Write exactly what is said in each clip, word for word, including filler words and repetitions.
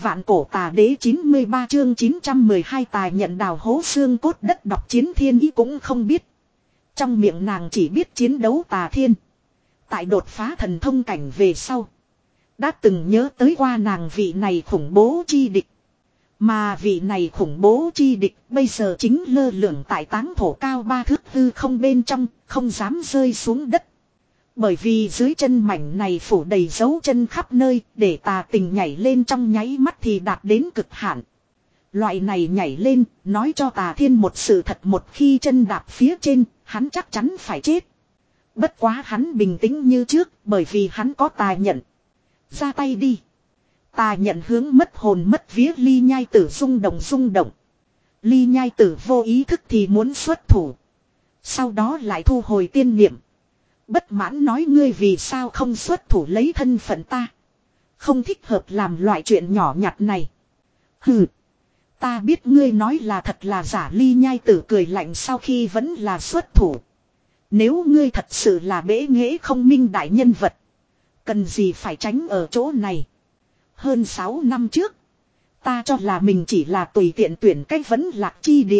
Vạn cổ tà đế chín mươi ba chương chín trăm mười hai tài nhận đào hố xương cốt đất đọc chiến thiên ý cũng không biết. Trong miệng nàng chỉ biết chiến đấu tà thiên. Tại đột phá thần thông cảnh về sau. Đã từng nhớ tới qua nàng vị này khủng bố chi địch. Mà vị này khủng bố chi địch bây giờ chính lơ lửng tại táng thổ cao ba thước hư không bên trong, không dám rơi xuống đất. Bởi vì dưới chân mảnh này phủ đầy dấu chân khắp nơi, để tà tình nhảy lên trong nháy mắt thì đạt đến cực hạn. Loại này nhảy lên, nói cho tà thiên một sự thật, một khi chân đạp phía trên, hắn chắc chắn phải chết. Bất quá hắn bình tĩnh như trước, bởi vì hắn có tà nhận. Ra tay đi. Tà nhận hướng mất hồn mất vía Ly Nhai Tử rung động rung động. Ly Nhai Tử vô ý thức thì muốn xuất thủ. Sau đó lại thu hồi tiên niệm. Bất mãn nói ngươi vì sao không xuất thủ lấy thân phận ta. Không thích hợp làm loại chuyện nhỏ nhặt này. Hừ. Ta biết ngươi nói là thật là giả. Ly Nhai Tử cười lạnh sau khi vẫn là xuất thủ. Nếu ngươi thật sự là bế nghệ không minh đại nhân vật. Cần gì phải tránh ở chỗ này. Hơn sáu năm trước. Ta cho là mình chỉ là tùy tiện tuyển cách vấn lạc chi địa.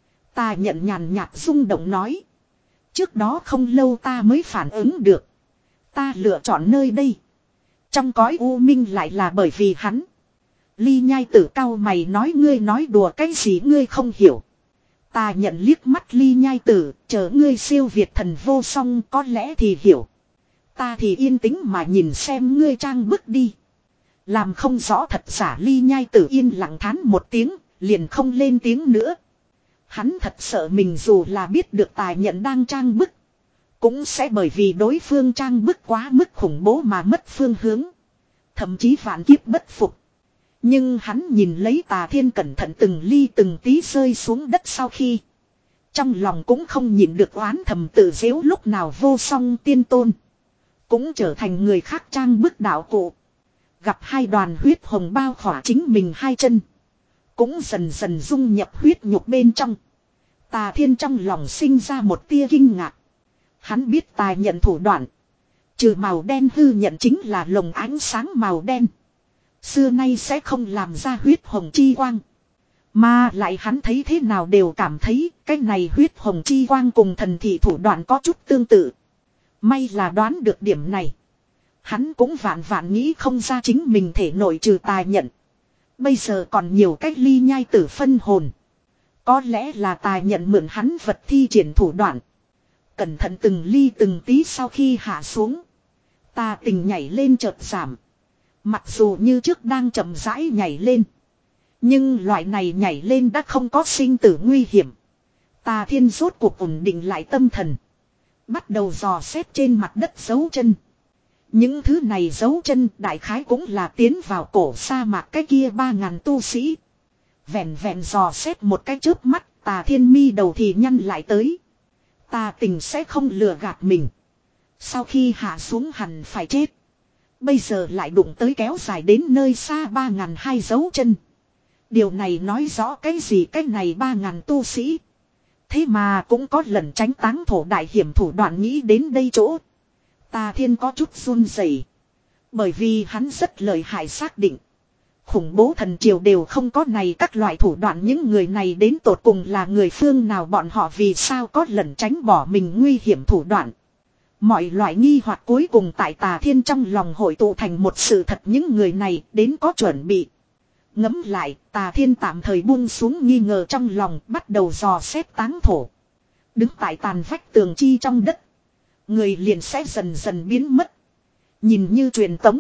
Ta nhận nhàn nhạt rung động nói. Trước đó không lâu ta mới phản ứng được. Ta lựa chọn nơi đây. Trong cõi u minh lại là bởi vì hắn. Ly Nhai Tử cau mày nói ngươi nói đùa cái gì ngươi không hiểu. Ta nhận liếc mắt Ly Nhai Tử, chờ ngươi siêu việt thần vô song có lẽ thì hiểu. Ta thì yên tĩnh mà nhìn xem ngươi trang bức đi. Làm không rõ thật giả. Ly Nhai Tử yên lặng thán một tiếng, liền không lên tiếng nữa. Hắn thật sợ mình dù là biết được tài nhận đang trang bức. Cũng sẽ bởi vì đối phương trang bức quá mức khủng bố mà mất phương hướng. Thậm chí vạn kiếp bất phục. Nhưng hắn nhìn lấy tà thiên cẩn thận từng ly từng tí rơi xuống đất sau khi. Trong lòng cũng không nhịn được oán thầm tự dễu lúc nào vô song tiên tôn. Cũng trở thành người khác trang bức đạo cụ. Gặp hai đoàn huyết hồng bao khỏa chính mình hai chân. Cũng dần dần dung nhập huyết nhục bên trong. Tà thiên trong lòng sinh ra một tia kinh ngạc. Hắn biết tài nhận thủ đoạn. Trừ màu đen hư nhận chính là lồng ánh sáng màu đen. Xưa nay sẽ không làm ra huyết hồng chi quang. Mà lại hắn thấy thế nào đều cảm thấy cái này huyết hồng chi quang cùng thần thị thủ đoạn có chút tương tự. May là đoán được điểm này. Hắn cũng vạn vạn nghĩ không ra chính mình thể nội trừ tài nhận. Bây giờ còn nhiều cách Ly Nhai Tử phân hồn. Có lẽ là tài nhận mượn hắn vật thi triển thủ đoạn. Cẩn thận từng ly từng tí sau khi hạ xuống. Tà tình nhảy lên chợt giảm. Mặc dù như trước đang chậm rãi nhảy lên. Nhưng loại này nhảy lên đã không có sinh tử nguy hiểm. Tà thiên rốt cuộc ổn định lại tâm thần. Bắt đầu dò xét trên mặt đất dấu chân. Những thứ này dấu chân đại khái cũng là tiến vào cổ sa mạc cái kia ba ngàn tu sĩ. Vẹn vẹn dò xét một cái chớp mắt, tà thiên mi đầu thì nhăn lại tới. Tà tình sẽ không lừa gạt mình. Sau khi hạ xuống hẳn phải chết. Bây giờ lại đụng tới kéo dài đến nơi xa ba ngàn hai dấu chân. Điều này nói rõ cái gì cái này ba ngàn tu sĩ. Thế mà cũng có lần tránh táng thổ đại hiểm thủ đoạn nghĩ đến đây chỗ. Tà thiên có chút run rẩy. Bởi vì hắn rất lợi hại xác định. Khủng bố thần triều đều không có này các loại thủ đoạn những người này đến tột cùng là người phương nào bọn họ vì sao có lần tránh bỏ mình nguy hiểm thủ đoạn. Mọi loại nghi hoặc cuối cùng tại tà thiên trong lòng hội tụ thành một sự thật những người này đến có chuẩn bị. Ngẫm lại tà thiên tạm thời buông xuống nghi ngờ trong lòng bắt đầu dò xét táng thổ. Đứng tại tàn vách tường chi trong đất. Người liền sẽ dần dần biến mất. Nhìn như truyền tống.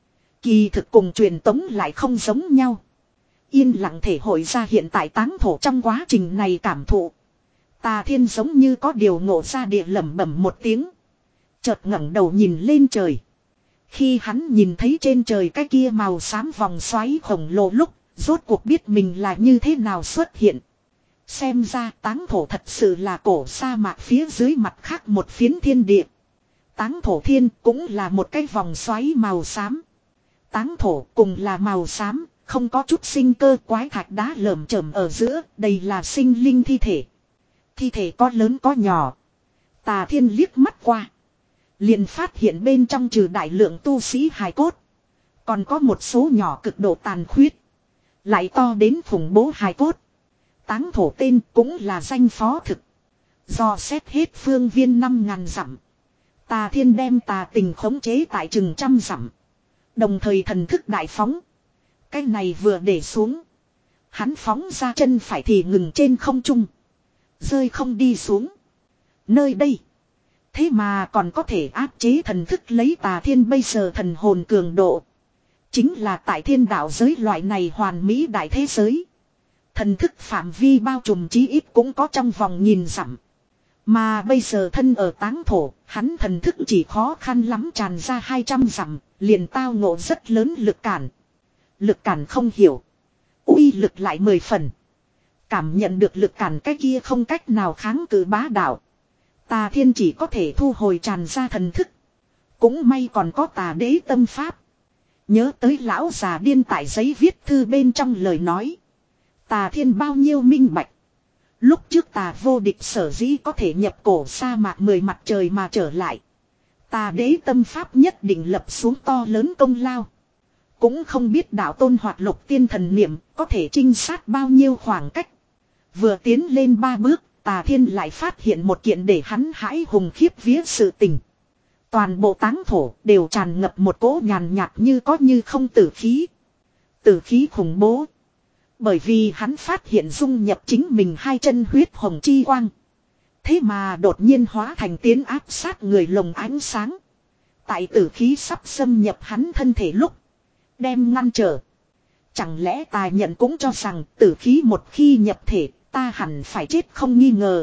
Kỳ thực cùng truyền tống lại không giống nhau. Yên lặng thể hội ra hiện tại táng thổ trong quá trình này cảm thụ. Tà thiên giống như có điều ngộ ra địa lẩm bẩm một tiếng. Chợt ngẩng đầu nhìn lên trời. Khi hắn nhìn thấy trên trời cái kia màu xám vòng xoáy khổng lồ lúc, rốt cuộc biết mình là như thế nào xuất hiện. Xem ra táng thổ thật sự là cổ sa mạc phía dưới mặt khác một phiến thiên địa. Táng thổ thiên cũng là một cái vòng xoáy màu xám. Táng thổ cùng là màu xám, không có chút sinh cơ quái thạch đá lởm chởm ở giữa, đây là sinh linh thi thể. Thi thể có lớn có nhỏ. Tà thiên liếc mắt qua. Liền phát hiện bên trong trừ đại lượng tu sĩ hài cốt. Còn có một số nhỏ cực độ tàn khuyết. Lại to đến khủng bố hài cốt. Táng thổ tên cũng là danh phó thực. Do xét hết phương viên năm ngàn dặm. Tà Thiên đem tà tình khống chế tại chừng trăm dặm. Đồng thời thần thức đại phóng. Cái này vừa để xuống. Hắn phóng ra chân phải thì ngừng trên không trung. Rơi không đi xuống. Nơi đây. Thế mà còn có thể áp chế thần thức lấy Tà Thiên bây giờ thần hồn cường độ. Chính là tại thiên đạo giới loại này hoàn mỹ đại thế giới. Thần thức phạm vi bao trùm chí ít cũng có trong vòng nghìn dặm. Mà bây giờ thân ở táng thổ, hắn thần thức chỉ khó khăn lắm tràn ra hai trăm dặm, liền tao ngộ rất lớn lực cản. Lực cản không hiểu. Uy lực lại mười phần. Cảm nhận được lực cản cái kia không cách nào kháng cự bá đạo. Tà Thiên chỉ có thể thu hồi tràn ra thần thức. Cũng may còn có tà đế tâm pháp. Nhớ tới lão già điên tại giấy viết thư bên trong lời nói. Tà Thiên bao nhiêu minh bạch. Lúc trước tà vô địch sở dĩ có thể nhập cổ sa mạc mười mặt trời mà trở lại. Tà đế tâm pháp nhất định lập xuống to lớn công lao. Cũng không biết đạo tôn hoạt lục tiên thần niệm có thể trinh sát bao nhiêu khoảng cách. Vừa tiến lên ba bước, Tà Thiên lại phát hiện một kiện để hắn hãi hùng khiếp vía sự tình. Toàn bộ táng thổ đều tràn ngập một cỗ nhàn nhạt như có như không tử khí. Tử khí khủng bố. Bởi vì hắn phát hiện dung nhập chính mình hai chân huyết hồng chi quang. Thế mà đột nhiên hóa thành tiến áp sát người lồng ánh sáng. Tại tử khí sắp xâm nhập hắn thân thể lúc. Đem ngăn trở. Chẳng lẽ Tà Nhận cũng cho rằng tử khí một khi nhập thể ta hẳn phải chết không nghi ngờ.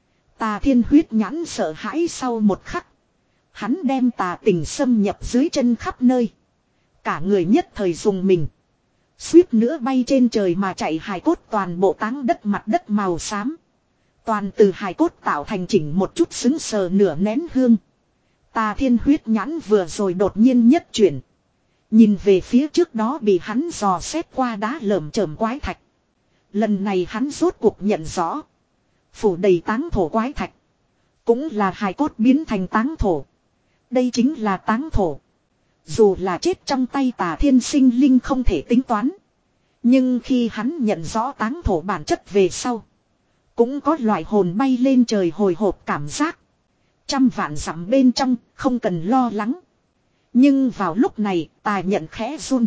Tà Thiên huyết nhãn sợ hãi sau một khắc. Hắn đem tà tình xâm nhập dưới chân khắp nơi. Cả người nhất thời dùng mình. Suýt nữa bay trên trời mà chạy hài cốt toàn bộ táng đất mặt đất màu xám. Toàn từ hài cốt tạo thành chỉnh một chút xứng sờ nửa nén hương. Tà Thiên huyết nhãn vừa rồi đột nhiên nhất chuyển. Nhìn về phía trước đó bị hắn dò xét qua đá lởm chởm quái thạch. Lần này hắn rốt cuộc nhận rõ. Phủ đầy táng thổ quái thạch. Cũng là hài cốt biến thành táng thổ. Đây chính là táng thổ. Dù là chết trong tay Tà Thiên sinh linh không thể tính toán. Nhưng khi hắn nhận rõ táng thổ bản chất về sau. Cũng có loại hồn bay lên trời hồi hộp cảm giác. Trăm vạn dặm bên trong không cần lo lắng. Nhưng vào lúc này Tà Nhận khẽ run.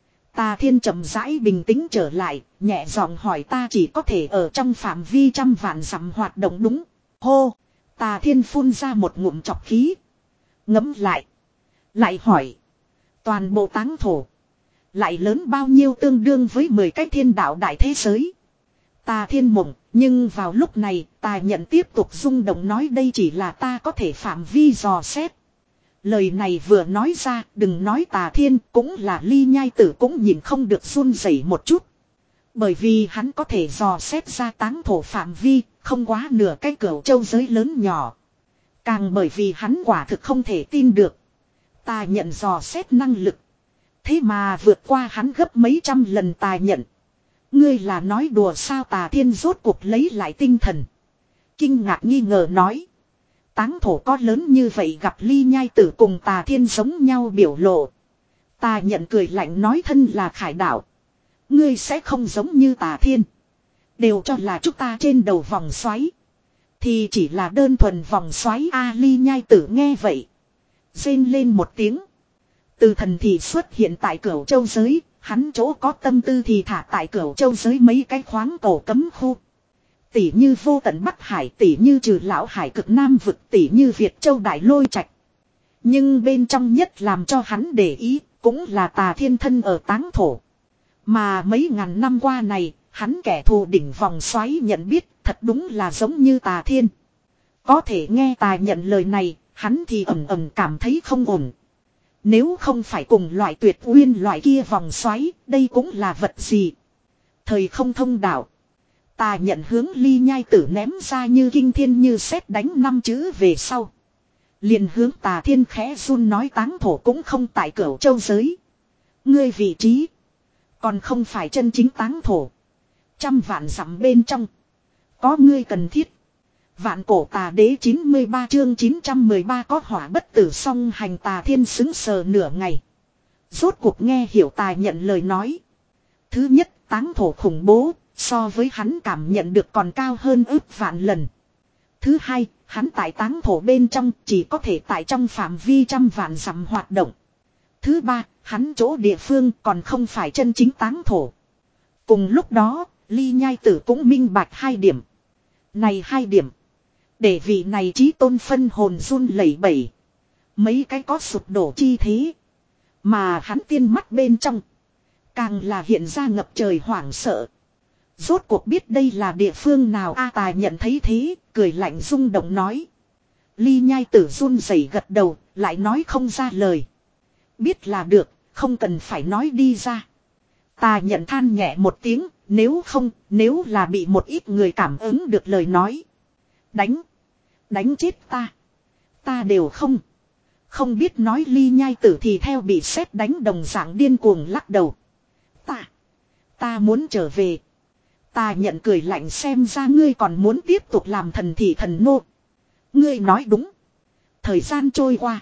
Tà Thiên chậm rãi bình tĩnh trở lại. Nhẹ giọng hỏi ta chỉ có thể ở trong phạm vi trăm vạn dặm hoạt động đúng. Hô. Tà Thiên phun ra một ngụm chọc khí. Ngấm lại. Lại hỏi. Toàn bộ táng thổ. Lại lớn bao nhiêu tương đương với mười cái thiên đạo đại thế giới. Tà Thiên mộng. Nhưng vào lúc này Tà Nhận tiếp tục rung động nói đây chỉ là ta có thể phạm vi dò xét. Lời này vừa nói ra đừng nói Tà Thiên cũng là Ly Nhai Tử cũng nhìn không được run rẩy một chút. Bởi vì hắn có thể dò xét ra táng thổ phạm vi không quá nửa cái cửu châu giới lớn nhỏ. Càng bởi vì hắn quả thực không thể tin được. Tà Nhận dò xét năng lực. Thế mà vượt qua hắn gấp mấy trăm lần Tà Nhận. Ngươi là nói đùa sao Tà Thiên rốt cuộc lấy lại tinh thần. Kinh ngạc nghi ngờ nói. Táng thổ có lớn như vậy gặp Ly Nhai Tử cùng Tà Thiên giống nhau biểu lộ. Tà Nhận cười lạnh nói thân là Khải Đạo. Ngươi sẽ không giống như Tà Thiên. Đều cho là chúng ta trên đầu vòng xoáy. Thì chỉ là đơn thuần vòng xoáy A Ly Nhai Tử nghe vậy. Rên lên một tiếng. Từ thần thì xuất hiện tại Cửu Châu giới. Hắn chỗ có tâm tư thì thả tại Cửu Châu giới mấy cái khoáng cổ cấm khu. Tỉ như vô tận Bắc Hải, tỉ như trừ lão hải cực Nam vực, tỉ như Việt Châu Đại Lôi Trạch. Nhưng bên trong nhất làm cho hắn để ý, cũng là Tà Thiên thân ở táng thổ. Mà mấy ngàn năm qua này, hắn kẻ thù đỉnh vòng xoáy nhận biết, thật đúng là giống như Tà Thiên. Có thể nghe Tà Nhận lời này, hắn thì ầm ầm cảm thấy không ổn. Nếu không phải cùng loại tuyệt uyên loại kia vòng xoáy, đây cũng là vật gì? Thời không thông đạo. Tà Nhận hướng Ly Nhai Tử ném ra như kinh thiên như sét đánh năm chữ về sau. Liền hướng Tà Thiên khẽ run nói táng thổ cũng không tại Cửu Châu giới. Ngươi vị trí. Còn không phải chân chính táng thổ. Trăm vạn dặm bên trong. Có ngươi cần thiết. Vạn cổ Tà Đế chín mươi ba chương chín trăm mười ba có hỏa bất tử song hành Tà Thiên xứng sờ nửa ngày. Rốt cuộc nghe hiểu Tà Nhận lời nói. Thứ nhất táng thổ khủng bố, so với hắn cảm nhận được còn cao hơn ước vạn lần. Thứ hai, hắn tại táng thổ bên trong chỉ có thể tại trong phạm vi trăm vạn dặm hoạt động. Thứ ba, hắn chỗ địa phương còn không phải chân chính táng thổ. Cùng lúc đó, Ly Nhai Tử cũng minh bạch hai điểm. Này hai điểm. Để vị này chí tôn phân hồn run lẩy bẩy. Mấy cái có sụp đổ chi thế. Mà hắn tiên mắt bên trong. Càng là hiện ra ngập trời hoảng sợ. Rốt cuộc biết đây là địa phương nào A Tài nhận thấy thế, cười lạnh rung động nói. Ly Nhai Tử run rẩy gật đầu, lại nói không ra lời. Biết là được, không cần phải nói đi ra. Ta nhận than nhẹ một tiếng, nếu không, nếu là bị một ít người cảm ứng được lời nói. Đánh, đánh chết ta. Ta đều không. Không biết nói Ly Nhai Tử thì theo bị sét đánh đồng dạng điên cuồng lắc đầu. Ta, ta muốn trở về. Ta nhận cười lạnh xem ra ngươi còn muốn tiếp tục làm thần thị thần nô. Ngươi nói đúng. Thời gian trôi qua.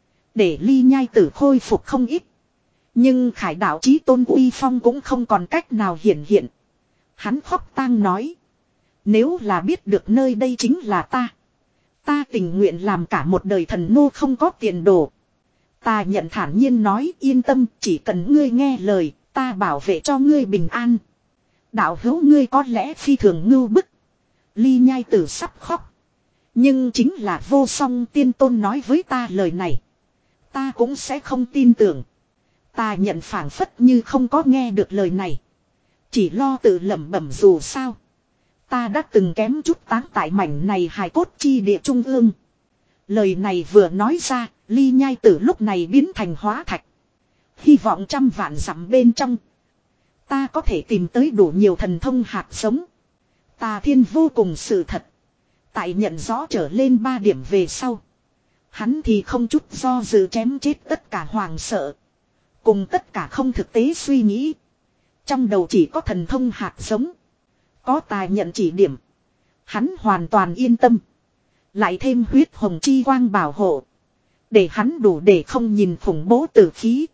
Để Ly Nhai Tử khôi phục không ít. Nhưng Khải đạo chí tôn uy phong cũng không còn cách nào hiển hiện. Hắn khóc tang nói. Nếu là biết được nơi đây chính là ta. Ta tình nguyện làm cả một đời thần nô không có tiền đồ. Ta nhận thản nhiên nói yên tâm chỉ cần ngươi nghe lời. Ta bảo vệ cho ngươi bình an. Đạo hữu ngươi có lẽ phi thường ngưu bức. Ly Nhai Tử sắp khóc. Nhưng chính là vô song tiên tôn nói với ta lời này. Ta cũng sẽ không tin tưởng. Ta nhận phảng phất như không có nghe được lời này. Chỉ lo tự lẩm bẩm dù sao. Ta đã từng kém chút táng tại mảnh này hài cốt chi địa trung ương. Lời này vừa nói ra, Ly Nhai Tử lúc này biến thành hóa thạch. Hy vọng trăm vạn dặm bên trong. Ta có thể tìm tới đủ nhiều thần thông hạt giống. Ta thiên vô cùng sự thật. Tại nhận rõ trở lên ba điểm về sau. Hắn thì không chút do dự chém chết tất cả hoàng sợ. Cùng tất cả không thực tế suy nghĩ. Trong đầu chỉ có thần thông hạt giống. Có tài nhận chỉ điểm. Hắn hoàn toàn yên tâm. Lại thêm huyết hồng chi quang bảo hộ. Để hắn đủ để không nhìn khủng bố tử khí.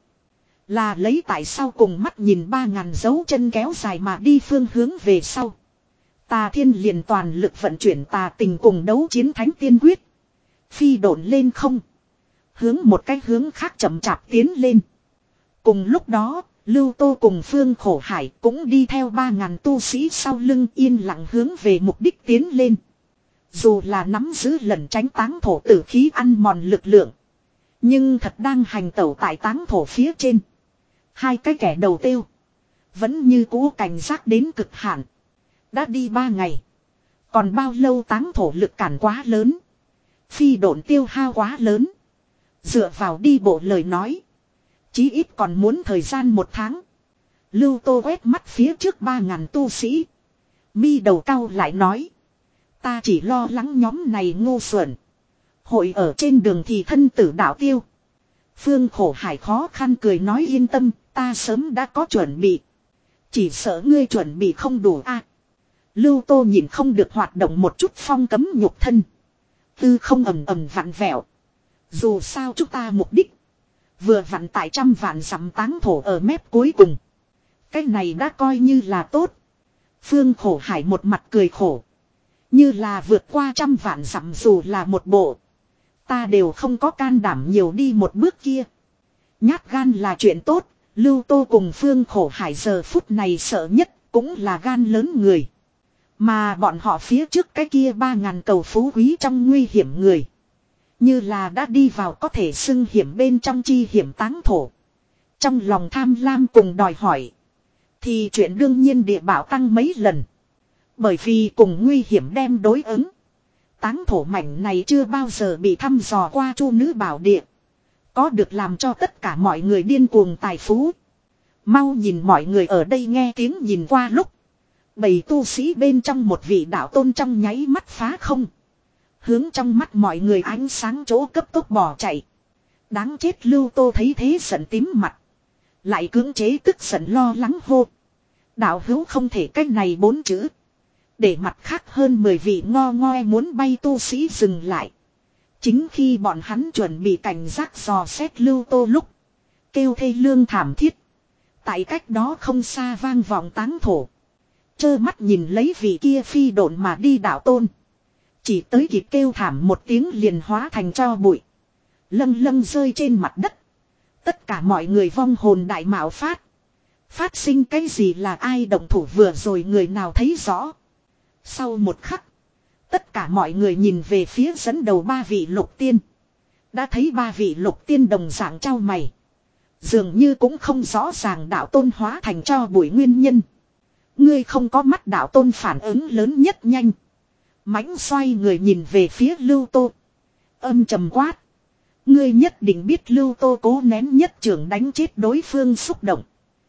Là lấy tại sao cùng mắt nhìn ba ngàn dấu chân kéo dài mà đi phương hướng về sau. Tà thiên liền toàn lực vận chuyển tà tình cùng đấu chiến thánh tiên quyết. Phi độn lên không. Hướng một cái hướng khác chậm chạp tiến lên. Cùng lúc đó, Lưu Tô cùng Phương Khổ Hải cũng đi theo ba ngàn tu sĩ sau lưng yên lặng hướng về mục đích tiến lên. Dù là nắm giữ lần tránh táng thổ tử khí ăn mòn lực lượng. Nhưng thật đang hành tẩu tại táng thổ phía trên. Hai cái kẻ đầu tiêu. Vẫn như cũ cảnh giác đến cực hạn. Đã đi ba ngày. Còn bao lâu táng thổ lực cản quá lớn. Phi độn tiêu hao quá lớn. Dựa vào đi bộ lời nói. Chí ít còn muốn thời gian một tháng. Lưu Tô quét mắt phía trước ba ngàn tu sĩ. Mi đầu cau lại nói. Ta chỉ lo lắng nhóm này ngu xuẩn. Hội ở trên đường thì thân tử đạo tiêu. Phương Khổ Hải khó khăn cười nói yên tâm. Ta sớm đã có chuẩn bị. Chỉ sợ ngươi chuẩn bị không đủ a. À, Lưu Tô nhìn không được hoạt động một chút phong cấm nhục thân. Tư không ầm ầm vặn vẹo. Dù sao chúng ta mục đích. Vừa vặn tại trăm vạn dặm táng thổ ở mép cuối cùng. Cái này đã coi như là tốt. Phương Khổ Hải một mặt cười khổ. Như là vượt qua trăm vạn dặm dù là một bộ. Ta đều không có can đảm nhiều đi một bước kia. Nhát gan là chuyện tốt. Lưu Tô cùng Phương Khổ Hải giờ phút này sợ nhất cũng là gan lớn người. Mà bọn họ phía trước cái kia ba ngàn cầu phú quý trong nguy hiểm người. Như là đã đi vào có thể xưng hiểm bên trong chi hiểm táng thổ. Trong lòng tham lam cùng đòi hỏi. Thì chuyện đương nhiên địa bảo tăng mấy lần. Bởi vì cùng nguy hiểm đem đối ứng. Táng thổ mảnh này chưa bao giờ bị thăm dò qua chu nữ bảo địa. Có được làm cho tất cả mọi người điên cuồng tài phú. Mau nhìn mọi người ở đây nghe tiếng nhìn qua lúc. Bầy tu sĩ bên trong một vị đạo tôn trong nháy mắt phá không. Hướng trong mắt mọi người ánh sáng chỗ cấp tốc bỏ chạy. Đáng chết Lưu Tô thấy thế giận tím mặt. Lại cưỡng chế tức giận lo lắng hô. Đạo hữu không thể cách này bốn chữ. Để mặt khác hơn mười vị ngo ngoe muốn bay tu sĩ dừng lại. Chính khi bọn hắn chuẩn bị cảnh giác dò xét Lưu Tô lúc. Kêu thê lương thảm thiết. Tại cách đó không xa vang vọng táng thổ. Chơ mắt nhìn lấy vị kia phi độn mà đi đạo tôn. Chỉ tới kịp kêu thảm một tiếng liền hóa thành tro bụi. Lâng lâng rơi trên mặt đất. Tất cả mọi người vong hồn đại mạo phát. Phát sinh cái gì là ai động thủ vừa rồi người nào thấy rõ. Sau một khắc. Tất cả mọi người nhìn về phía dẫn đầu ba vị lục tiên. Đã thấy ba vị lục tiên đồng dạng trao mày. Dường như cũng không rõ ràng đạo tôn hóa thành cho bụi nguyên nhân. Ngươi không có mắt đạo tôn phản ứng lớn nhất nhanh. Mãnh xoay người nhìn về phía Lưu Tô. Âm trầm quát. Ngươi nhất định biết Lưu Tô cố nén nhất trưởng đánh chết đối phương xúc động.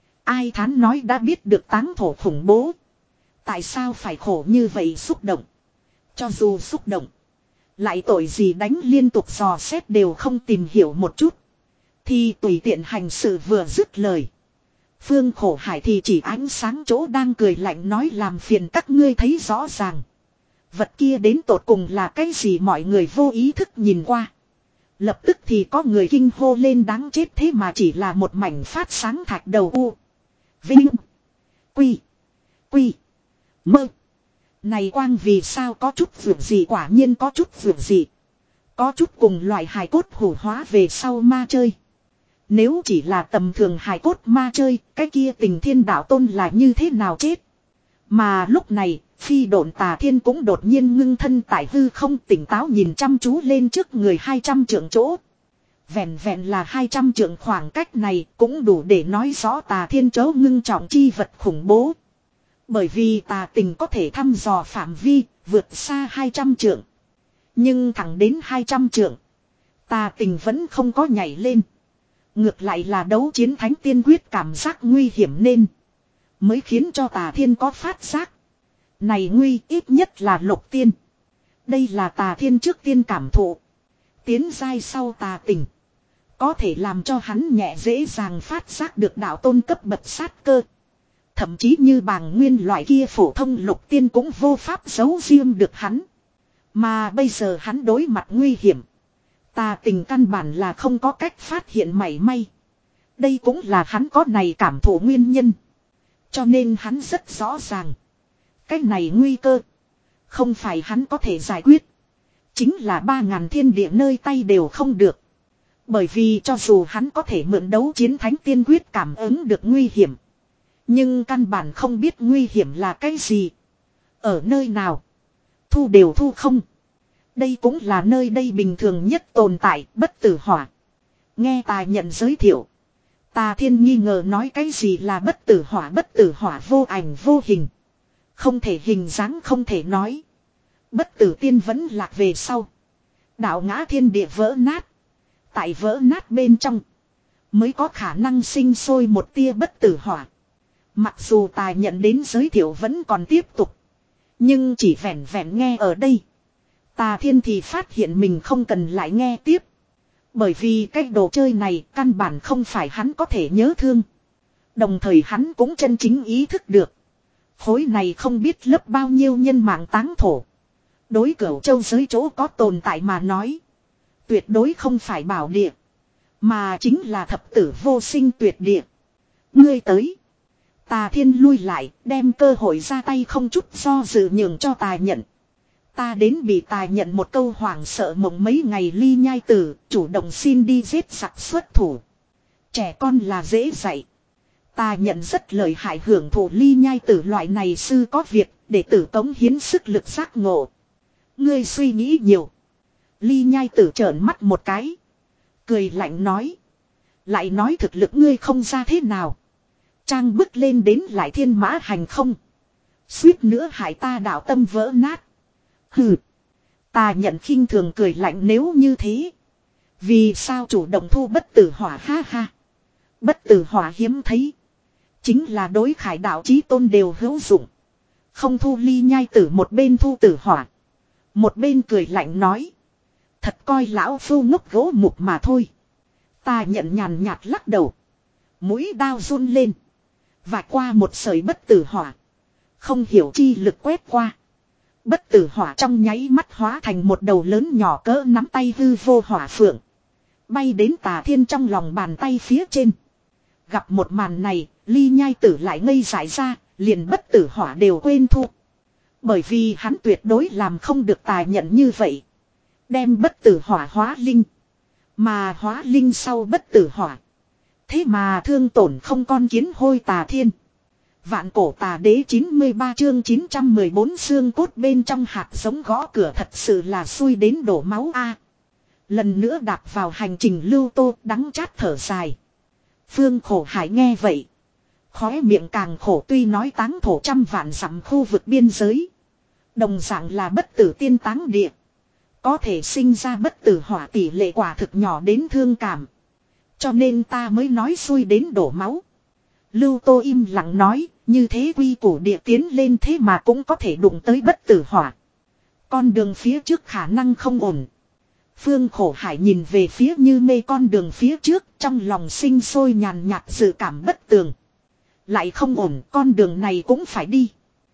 Ai thán nói đã biết được táng thổ khủng bố. Tại sao phải khổ như vậy xúc động. Cho dù xúc động. Lại tội gì đánh liên tục dò xét đều không tìm hiểu một chút. Thì tùy tiện hành sự vừa dứt lời. Phương Khổ Hải thì chỉ ánh sáng chỗ đang cười lạnh nói làm phiền các ngươi thấy rõ ràng. Vật kia đến tột cùng là cái gì mọi người vô ý thức nhìn qua. Lập tức thì có người kinh hô lên đáng chết thế mà chỉ là một mảnh phát sáng thạch đầu u. Vinh. Quy. Quy. Mơ. Này quang vì sao có chút vượt gì quả nhiên có chút vượt gì. Có chút cùng loại hài cốt hủ hóa về sau ma chơi. Nếu chỉ là tầm thường hài cốt ma chơi, cái kia tình thiên đạo tôn là như thế nào chết. Mà lúc này, phi độn tà thiên cũng đột nhiên ngưng thân tại hư không tỉnh táo nhìn chăm chú lên trước người hai trăm trượng chỗ. Vẹn vẹn là hai trăm trượng khoảng cách này cũng đủ để nói rõ tà thiên chấu ngưng trọng chi vật khủng bố. Bởi vì tà tình có thể thăm dò phạm vi, vượt xa hai trăm trượng. Nhưng thẳng đến hai trăm trượng, tà tình vẫn không có nhảy lên. Ngược lại là đấu chiến thánh tiên quyết cảm giác nguy hiểm nên mới khiến cho tà thiên có phát giác. Này nguy ít nhất là lục tiên. Đây là tà thiên trước tiên cảm thụ. Tiến giai sau tà tình. Có thể làm cho hắn nhẹ dễ dàng phát giác được đạo tôn cấp bậc sát cơ. Thậm chí như bàng nguyên loại kia phổ thông lục tiên cũng vô pháp giấu riêng được hắn. Mà bây giờ hắn đối mặt nguy hiểm. Tà tình căn bản là không có cách phát hiện mảy may. Đây cũng là hắn có này cảm thụ nguyên nhân. Cho nên hắn rất rõ ràng. Cái này nguy cơ. Không phải hắn có thể giải quyết. Chính là ba ngàn thiên địa nơi tay đều không được. Bởi vì cho dù hắn có thể mượn đấu chiến thánh tiên quyết cảm ứng được nguy hiểm. Nhưng căn bản không biết nguy hiểm là cái gì. Ở nơi nào. Thu đều thu không. Đây cũng là nơi đây bình thường nhất tồn tại bất tử hỏa. Nghe Tà Nhận giới thiệu. Tà Thiên nghi ngờ nói cái gì là bất tử hỏa. Bất tử hỏa vô ảnh vô hình. Không thể hình dáng không thể nói. Bất tử tiên vẫn lạc về sau. Đạo ngã thiên địa vỡ nát. Tại vỡ nát bên trong. Mới có khả năng sinh sôi một tia bất tử hỏa. Mặc dù Tà Nhận đến giới thiệu vẫn còn tiếp tục. Nhưng chỉ vẹn vẹn nghe ở đây. Tà Thiên thì phát hiện mình không cần lại nghe tiếp. Bởi vì cái đồ chơi này căn bản không phải hắn có thể nhớ thương. Đồng thời hắn cũng chân chính ý thức được. Khối này không biết lấp bao nhiêu nhân mạng táng thổ. Đối Cửu Châu giới chỗ có tồn tại mà nói. Tuyệt đối không phải bảo địa. Mà chính là thập tử vô sinh tuyệt địa. Ngươi tới. Tà Thiên lui lại đem cơ hội ra tay không chút do dự nhường cho Tà Nhận. Ta đến bị Tà Nhận một câu hoảng sợ mộng mấy ngày ly nhai tử, chủ động xin đi giết giặc xuất thủ. Trẻ con là dễ dạy. Tà Nhận rất lợi hại hưởng thụ ly nhai tử loại này sư có việc, để tử cống hiến sức lực giác ngộ. Ngươi suy nghĩ nhiều. Ly nhai tử trợn mắt một cái. Cười lạnh nói. Lại nói thực lực ngươi không ra thế nào. Trang bước lên đến lại thiên mã hành không. Suýt nữa hại ta đạo tâm vỡ nát. Hừ. Tà Nhận khinh thường cười lạnh nếu như thế. Vì sao chủ động thu bất tử hỏa ha ha. Bất tử hỏa hiếm thấy. Chính là đối khải đạo chí tôn đều hữu dụng. Không thu ly nhai tử một bên thu tử hỏa. Một bên cười lạnh nói. Thật coi lão phu ngốc gỗ mục mà thôi. Tà Nhận nhàn nhạt lắc đầu. Mũi đao run lên. Vạch qua một sợi bất tử hỏa. Không hiểu chi lực quét qua. Bất tử hỏa trong nháy mắt hóa thành một đầu lớn nhỏ cỡ nắm tay hư vô hỏa phượng. Bay đến Tà Thiên trong lòng bàn tay phía trên. Gặp một màn này, Ly Nhai Tử lại ngây dại ra, liền bất tử hỏa đều quên thu. Bởi vì hắn tuyệt đối làm không được tài nhận như vậy. Đem bất tử hỏa hóa linh. Mà hóa linh sau bất tử hỏa. Thế mà thương tổn không con kiến hôi Tà Thiên. Vạn cổ tà đế chín mươi ba chương chín trăm mười bốn xương cốt bên trong hạt giống gõ cửa thật sự là xui đến đổ máu a. Lần nữa đạp vào hành trình Lưu Tô đắng chát thở dài. Phương Khổ Hải nghe vậy. Khóe miệng càng khổ, tuy nói táng thổ trăm vạn dặm khu vực biên giới. Đồng dạng là bất tử tiên táng địa. Có thể sinh ra bất tử hỏa tỷ lệ quả thực nhỏ đến thương cảm. Cho nên ta mới nói xui đến đổ máu. Lưu Tô im lặng nói, như thế quy củ địa tiến lên thế mà cũng có thể đụng tới bất tử hỏa. Con đường phía trước khả năng không ổn. Phương Khổ Hải nhìn về phía như mê con đường phía trước, trong lòng sinh sôi nhàn nhạt dự cảm bất tường. Lại không ổn, con đường này cũng phải đi.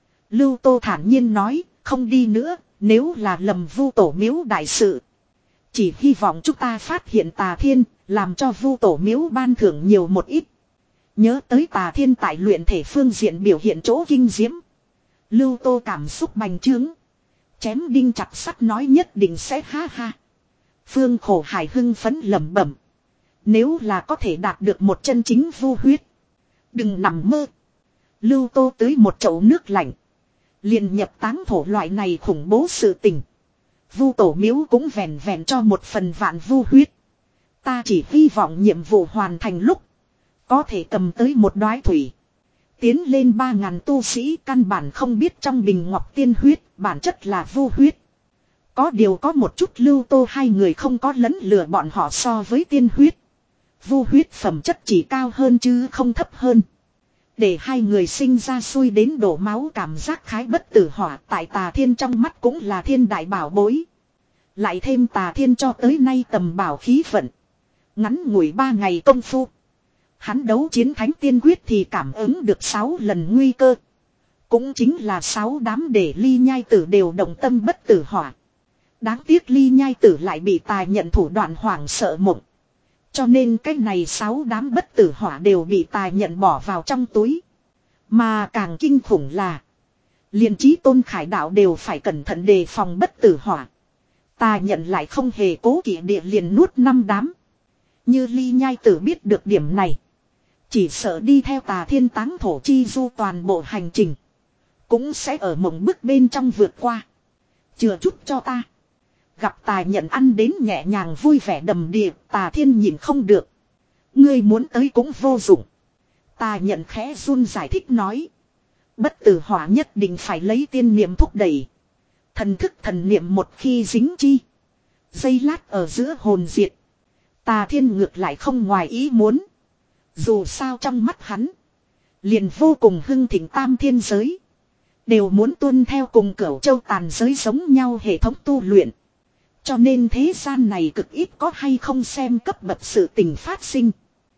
Lưu Tô thản nhiên nói, không đi nữa, nếu là lầm Vu Tổ miếu đại sự. Chỉ hy vọng chúng ta phát hiện Tà Thiên, làm cho Vu Tổ miếu ban thưởng nhiều một ít. Nhớ tới Tà Thiên tại luyện thể phương diện biểu hiện chỗ kinh diễm. Lưu Tô cảm xúc bành trướng. Chém đinh chặt sắt nói nhất định sẽ ha ha. Phương Khổ Hải hưng phấn lẩm bẩm. Nếu là có thể đạt được một chân chính vu huyết. Đừng nằm mơ. Lưu Tô tưới một chậu nước lạnh. Liền nhập táng thổ loại này khủng bố sự tình. Vu Tổ miếu cũng vẹn vẹn cho một phần vạn vu huyết. Ta chỉ hy vọng nhiệm vụ hoàn thành lúc. Có thể cầm tới một đoái thủy. Tiến lên ba ngàn tu sĩ căn bản không biết trong bình ngọc tiên huyết, bản chất là vu huyết. Có điều có một chút Lưu Tô hai người không có lấn lừa bọn họ so với tiên huyết. Vu huyết phẩm chất chỉ cao hơn chứ không thấp hơn. Để hai người sinh ra xui đến đổ máu cảm giác khái bất tử hỏa tại Tà Thiên trong mắt cũng là thiên đại bảo bối. Lại thêm Tà Thiên cho tới nay tầm bảo khí vận. Ngắn ngủi ba ngày công phu. Hắn đấu chiến thánh tiên quyết thì cảm ứng được sáu lần nguy cơ. Cũng chính là sáu đám để Ly Nhai Tử đều động tâm bất tử hỏa. Đáng tiếc Ly Nhai Tử lại bị Tài nhận thủ đoạn hoảng sợ mộng. Cho nên cái này sáu đám bất tử hỏa đều bị Tài nhận bỏ vào trong túi. Mà càng kinh khủng là. Liền Chí Tôn Khải Đạo đều phải cẩn thận đề phòng bất tử hỏa. Tài nhận lại không hề cố kỵ địa liền nuốt năm đám. Như Ly Nhai Tử biết được điểm này. Chỉ sợ đi theo Tà Thiên táng thổ chi du toàn bộ hành trình. Cũng sẽ ở mộng bức bên trong vượt qua. Chừa chút cho ta. Gặp Tài nhận ăn đến nhẹ nhàng vui vẻ đầm đìa, Tà Thiên nhìn không được. Ngươi muốn tới cũng vô dụng. Tà nhận khẽ run giải thích nói. Bất tử hỏa nhất định phải lấy tiên niệm thúc đẩy. Thần thức thần niệm một khi dính chi. Giây lát ở giữa hồn diệt. Tà Thiên ngược lại không ngoài ý muốn. Dù sao trong mắt hắn. Liền vô cùng hưng thịnh tam thiên giới. Đều muốn tuân theo cùng Cửu Châu tàn giới giống nhau hệ thống tu luyện. Cho nên thế gian này cực ít có hay không xem cấp bậc sự tình phát sinh.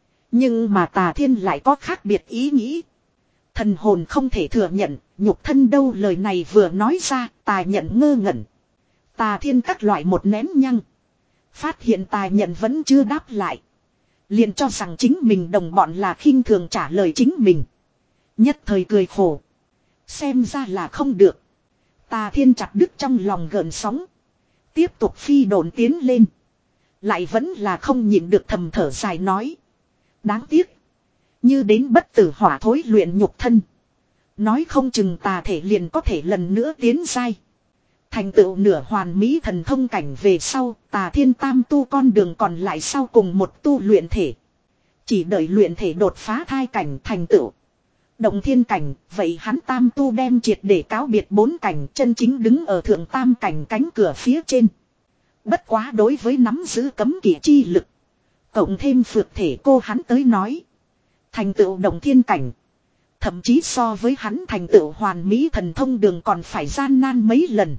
Nhưng mà Tà Thiên lại có khác biệt ý nghĩ. Thần hồn không thể thừa nhận, nhục thân đâu lời này vừa nói ra, Tà nhận ngơ ngẩn. Tà Thiên các loại một nén nhăng. Phát hiện Tà nhận vẫn chưa đáp lại. Liền cho rằng chính mình đồng bọn là khinh thường trả lời chính mình. Nhất thời cười khổ. Xem ra là không được. Tà Thiên chặt đứt trong lòng gợn sóng. Tiếp tục phi độn tiến lên. Lại vẫn là không nhịn được thầm thở dài nói. Đáng tiếc. Như đến bất tử hỏa thối luyện nhục thân. Nói không chừng tà thể liền có thể lần nữa tiến dai. Thành tựu nửa hoàn mỹ thần thông cảnh về sau, Tà Thiên tam tu con đường còn lại sau cùng một tu luyện thể. Chỉ đợi luyện thể đột phá thai cảnh thành tựu. Động thiên cảnh, vậy hắn tam tu đem triệt để cáo biệt bốn cảnh chân chính đứng ở thượng tam cảnh cánh cửa phía trên. Bất quá đối với nắm giữ cấm kỵ chi lực. Cộng thêm phược thể cô hắn tới nói. Thành tựu động thiên cảnh. Thậm chí so với hắn thành tựu hoàn mỹ thần thông đường còn phải gian nan mấy lần.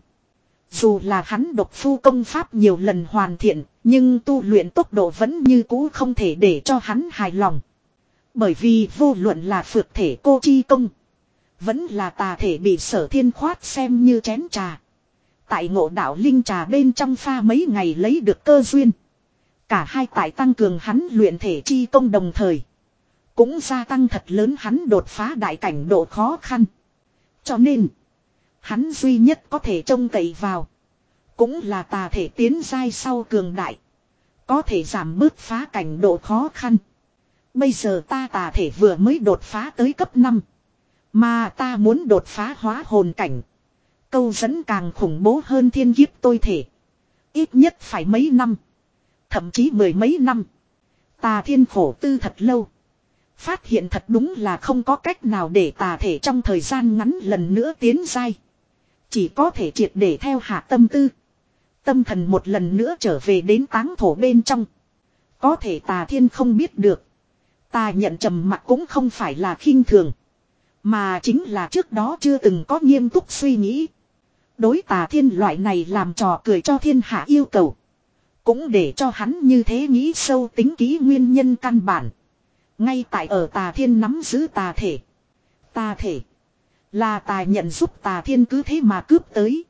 Dù là hắn độc phu công pháp nhiều lần hoàn thiện, nhưng tu luyện tốc độ vẫn như cũ không thể để cho hắn hài lòng. Bởi vì vô luận là phược thể cô chi công, vẫn là tà thể bị Sở Thiên khoát xem như chén trà. Tại Ngộ Đạo linh trà bên trong pha mấy ngày lấy được cơ duyên. Cả hai tại tăng cường hắn luyện thể chi công đồng thời. cũng gia tăng thật lớn hắn đột phá đại cảnh độ khó khăn. Cho nên, hắn duy nhất có thể trông cậy vào, cũng là tà thể tiến giai sau cường đại, có thể giảm bớt phá cảnh độ khó khăn. Bây giờ ta tà thể vừa mới đột phá tới cấp năm, mà ta muốn đột phá hóa hồn cảnh. Câu dẫn càng khủng bố hơn thiên kiếp tôi thể. Ít nhất phải mấy năm, thậm chí mười mấy năm. Tà Thiên khổ tư thật lâu, phát hiện thật đúng là không có cách nào để tà thể trong thời gian ngắn lần nữa tiến giai. Chỉ có thể triệt để theo hạ tâm tư. Tâm thần một lần nữa trở về đến táng thổ bên trong. Có thể Tà Thiên không biết được. Tà nhận trầm mặc cũng không phải là khinh thường, mà chính là trước đó chưa từng có nghiêm túc suy nghĩ. Đối Tà Thiên loại này làm trò cười cho thiên hạ yêu cầu, cũng để cho hắn như thế nghĩ sâu tính kỹ nguyên nhân căn bản. Ngay tại ở Tà Thiên nắm giữ tà thể. Tà thể là Tà nhận giúp Tà Thiên cứ thế mà cướp tới.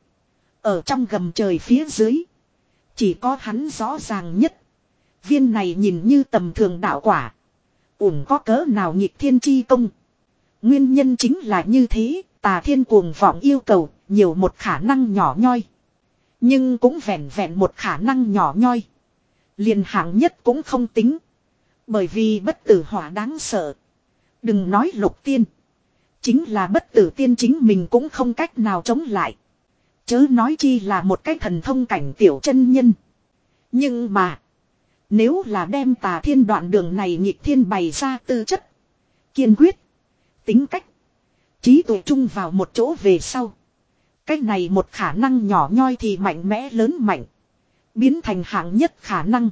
Ở trong gầm trời phía dưới, chỉ có hắn rõ ràng nhất. Viên này nhìn như tầm thường đạo quả, ủng có cỡ nào nghịch thiên chi công. Nguyên nhân chính là như thế, Tà Thiên cuồng vọng yêu cầu nhiều một khả năng nhỏ nhoi. Nhưng cũng vẹn vẹn một khả năng nhỏ nhoi, liền hạng nhất cũng không tính. Bởi vì bất tử hỏa đáng sợ. Đừng nói lục tiên, chính là bất tử tiên chính mình cũng không cách nào chống lại. Chớ nói chi là một cái thần thông cảnh tiểu chân nhân. Nhưng mà, nếu là đem Tà Thiên đoạn đường này nghịch thiên bày ra tư chất, kiên quyết, tính cách, trí tuệ chung vào một chỗ về sau, cái này một khả năng nhỏ nhoi thì mạnh mẽ lớn mạnh, biến thành hạng nhất khả năng.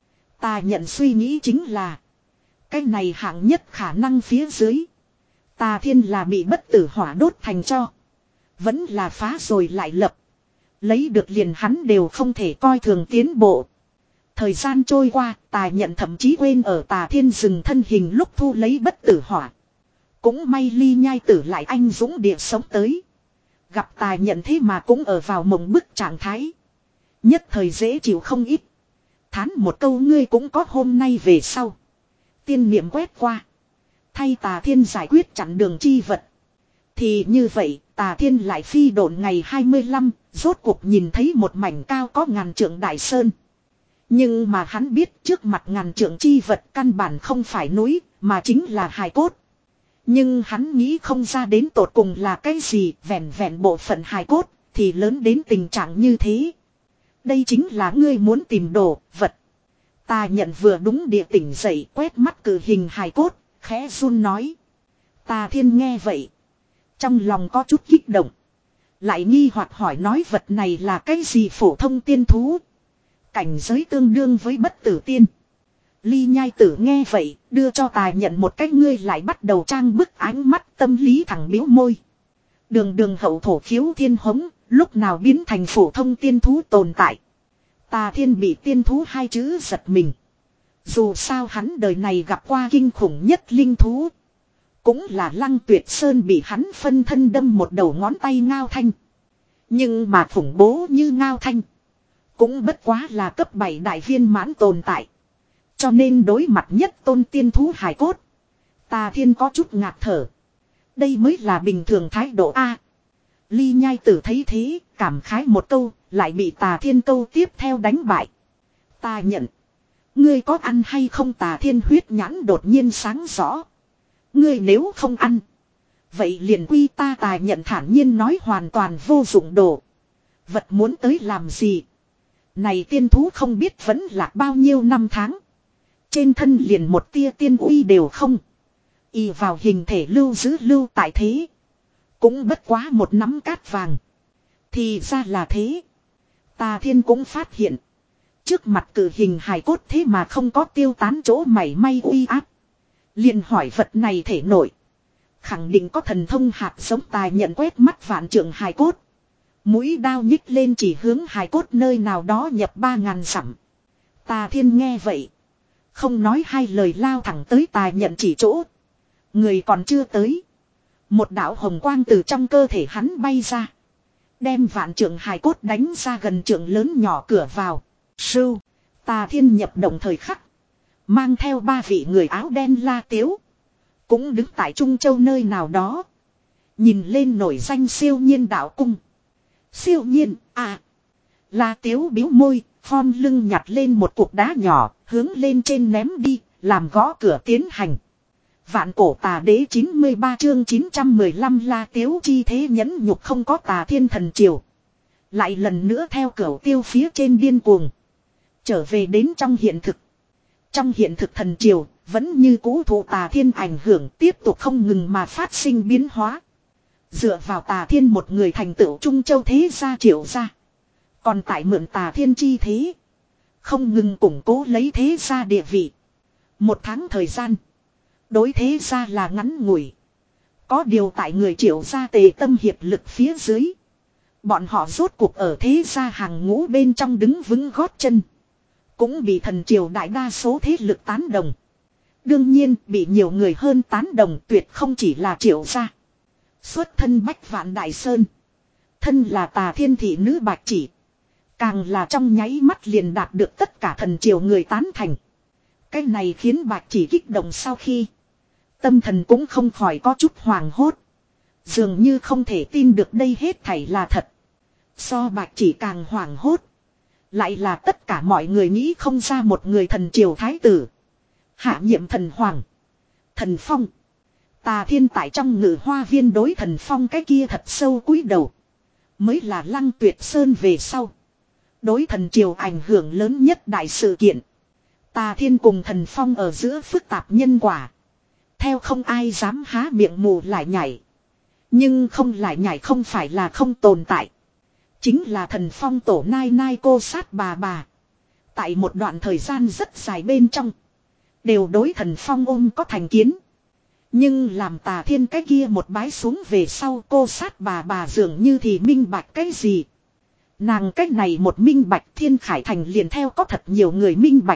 Ta nhận suy nghĩ chính là, cái này hạng nhất khả năng phía dưới, Tà Thiên là bị bất tử hỏa đốt thành cho, vẫn là phá rồi lại lập. Lấy được liền hắn đều không thể coi thường tiến bộ. Thời gian trôi qua, Tà nhận thậm chí quên ở Tà Thiên dừng thân hình lúc thu lấy bất tử hỏa. Cũng may Ly Nhai Tử lại anh dũng địa sống tới. Gặp Tà nhận thế mà cũng ở vào mộng bức trạng thái. Nhất thời dễ chịu không ít. Thán một câu ngươi cũng có hôm nay về sau. Tiên niệm quét qua, thay Tà Thiên giải quyết chặn đường chi vật. Thì như vậy, Tà Thiên lại phi độn ngày hai mươi lăm, rốt cuộc nhìn thấy một mảnh cao có ngàn trượng đại sơn. Nhưng mà hắn biết trước mặt ngàn trượng chi vật căn bản không phải núi, mà chính là hài cốt. Nhưng hắn nghĩ không ra đến tột cùng là cái gì, vẹn vẹn bộ phận hài cốt, thì lớn đến tình trạng như thế. Đây chính là ngươi muốn tìm đồ, vật. Tà nhận vừa đúng địa tỉnh dậy, quét mắt cử hình hài cốt, khẽ run nói. Tà Thiên nghe vậy, trong lòng có chút kích động. Lại nghi hoặc hỏi nói vật này là cái gì phổ thông tiên thú. Cảnh giới tương đương với bất tử tiên. Ly Nhai Tử nghe vậy, đưa cho Tà nhận một cái ngươi lại bắt đầu trang bức ánh mắt tâm lý thẳng biếu môi. Đường đường hậu thổ khiếu thiên hống, lúc nào biến thành phổ thông tiên thú tồn tại. Tà Thiên bị tiên thú hai chữ giật mình. Dù sao hắn đời này gặp qua kinh khủng nhất linh thú, cũng là Lăng Tuyệt Sơn bị hắn phân thân đâm một đầu ngón tay Ngao Thanh. Nhưng mà khủng bố như Ngao Thanh, cũng bất quá là cấp bảy đại viên mãn tồn tại. Cho nên đối mặt nhất tôn tiên thú hài cốt, Tà Thiên có chút ngạt thở. Đây mới là bình thường thái độ A. Ly Nhai Tử thấy thế, cảm khái một câu, lại bị Tà Thiên câu tiếp theo đánh bại. Ta nhận, ngươi có ăn hay không? Tà Thiên huyết nhãn đột nhiên sáng rõ. Ngươi nếu không ăn, vậy liền quy ta. Tà nhận thản nhiên nói hoàn toàn vô dụng đồ. Vật muốn tới làm gì? Này tiên thú không biết vẫn là bao nhiêu năm tháng. Trên thân liền một tia tiên uy đều không. Y vào hình thể lưu giữ lưu tại thế. Cũng bất quá một nắm cát vàng. Thì ra là thế. Tà Thiên cũng phát hiện. Trước mặt cử hình hài cốt thế mà không có tiêu tán chỗ mảy may uy áp. Liền hỏi vật này thể nổi, khẳng định có thần thông hạt giống. Tài nhận quét mắt vạn trượng hài cốt, mũi đao nhích lên chỉ hướng hài cốt nơi nào đó nhập ba ngàn dặm. Tà Thiên nghe vậy, không nói hai lời lao thẳng tới Tài nhận chỉ chỗ. Người còn chưa tới, một đạo hồng quang từ trong cơ thể hắn bay ra, đem vạn trượng hài cốt đánh ra gần trượng lớn nhỏ cửa vào. Sưu, Tà Thiên nhập động thời khắc, mang theo ba vị người áo đen la tiếu, cũng đứng tại Trung Châu nơi nào đó. Nhìn lên nổi danh Siêu Nhiên đạo cung. Siêu Nhiên, à. La Tiếu bĩu môi, khom lưng nhặt lên một cục đá nhỏ, hướng lên trên ném đi, làm gõ cửa tiến hành. Vạn cổ tà đế chín mươi ba chương chín trăm mười lăm La Tiếu chi thế nhẫn nhục không có tà thiên thần triều. Lại lần nữa theo cửu tiêu phía trên điên cuồng. Trở về đến trong hiện thực. Trong hiện thực thần triều, vẫn như cũ thụ tà thiên ảnh hưởng tiếp tục không ngừng mà phát sinh biến hóa. Dựa vào tà thiên một người thành tựu Trung Châu thế gia triệu gia. Còn tại mượn tà thiên chi thế. Không ngừng củng cố lấy thế gia địa vị. Một tháng thời gian. Đối thế gia là ngắn ngủi. Có điều tại người triệu gia tề tâm hiệp lực phía dưới. Bọn họ rốt cuộc ở thế gia hàng ngũ bên trong đứng vững gót chân. Cũng bị thần triều đại đa số thế lực tán đồng. Đương nhiên bị nhiều người hơn tán đồng tuyệt không chỉ là triệu gia. Xuất thân Bách Vạn Đại Sơn. Thân là tà thiên thị nữ Bạch Chỉ. Càng là trong nháy mắt liền đạt được tất cả thần triều người tán thành. Cái này khiến Bạch Chỉ kích động sau khi. Tâm thần cũng không khỏi có chút hoảng hốt. Dường như không thể tin được đây hết thảy là thật. So Bạch Chỉ càng hoảng hốt. Lại là tất cả mọi người nghĩ không ra một người thần triều thái tử. Hạ nhiệm thần hoàng. Thần Phong. Tà thiên tại trong ngự hoa viên đối thần Phong cái kia thật sâu cúi đầu. Mới là Lăng Tuyệt Sơn về sau. Đối thần triều ảnh hưởng lớn nhất đại sự kiện. Tà thiên cùng thần Phong ở giữa phức tạp nhân quả. Theo không ai dám há miệng mù lại nhảy. Nhưng không lại nhảy không phải là không tồn tại. Chính là thần Phong tổ nai nai cô sát bà bà. Tại một đoạn thời gian rất dài bên trong. Đều đối thần Phong ôm có thành kiến. Nhưng làm tà thiên cái kia một bái xuống về sau cô sát bà bà dường như thì minh bạch cái gì. Nàng cách này một minh bạch Thiên Khải Thành liền theo có thật nhiều người minh bạch.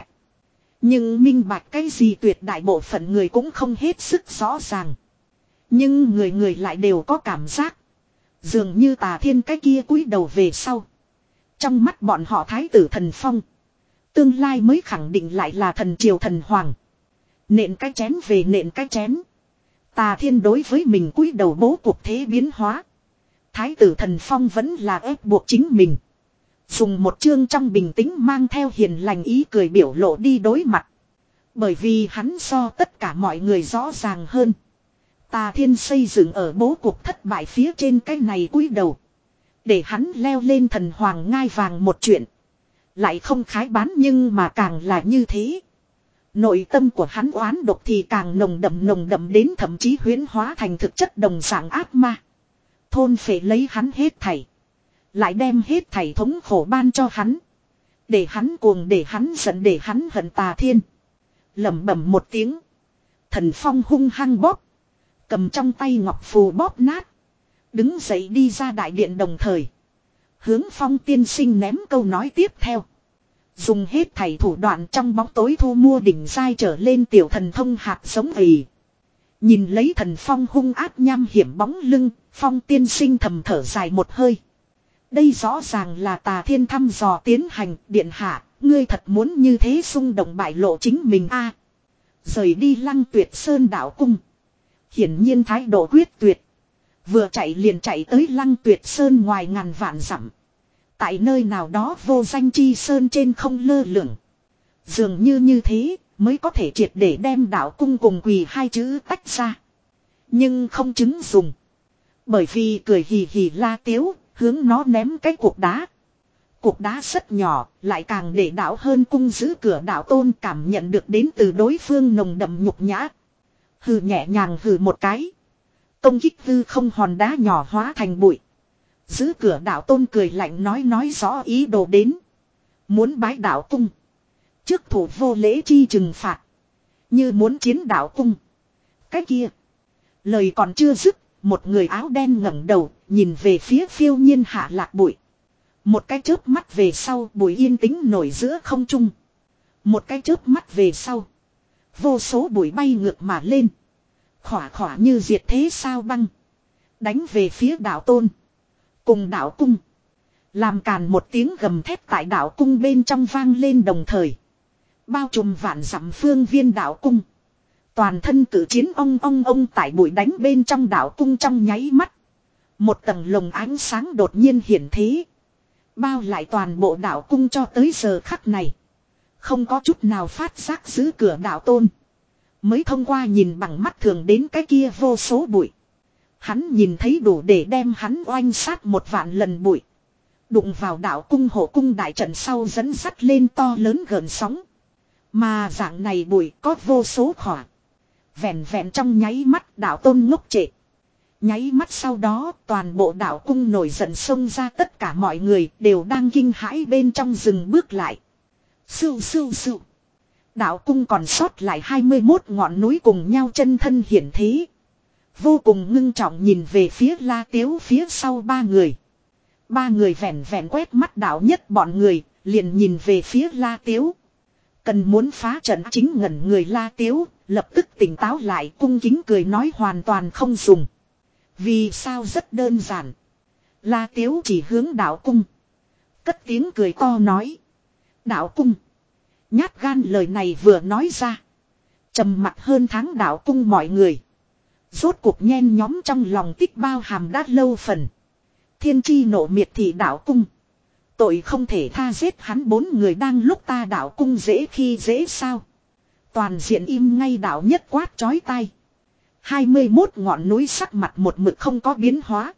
Nhưng minh bạch cái gì tuyệt đại bộ phận người cũng không hết sức rõ ràng. Nhưng người người lại đều có cảm giác. Dường như tà thiên cái kia cúi đầu về sau. Trong mắt bọn họ thái tử thần Phong. Tương lai mới khẳng định lại là thần triều thần hoàng. Nện cái chén về nện cái chén. Tà thiên đối với mình cúi đầu bố cuộc thế biến hóa. Thái tử thần Phong vẫn là ép buộc chính mình. Dùng một chương trong bình tĩnh mang theo hiền lành ý cười biểu lộ đi đối mặt. Bởi vì hắn so tất cả mọi người rõ ràng hơn. Tà thiên xây dựng ở bố cuộc thất bại phía trên cái này cúi đầu. Để hắn leo lên thần hoàng ngai vàng một chuyện. Lại không khái bán nhưng mà càng là như thế. Nội tâm của hắn oán độc thì càng nồng đậm nồng đậm đến thậm chí huyễn hóa thành thực chất đồng dạng ác ma. Thôn phệ lấy hắn hết thảy. Lại đem hết thảy thống khổ ban cho hắn. Để hắn cuồng để hắn giận để hắn hận tà thiên. Lẩm bẩm một tiếng. Thần Phong hung hăng bóp. Cầm trong tay ngọc phù bóp nát. Đứng dậy đi ra đại điện đồng thời. Hướng Phong tiên sinh ném câu nói tiếp theo. Dùng hết thảy thủ đoạn trong bóng tối thu mua đỉnh giai trở lên tiểu thần thông hạt giống ỉ. Nhìn lấy thần Phong hung ác nham hiểm bóng lưng, Phong tiên sinh thầm thở dài một hơi. Đây rõ ràng là tà thiên thăm dò tiến hành, điện hạ, ngươi thật muốn như thế xung động bại lộ chính mình a. Rời đi Lăng Tuyệt Sơn đạo cung. Hiển nhiên thái độ quyết tuyệt. Vừa chạy liền chạy tới Lăng Tuyệt Sơn ngoài ngàn vạn dặm. Tại nơi nào đó vô danh chi sơn trên không lơ lửng. Dường như như thế mới có thể triệt để đem đạo cung cùng quỳ hai chữ tách ra. Nhưng không chứng dùng. Bởi vì cười hì hì La Tiếu hướng nó ném cái cục đá. Cục đá rất nhỏ lại càng để đạo hơn cung giữ cửa đạo tôn cảm nhận được đến từ đối phương nồng đậm nhục nhã. Hừ nhẹ nhàng hừ một cái. Công kích hư không hòn đá nhỏ hóa thành bụi. Giữ cửa đạo tôn cười lạnh nói nói rõ ý đồ đến. Muốn bái đạo cung. Trước thủ vô lễ chi trừng phạt. Như muốn chiến đạo cung. Cái kia. Lời còn chưa dứt. Một người áo đen ngẩng đầu. Nhìn về phía Phiêu Nhiên hạ lạc bụi. Một cái chớp mắt về sau bụi yên tĩnh nổi giữa không trung. Một cái chớp mắt về sau. Vô số bụi bay ngược mà lên. Khỏa khỏa như diệt thế sao băng. Đánh về phía đạo tôn. Cùng đạo cung. Làm càn một tiếng gầm thét tại đạo cung bên trong vang lên đồng thời. Bao trùm vạn dặm phương viên đạo cung. Toàn thân cử chiến ong ong ong tại bụi đánh bên trong đạo cung trong nháy mắt. Một tầng lồng ánh sáng đột nhiên hiển thế. Bao lại toàn bộ đạo cung cho tới giờ khắc này. Không có chút nào phát giác giữ cửa đạo tôn. Mới thông qua nhìn bằng mắt thường đến cái kia vô số bụi. Hắn nhìn thấy đủ để đem hắn oanh sát một vạn lần bụi. Đụng vào đạo cung hộ cung đại trận sau dẫn dắt lên to lớn gợn sóng. Mà dạng này bụi có vô số khỏa. Vẹn vẹn trong nháy mắt đạo tôn ngốc trệ. Nháy mắt sau đó toàn bộ đạo cung nổi giận xông ra, tất cả mọi người đều đang kinh hãi bên trong dừng bước lại. Sưu sưu sưu. Đạo cung còn sót lại hai mươi mốt ngọn núi cùng nhau chân thân hiển thế. Vô cùng ngưng trọng nhìn về phía La Tiếu phía sau ba người. Ba người vẹn vẹn quét mắt đạo nhất bọn người, liền nhìn về phía La Tiếu. Cần muốn phá trận chính ngẩn người La Tiếu, lập tức tỉnh táo lại, cung kính cười nói hoàn toàn không dùng. Vì sao rất đơn giản. La Tiếu chỉ hướng đạo cung. Cất tiếng cười to nói. Đạo cung. Nhát gan lời này vừa nói ra. Trầm mặc hơn tháng đạo cung mọi người. Rốt cuộc nhen nhóm trong lòng tích bao hàm đã lâu phần. Thiên chi nộ miệt thị đạo cung. Tội không thể tha giết hắn bốn người đang lúc ta đạo cung dễ khi dễ sao. Toàn diện im ngay đạo nhất quát chói tai. hai mươi mốt ngọn núi sắc mặt một mực không có biến hóa.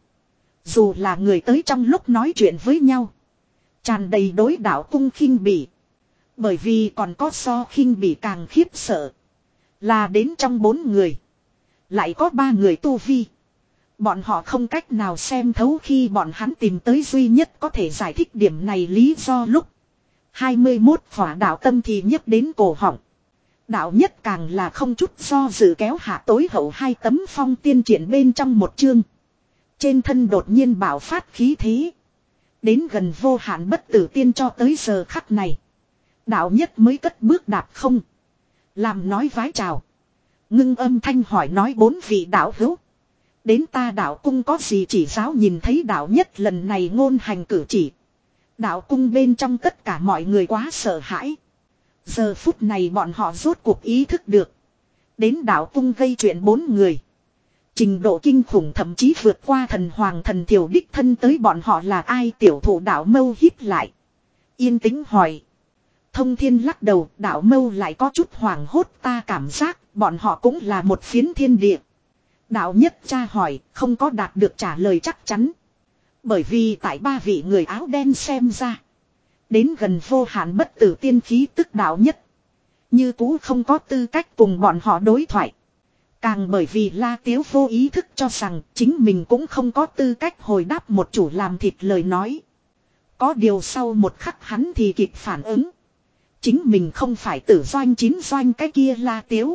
Dù là người tới trong lúc nói chuyện với nhau. Tràn đầy đối đạo cung khinh bỉ. Bởi vì còn có so khinh bỉ càng khiếp sợ. Là đến trong bốn người. Lại có ba người tu vi. Bọn họ không cách nào xem thấu khi bọn hắn tìm tới duy nhất có thể giải thích điểm này lý do lúc. hai mươi mốt khỏa đạo tâm thì nhấp đến cổ họng. Đạo nhất càng là không chút do dự kéo hạ tối hậu hai tấm phong tiên triển bên trong một chương. Trên thân đột nhiên bạo phát khí thế. Đến gần vô hạn bất tử tiên cho tới giờ khắc này. Đạo nhất mới cất bước đạp không. Làm nói vái chào. Ngưng âm thanh hỏi nói bốn vị đạo hữu. Đến ta đạo cung có gì chỉ giáo nhìn thấy đạo nhất lần này ngôn hành cử chỉ. Đạo cung bên trong tất cả mọi người quá sợ hãi. Giờ phút này bọn họ rốt cuộc ý thức được. Đến đạo cung gây chuyện bốn người. Trình độ kinh khủng thậm chí vượt qua thần hoàng thần thiểu đích thân tới bọn họ là ai. Tiểu thủ đạo mâu hít lại. Yên tĩnh hỏi. Thông thiên lắc đầu, đạo mâu lại có chút hoảng hốt, ta cảm giác bọn họ cũng là một phiến thiên địa. Đạo nhất tra hỏi, không có đạt được trả lời chắc chắn. Bởi vì tại ba vị người áo đen xem ra. Đến gần vô hạn bất tử tiên khí tức đạo nhất. Như cũ không có tư cách cùng bọn họ đối thoại. Càng bởi vì La Tiếu vô ý thức cho rằng chính mình cũng không có tư cách hồi đáp một chủ làm thịt lời nói. Có điều sau một khắc hắn thì kịp phản ứng. Chính mình không phải tử doanh chín doanh cái kia La Tiếu.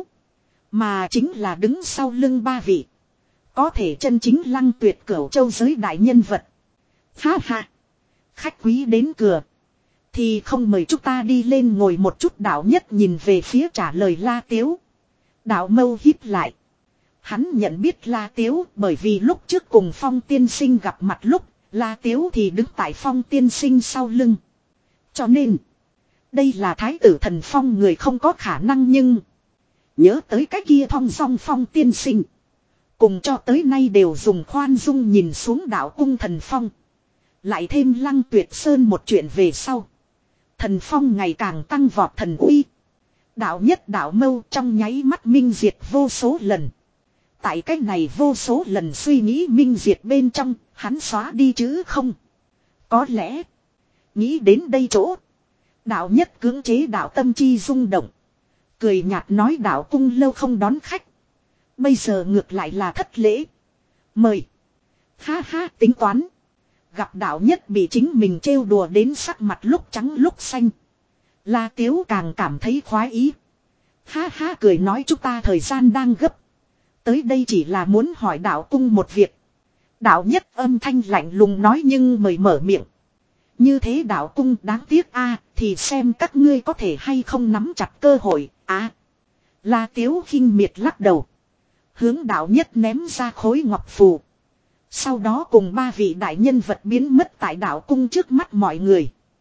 Mà chính là đứng sau lưng ba vị. Có thể chân chính lăng tuyệt cửu châu giới đại nhân vật. Ha ha. Khách quý đến cửa. Thì không mời chúng ta đi lên ngồi một chút. Đạo nhất nhìn về phía trả lời La Tiếu. Đạo mâu hít lại. Hắn nhận biết La Tiếu bởi vì lúc trước cùng Phong tiên sinh gặp mặt lúc. La Tiếu thì đứng tại Phong tiên sinh sau lưng. Cho nên. Đây là thái tử thần Phong người không có khả năng nhưng. Nhớ tới cái kia thong dong Phong tiên sinh. Cùng cho tới nay đều dùng khoan dung nhìn xuống đạo cung thần Phong. Lại thêm Lăng Tuyệt Sơn một chuyện về sau. Thần Phong ngày càng tăng vọt thần uy. Đạo nhất đạo mâu trong nháy mắt minh diệt vô số lần. Tại cách này vô số lần suy nghĩ minh diệt bên trong, hắn xóa đi chứ không. Có lẽ, nghĩ đến đây chỗ. Đạo nhất cưỡng chế đạo tâm chi rung động. Cười nhạt nói đạo cung lâu không đón khách. Bây giờ ngược lại là thất lễ. Mời. Ha ha tính toán. Gặp đạo nhất bị chính mình trêu đùa đến sắc mặt lúc trắng lúc xanh. La Tiếu càng cảm thấy khoái ý. Ha ha cười nói chúng ta thời gian đang gấp. Tới đây chỉ là muốn hỏi đạo cung một việc. Đạo nhất âm thanh lạnh lùng nói nhưng mời mở miệng. Như thế đạo cung đáng tiếc a thì xem các ngươi có thể hay không nắm chặt cơ hội à. La Tiếu khinh miệt lắc đầu. Hướng đạo nhất ném ra khối ngọc phù. Sau đó cùng ba vị đại nhân vật biến mất tại đạo cung trước mắt mọi người.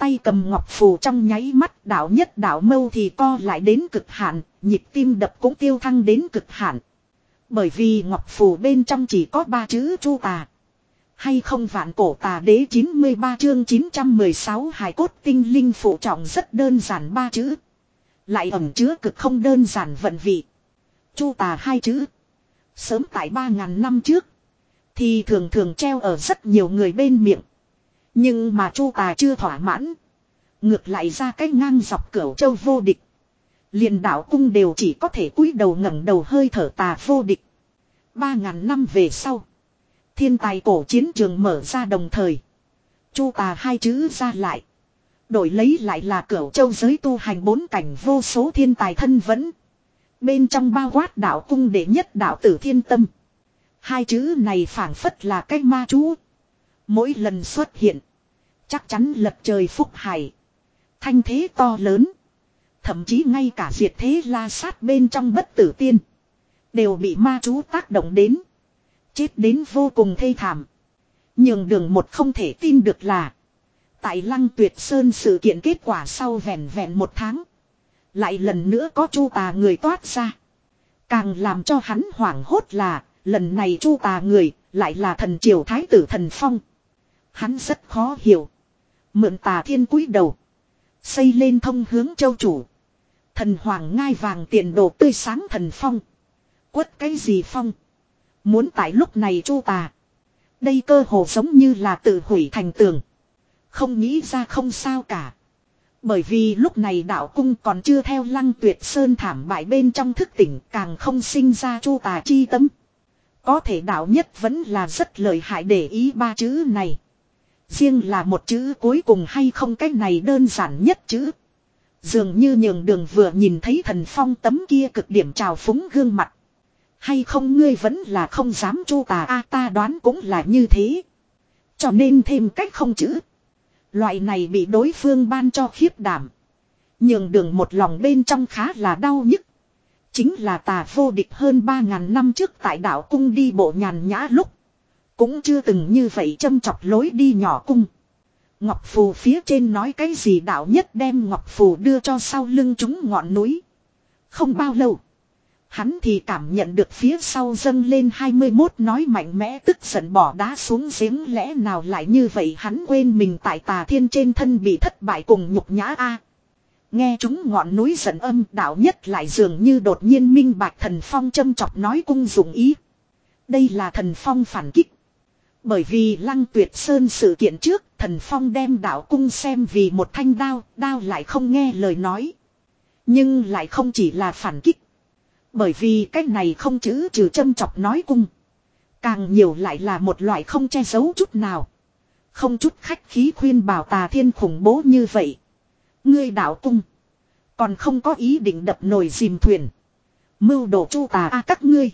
Tay cầm ngọc phù trong nháy mắt đạo nhất đạo mâu thì co lại đến cực hạn, nhịp tim đập cũng tiêu thăng đến cực hạn. Bởi vì ngọc phù bên trong chỉ có ba chữ Chu Tà. Hay không vạn cổ tà đế chín mươi ba chương chín trăm mười sáu hài cốt tinh linh phụ trọng rất đơn giản ba chữ. Lại ẩn chứa cực không đơn giản vận vị. Chu Tà hai chữ. Sớm tại ba ngàn năm trước. Thì thường thường treo ở rất nhiều người bên miệng. Nhưng mà Chu Tà chưa thỏa mãn. Ngược lại ra cái ngang dọc Cửu Châu vô địch. Liền đạo cung đều chỉ có thể cúi đầu ngẩng đầu hơi thở tà vô địch. Ba ngàn năm về sau. Thiên tài cổ chiến trường mở ra đồng thời. Chu Tà hai chữ ra lại. Đổi lấy lại là Cửu Châu giới tu hành bốn cảnh vô số thiên tài thân vẫn. Bên trong bao quát đạo cung đệ nhất đạo tử Thiên Tâm. Hai chữ này phảng phất là cái ma chú. Mỗi lần xuất hiện. Chắc chắn lật trời phúc hải. Thanh thế to lớn. Thậm chí ngay cả diệt thế la sát bên trong bất tử tiên. Đều bị ma chú tác động đến. Chết đến vô cùng thê thảm. Nhường đường một không thể tin được là. Tại Lăng Tuyệt Sơn sự kiện kết quả sau vẹn vẹn một tháng. Lại lần nữa có Chu Tà người toát ra. Càng làm cho hắn hoảng hốt là. Lần này Chu Tà người lại là thần triều thái tử Thần Phong. Hắn rất khó hiểu. Mượn Tà Thiên cúi đầu. Xây lên thông hướng châu chủ. Thần hoàng ngai vàng tiền đồ tươi sáng Thần Phong. Quất cái gì phong. Muốn tại lúc này Chu Tà. Đây cơ hồ giống như là tự hủy thành tường. Không nghĩ ra không sao cả. Bởi vì lúc này đạo cung còn chưa theo Lăng Tuyệt Sơn thảm bại bên trong thức tỉnh, càng không sinh ra Chu Tà chi tâm. Có thể đạo nhất vẫn là rất lợi hại để ý ba chữ này. Riêng là một chữ cuối cùng hay không, cái này đơn giản nhất chữ. Dường như nhường đường vừa nhìn thấy Thần Phong tấm kia cực điểm trào phúng gương mặt. Hay không ngươi vẫn là không dám Chu Tà a, ta đoán cũng là như thế. Cho nên thêm cách không chữ. Loại này bị đối phương ban cho khiếp đảm. Nhường đường một lòng bên trong khá là đau nhức. Chính là Tà vô địch hơn ba ngàn năm trước tại đạo cung đi bộ nhàn nhã lúc. Cũng chưa từng như vậy châm chọc lối đi nhỏ cung. Ngọc phù phía trên nói cái gì đạo nhất đem ngọc phù đưa cho sau lưng chúng ngọn núi. Không bao lâu. Hắn thì cảm nhận được phía sau dâng lên hai mươi mốt nói mạnh mẽ tức giận bỏ đá xuống giếng, lẽ nào lại như vậy, hắn quên mình tại Tà Thiên trên thân bị thất bại cùng nhục nhã a. Nghe chúng ngọn núi giận âm, đạo nhất lại dường như đột nhiên minh bạch Thần Phong châm chọc nói cung dụng ý. Đây là Thần Phong phản kích. Bởi vì Lăng Tuyệt Sơn sự kiện trước, Thần Phong đem đạo cung xem vì một thanh đao, đao lại không nghe lời nói. Nhưng lại không chỉ là phản kích. Bởi vì cách này không chữ trừ châm chọc nói cung. Càng nhiều lại là một loại không che giấu chút nào. Không chút khách khí khuyên bảo Tà Thiên khủng bố như vậy. Ngươi đạo cung. Còn không có ý định đập nồi dìm thuyền. Mưu đồ Chu Tà a các ngươi.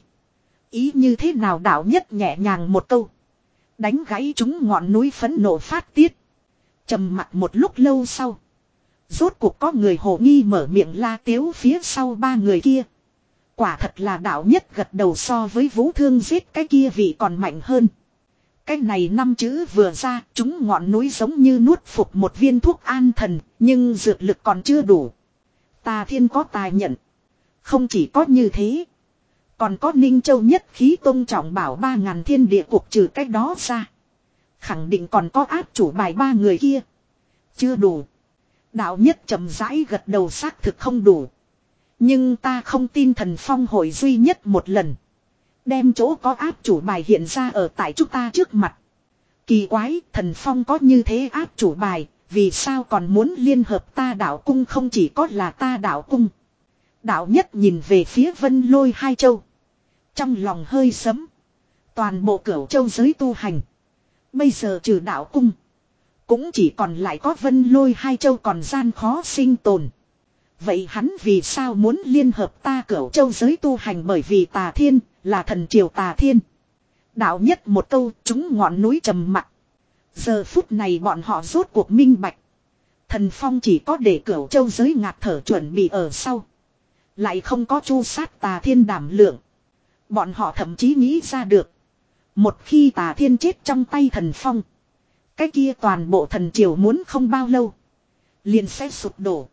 Ý như thế nào đạo nhất nhẹ nhàng một câu. Đánh gãy chúng ngọn núi phẫn nộ phát tiết. Trầm mặc một lúc lâu sau. Rốt cuộc có người hồ nghi mở miệng la tiếu phía sau ba người kia. Quả thật là đạo nhất gật đầu, so với Vũ Thương giết cái kia vị còn mạnh hơn. Cái này năm chữ vừa ra, chúng ngọn núi giống như nuốt phục một viên thuốc an thần, nhưng dược lực còn chưa đủ. Tà Thiên có tài nhận. Không chỉ có như thế. Còn có Ninh Châu nhất khí tôn trọng bảo ba ngàn thiên địa cuộc trừ cách đó ra. Khẳng định còn có áp chủ bài ba người kia. Chưa đủ. Đạo nhất chậm rãi gật đầu, xác thực không đủ. Nhưng ta không tin Thần Phong hội duy nhất một lần. Đem chỗ có áp chủ bài hiện ra ở tại chúng ta trước mặt. Kỳ quái, Thần Phong có như thế áp chủ bài, vì sao còn muốn liên hợp ta đạo cung, không chỉ có là ta đạo cung. Đạo nhất nhìn về phía Vân Lôi hai châu. Trong lòng hơi sấm. Toàn bộ Cửu Châu giới tu hành. Bây giờ trừ đạo cung. Cũng chỉ còn lại có Vân Lôi hai châu còn gian khó sinh tồn. Vậy hắn vì sao muốn liên hợp ta Cửu Châu giới tu hành, bởi vì Tà Thiên là thần triều Tà Thiên. Đạo nhất một câu, chúng ngọn núi trầm mặc. Giờ phút này bọn họ rốt cuộc minh bạch. Thần Phong chỉ có để Cửu Châu giới ngạt thở chuẩn bị ở sau. Lại không có chu sát Tà Thiên đảm lượng. Bọn họ thậm chí nghĩ ra được. Một khi Tà Thiên chết trong tay Thần Phong. Cái kia toàn bộ thần triều muốn không bao lâu. liền sẽ sụp đổ.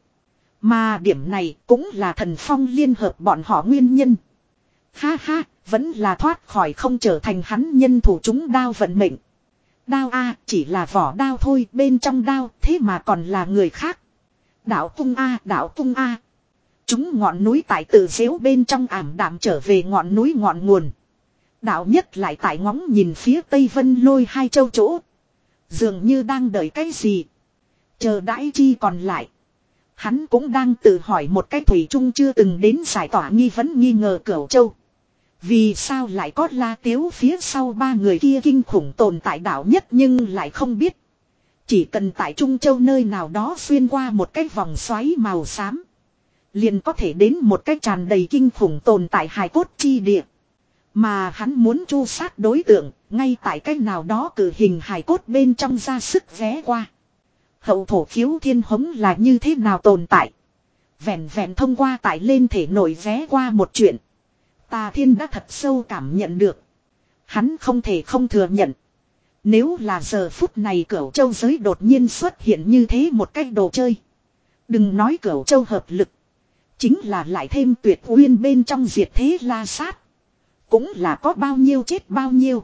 Mà điểm này cũng là thần phong liên hợp bọn họ nguyên nhân. Ha ha, vẫn là thoát khỏi không trở thành hắn nhân thủ chúng đao vận mệnh. Đao A chỉ là vỏ đao thôi, bên trong đao thế mà còn là người khác. Đạo cung A, đạo cung A. Chúng ngọn núi tại tự xếu bên trong ảm đạm trở về ngọn núi ngọn nguồn. Đạo nhất lại tại ngóng nhìn phía tây vân lôi hai châu chỗ. Dường như đang đợi cái gì. Chờ đãi chi còn lại. Hắn cũng đang tự hỏi một cái thủy chung chưa từng đến giải tỏa nghi vấn nghi ngờ Cửu Châu. Vì sao lại có La Tiếu phía sau ba người kia kinh khủng tồn tại đạo nhất nhưng lại không biết. Chỉ cần tại Trung Châu nơi nào đó xuyên qua một cái vòng xoáy màu xám. Liền có thể đến một cái tràn đầy kinh khủng tồn tại hài cốt chi địa. Mà hắn muốn chu sát đối tượng, ngay tại cái nào đó cử hình hài cốt bên trong ra sức vé qua. Hậu thổ khiếu thiên hống là như thế nào tồn tại? Vẹn vẹn thông qua tải lên thể nổi vé qua một chuyện. Tà Thiên đã thật sâu cảm nhận được. Hắn không thể không thừa nhận. Nếu là giờ phút này Cửu Châu giới đột nhiên xuất hiện như thế một cách đồ chơi. Đừng nói Cửu Châu hợp lực. Chính là lại thêm tuyệt uyên bên trong diệt thế la sát. Cũng là có bao nhiêu chết bao nhiêu.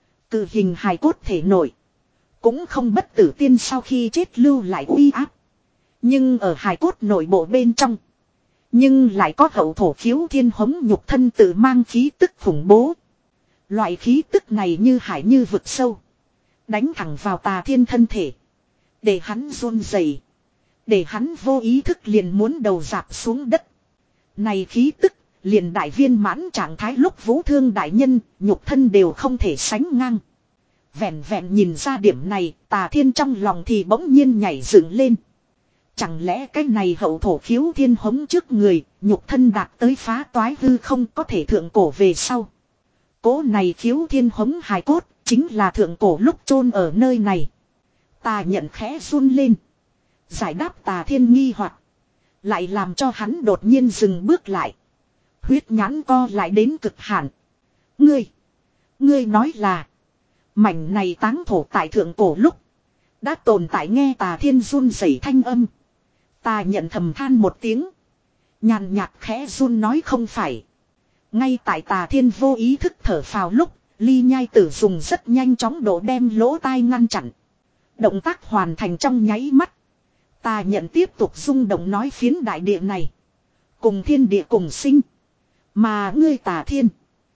Cử hình hài cốt thể nổi. Cũng không bất tử tiên sau khi chết lưu lại uy áp. Nhưng ở hài cốt nội bộ bên trong. Nhưng lại có hậu thổ khiếu thiên hống nhục thân tự mang khí tức khủng bố. Loại khí tức này như hải như vực sâu. Đánh thẳng vào Tà Thiên thân thể. Để hắn run rẩy, để hắn vô ý thức liền muốn đầu dạp xuống đất. Này khí tức, liền đại viên mãn trạng thái lúc vũ thương đại nhân, nhục thân đều không thể sánh ngang. Vẹn vẹn nhìn ra điểm này, Tà Thiên trong lòng thì bỗng nhiên nhảy dựng lên. Chẳng lẽ cái này hậu thổ khiếu thiên hống trước người, nhục thân đạt tới phá toái hư không có thể thượng cổ về sau. Cố này khiếu thiên hống hài cốt, chính là thượng cổ lúc chôn ở nơi này. Tà nhận khẽ run lên. Giải đáp Tà Thiên nghi hoặc, lại làm cho hắn đột nhiên dừng bước lại. Huyết nhãn co lại đến cực hạn. Ngươi, ngươi nói là, mảnh này táng thổ tại thượng cổ lúc, đã tồn tại nghe Tà Thiên run rẩy thanh âm. Tà nhận thầm than một tiếng. Nhàn nhạt khẽ run nói không phải. Ngay tại Tà Thiên vô ý thức thở phào lúc, Ly Nhai Tử dùng rất nhanh chóng độ đem lỗ tai ngăn chặn. Động tác hoàn thành trong nháy mắt. Tà nhận tiếp tục rung động nói phiến đại địa này. Cùng thiên địa cùng sinh. Mà ngươi Tà Thiên.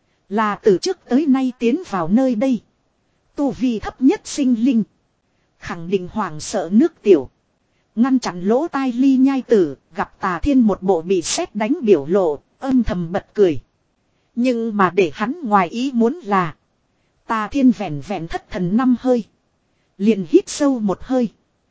Là từ trước tới nay tiến vào nơi đây. Tu vi thấp nhất sinh linh. Khẳng định hoảng sợ nước tiểu. Ngăn chặn lỗ tai Ly Nhai Tử. Gặp Tà Thiên một bộ bị sét đánh biểu lộ. Âm thầm bật cười. Nhưng mà để hắn ngoài ý muốn là. Tà Thiên vẹn vẹn thất thần năm hơi. Liền hít sâu một hơi.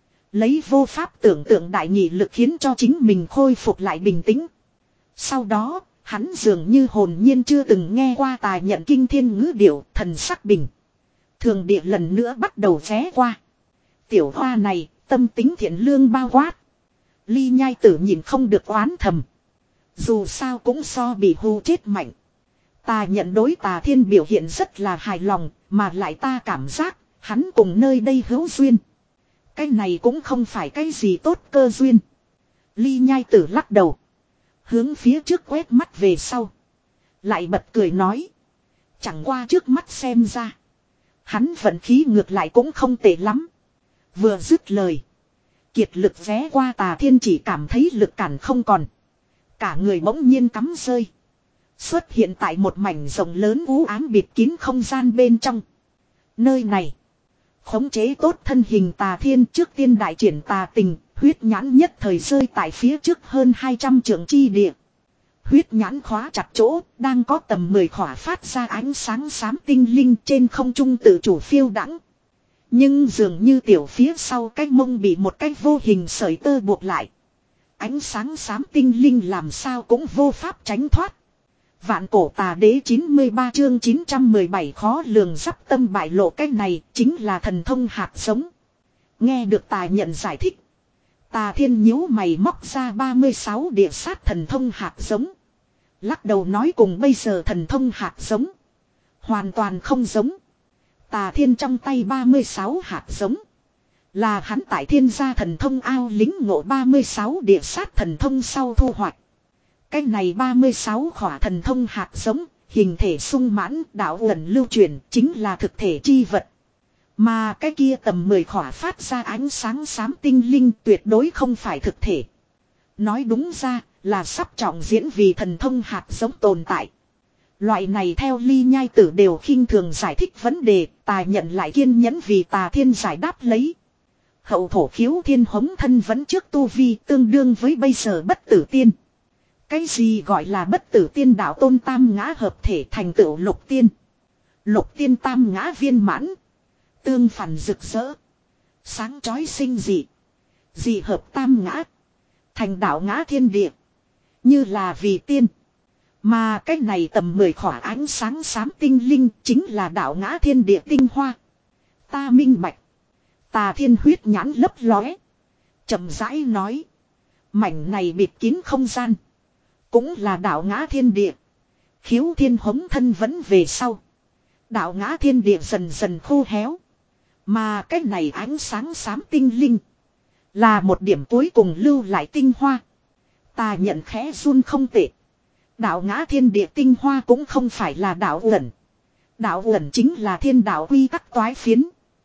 Lấy vô pháp tưởng tượng đại nghị lực khiến cho chính mình khôi phục lại bình tĩnh. Sau đó, hắn dường như hồn nhiên chưa từng nghe qua Tà nhận kinh thiên ngữ điệu thần sắc bình. Thường địa lần nữa bắt đầu vé qua. Tiểu hoa này, tâm tính thiện lương bao quát. Ly Nhai Tử nhìn không được oán thầm. Dù sao cũng so bị hù chết mạnh. Ta nhận đối Tà Thiên biểu hiện rất là hài lòng, mà lại ta cảm giác, hắn cùng nơi đây hữu duyên. Cái này cũng không phải cái gì tốt cơ duyên. Ly Nhai Tử lắc đầu. Hướng phía trước quét mắt về sau. Lại bật cười nói. Chẳng qua trước mắt xem ra. Hắn vận khí ngược lại cũng không tệ lắm. Vừa dứt lời. Kiệt lực vé qua Tà Thiên chỉ cảm thấy lực cản không còn. Cả người bỗng nhiên cắm rơi. Xuất hiện tại một mảnh rộng lớn u ám bịt kín không gian bên trong. Nơi này. Khống chế tốt thân hình Tà Thiên trước tiên đại triển tà tình. Huyết nhãn nhất thời rơi tại phía trước hơn hai trăm trượng chi địa. Huyết nhãn khóa chặt chỗ. Đang có tầm mười khỏa phát ra ánh sáng xám tinh linh trên không trung tự chủ phiêu đãng. Nhưng dường như tiểu phía sau cái mông bị một cái vô hình sợi tơ buộc lại. Ánh sáng xám tinh linh làm sao cũng vô pháp tránh thoát. Vạn cổ tà đế chín mươi ba chương chín trăm mười bảy khó lường sắp tâm bại lộ, cái này chính là thần thông hạt giống. Nghe được Tà nhận giải thích. Tà Thiên nhíu mày móc ra ba mươi sáu địa sát thần thông hạt giống. Lắc đầu nói cùng bây giờ thần thông hạt giống. Hoàn toàn không giống. Tà Thiên trong tay ba mươi sáu hạt giống. Là hắn tại thiên gia thần thông ao lính ngộ ba mươi sáu địa sát thần thông sau thu hoạch. Cái này ba mươi sáu khỏa thần thông hạt giống, hình thể sung mãn, đạo ẩn lưu truyền, chính là thực thể chi vật. Mà cái kia tầm mười khỏa phát ra ánh sáng xám tinh linh tuyệt đối không phải thực thể. Nói đúng ra là sắp trọng diễn vì thần thông hạt giống tồn tại. Loại này theo Ly Nhai Tử đều khinh thường giải thích vấn đề, Tà Nhận lại kiên nhẫn vì Tà Thiên giải đáp lấy. Hậu thổ khiếu thiên hống thân vẫn trước tu vi tương đương với bây giờ bất tử tiên. Cái gì gọi là bất tử tiên đạo tôn tam ngã hợp thể thành tựu lục tiên. Lục tiên tam ngã viên mãn. Tương phản rực rỡ. Sáng chói sinh dị. Dị hợp tam ngã. Thành đạo ngã thiên địa. Như là vì tiên. Mà cái này tầm mười khỏa ánh sáng xám tinh linh chính là đạo ngã thiên địa tinh hoa. Ta minh bạch. Tà Thiên huyết nhãn lấp lóe. Chậm rãi nói. Mảnh này bịt kín không gian. Cũng là đạo ngã thiên địa. Khiếu thiên hống thân vẫn về sau. Đạo ngã thiên địa dần dần khô héo. Mà cái này ánh sáng xám tinh linh. Là một điểm cuối cùng lưu lại tinh hoa. Ta nhận khẽ run không tệ. Đạo ngã thiên địa tinh hoa cũng không phải là đạo uẩn. Đạo uẩn chính là thiên đạo quy tắc toái phiến.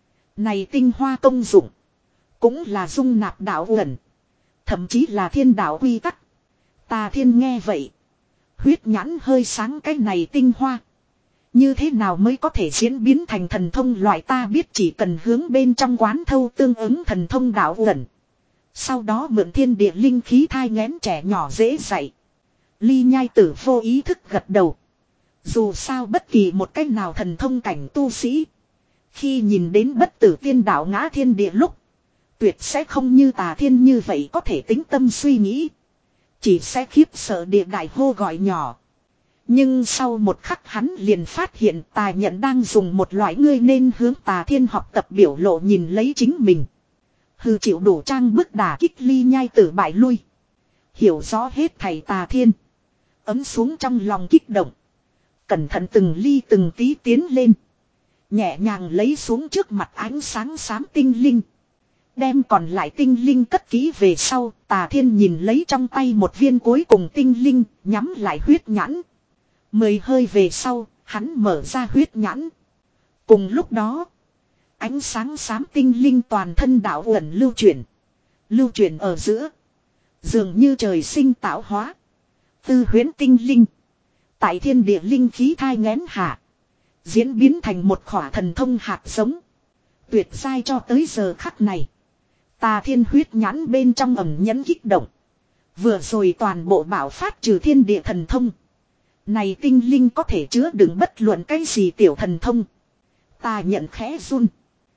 Này tinh hoa công dụng. Cũng là dung nạp đạo uẩn. Thậm chí là thiên đạo quy tắc. Tà Thiên nghe vậy. Huyết nhãn hơi sáng cái này tinh hoa. Như thế nào mới có thể diễn biến thành thần thông loại ta biết chỉ cần hướng bên trong quán thâu tương ứng thần thông đạo uẩn. Sau đó mượn thiên địa linh khí thai nghén trẻ nhỏ dễ dạy. Ly Nhai Tử vô ý thức gật đầu. Dù sao bất kỳ một cách nào thần thông cảnh tu sĩ. Khi nhìn đến bất tử tiên đạo ngã thiên địa lúc. Tuyệt sẽ không như Tà Thiên như vậy có thể tính tâm suy nghĩ. Chỉ sẽ khiếp sợ địa đại hô gọi nhỏ. Nhưng sau một khắc hắn liền phát hiện Tà Nhận đang dùng một loại ngươi nên hướng Tà Thiên học tập biểu lộ nhìn lấy chính mình. Hư chịu đủ trang bức đả kích Ly Nhai Tử bại lui. Hiểu rõ hết thầy Tà Thiên. Ấm xuống trong lòng kích động. Cẩn thận từng ly từng tí tiến lên. Nhẹ nhàng lấy xuống trước mặt ánh sáng xám tinh linh. Đem còn lại tinh linh cất kỹ về sau. Tà Thiên nhìn lấy trong tay một viên cuối cùng tinh linh. Nhắm lại huyết nhãn. Mười hơi về sau. Hắn mở ra huyết nhãn. Cùng lúc đó. Ánh sáng xám tinh linh toàn thân đạo uẩn lưu chuyển. Lưu chuyển ở giữa. Dường như trời sinh tạo hóa. Tư huyễn tinh linh. Tại thiên địa linh khí thai nghén hạ. Diễn biến thành một khỏa thần thông hạt giống. Tuyệt sai cho tới giờ khắc này. Tà Thiên huyết nhãn bên trong ẩm nhẫn kích động. Vừa rồi toàn bộ bảo phát trừ thiên địa thần thông. Này tinh linh có thể chứa đựng bất luận cái gì tiểu thần thông. Ta nhận khẽ run.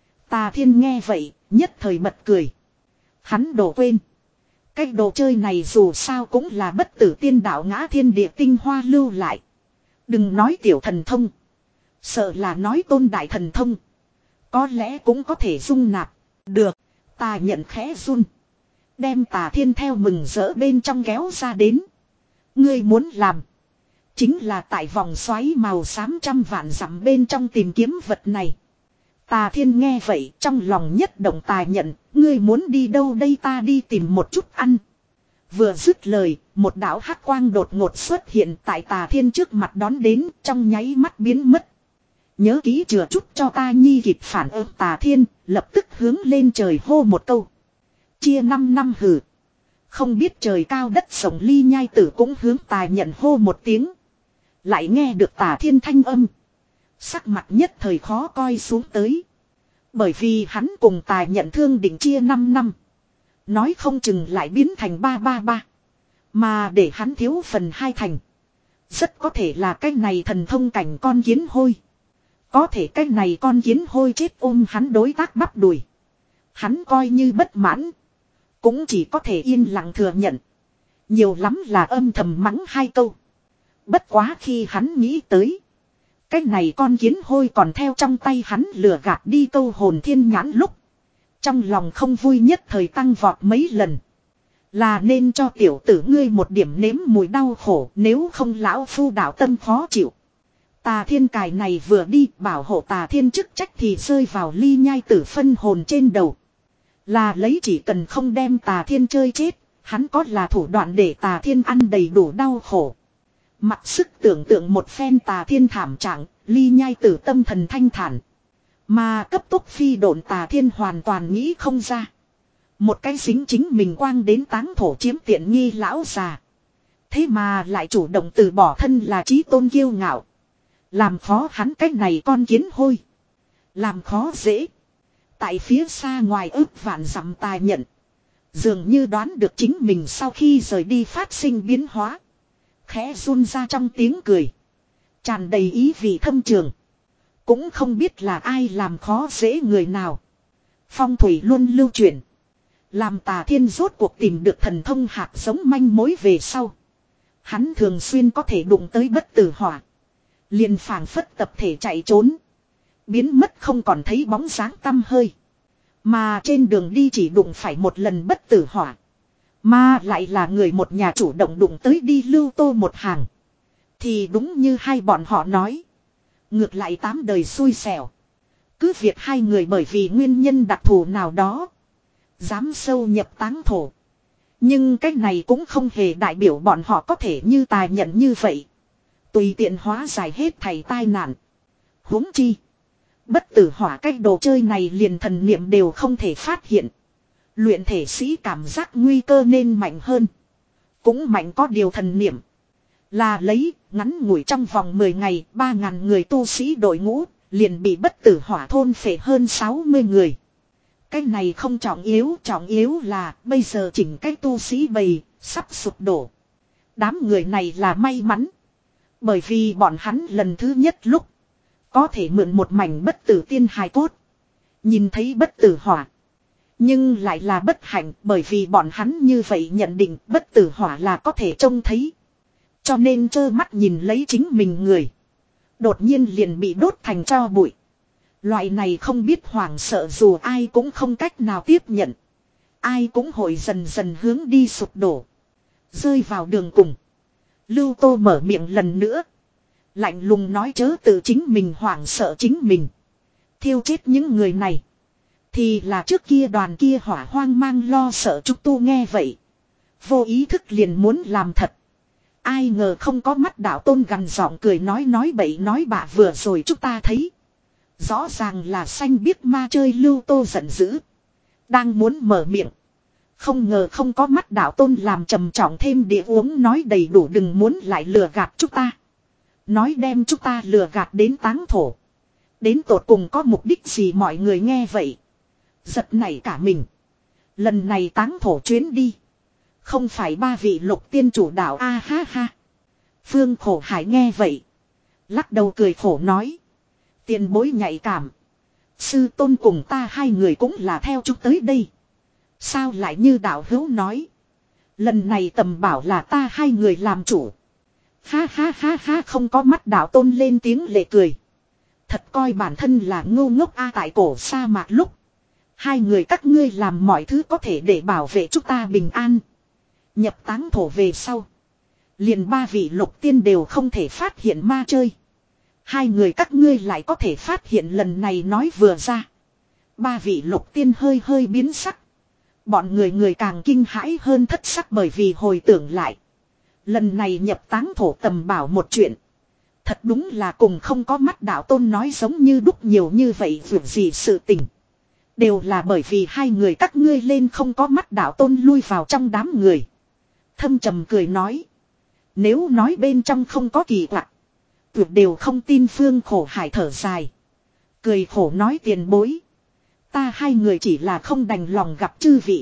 Tà Thiên nghe vậy, nhất thời bật cười. Hắn đổ quên. Cái đồ chơi này dù sao cũng là bất tử tiên đạo ngã thiên địa tinh hoa lưu lại. Đừng nói tiểu thần thông. Sợ là nói tôn đại thần thông. Có lẽ cũng có thể dung nạp. Được. Ta nhận khẽ run. Đem Tà Thiên theo mừng rỡ bên trong kéo ra đến. Ngươi muốn làm. Chính là tại vòng xoáy màu xám trăm vạn dặm bên trong tìm kiếm vật này. Tà Thiên nghe vậy trong lòng nhất động Tà Nhận. Ngươi muốn đi đâu đây ta đi tìm một chút ăn. Vừa dứt lời, một đạo hắc quang đột ngột xuất hiện tại Tà Thiên trước mặt đón đến trong nháy mắt biến mất. Nhớ kỹ chừa chút cho ta nhi kịp phản ứng Tà Thiên, lập tức hướng lên trời hô một câu. Chia năm năm hử. Không biết trời cao đất rộng Ly Nhai Tử cũng hướng Tà Nhận hô một tiếng. Lại nghe được Tà Thiên thanh âm. Sắc mặt nhất thời khó coi xuống tới. Bởi vì hắn cùng Tà Nhận thương định chia năm năm. Nói không chừng lại biến thành ba ba ba. Mà để hắn thiếu phần hai thành. Rất có thể là cái này thần thông cảnh con kiến hôi. Có thể cái này con kiến hôi chết ôm hắn đối tác bắp đùi. Hắn coi như bất mãn. Cũng chỉ có thể yên lặng thừa nhận. Nhiều lắm là âm thầm mắng hai câu. Bất quá khi hắn nghĩ tới. Cái này con kiến hôi còn theo trong tay hắn lừa gạt đi câu hồn thiên nhãn lúc. Trong lòng không vui nhất thời tăng vọt mấy lần. Là nên cho tiểu tử ngươi một điểm nếm mùi đau khổ nếu không lão phu đạo tâm khó chịu. Tà Thiên cài này vừa đi bảo hộ Tà Thiên chức trách thì rơi vào Ly Nhai Tử phân hồn trên đầu. Là lấy chỉ cần không đem Tà Thiên chơi chết, hắn có là thủ đoạn để Tà Thiên ăn đầy đủ đau khổ. Mặc sức tưởng tượng một phen Tà Thiên thảm trạng, Ly Nhai Tử tâm thần thanh thản. Mà cấp tốc phi độn Tà Thiên hoàn toàn nghĩ không ra. Một cái dính chính mình quang đến táng thổ chiếm tiện nghi lão già. Thế mà lại chủ động từ bỏ thân là chí tôn kiêu ngạo. Làm khó hắn cách này con kiến hôi. Làm khó dễ. Tại phía xa ngoài ước vạn dặm tài nhận. Dường như đoán được chính mình sau khi rời đi phát sinh biến hóa. Khẽ run ra trong tiếng cười. Tràn đầy ý vị thâm trường. Cũng không biết là ai làm khó dễ người nào. Phong thủy luôn lưu truyền. Làm Tà Thiên rốt cuộc tìm được thần thông hạt giống manh mối về sau. Hắn thường xuyên có thể đụng tới bất tử hỏa. Liền phảng phất tập thể chạy trốn. Biến mất không còn thấy bóng dáng tăm hơi. Mà trên đường đi chỉ đụng phải một lần bất tử hỏa. Mà lại là người một nhà chủ động đụng tới đi Lưu Tô một hàng. Thì đúng như hai bọn họ nói. Ngược lại tám đời xui xẻo. Cứ việc hai người bởi vì nguyên nhân đặc thù nào đó. Dám sâu nhập táng thổ. Nhưng cái này cũng không hề đại biểu bọn họ có thể như tài nhận như vậy. Tùy tiện hóa giải hết thảy tai nạn. Huống chi. Bất tử hỏa cái đồ chơi này liền thần niệm đều không thể phát hiện. Luyện thể sĩ cảm giác nguy cơ nên mạnh hơn. Cũng mạnh có điều thần niệm. Là lấy, ngắn ngủi trong vòng mười ngày, ba ngàn người tu sĩ đội ngũ, liền bị bất tử hỏa thôn phệ hơn sáu mươi người. Cái này không trọng yếu, trọng yếu là bây giờ chỉnh cái tu sĩ bầy, sắp sụp đổ. Đám người này là may mắn. Bởi vì bọn hắn lần thứ nhất lúc, có thể mượn một mảnh bất tử tiên hài cốt. Nhìn thấy bất tử hỏa. Nhưng lại là bất hạnh bởi vì bọn hắn như vậy nhận định bất tử hỏa là có thể trông thấy. Cho nên trơ mắt nhìn lấy chính mình người. Đột nhiên liền bị đốt thành tro bụi. Loại này không biết hoảng sợ dù ai cũng không cách nào tiếp nhận. Ai cũng hội dần dần hướng đi sụp đổ. Rơi vào đường cùng. Lưu Tô mở miệng lần nữa. Lạnh lùng nói chớ tự chính mình hoảng sợ chính mình. Thiêu chết những người này. Thì là trước kia đoàn kia hỏa hoang mang lo sợ chúng tu nghe vậy. Vô ý thức liền muốn làm thật. Ai ngờ không có mắt đạo tôn gằn giọng cười nói nói bậy nói bạ vừa rồi chúng ta thấy. Rõ ràng là xanh biết ma chơi Lưu Tô giận dữ. Đang muốn mở miệng. Không ngờ không có mắt đạo tôn làm trầm trọng thêm địa uống nói đầy đủ đừng muốn lại lừa gạt chúng ta. Nói đem chúng ta lừa gạt đến táng thổ. Đến tột cùng có mục đích gì mọi người nghe vậy. Giật nảy cả mình. Lần này táng thổ chuyến đi. Không phải ba vị lục tiên chủ đạo a à, ha ha. Phương Khổ Hải nghe vậy. Lắc đầu cười khổ nói. Tiền bối nhạy cảm. Sư tôn cùng ta hai người cũng là theo chúng tới đây. Sao lại như đạo hữu nói. Lần này tầm bảo là ta hai người làm chủ. Ha ha ha ha không có mắt đạo tôn lên tiếng lệ cười. Thật coi bản thân là ngu ngốc a tại cổ sa mạc lúc. Hai người các ngươi làm mọi thứ có thể để bảo vệ chúng ta bình an. Nhập táng thổ về sau. Liền ba vị lục tiên đều không thể phát hiện ma chơi. Hai người các ngươi lại có thể phát hiện lần này nói vừa ra. Ba vị lục tiên hơi hơi biến sắc. Bọn người người càng kinh hãi hơn thất sắc bởi vì hồi tưởng lại. Lần này nhập táng thổ tầm bảo một chuyện. Thật đúng là cùng không có mắt đạo tôn nói giống như đúc nhiều như vậy vượt gì sự tình. Đều là bởi vì hai người các ngươi lên không có mắt đạo tôn lui vào trong đám người. Thâm trầm cười nói. Nếu nói bên trong không có kỳ quặc. Tuyệt đều không tin Phương Khổ Hải thở dài. Cười khổ nói tiền bối. Ta hai người chỉ là không đành lòng gặp chư vị.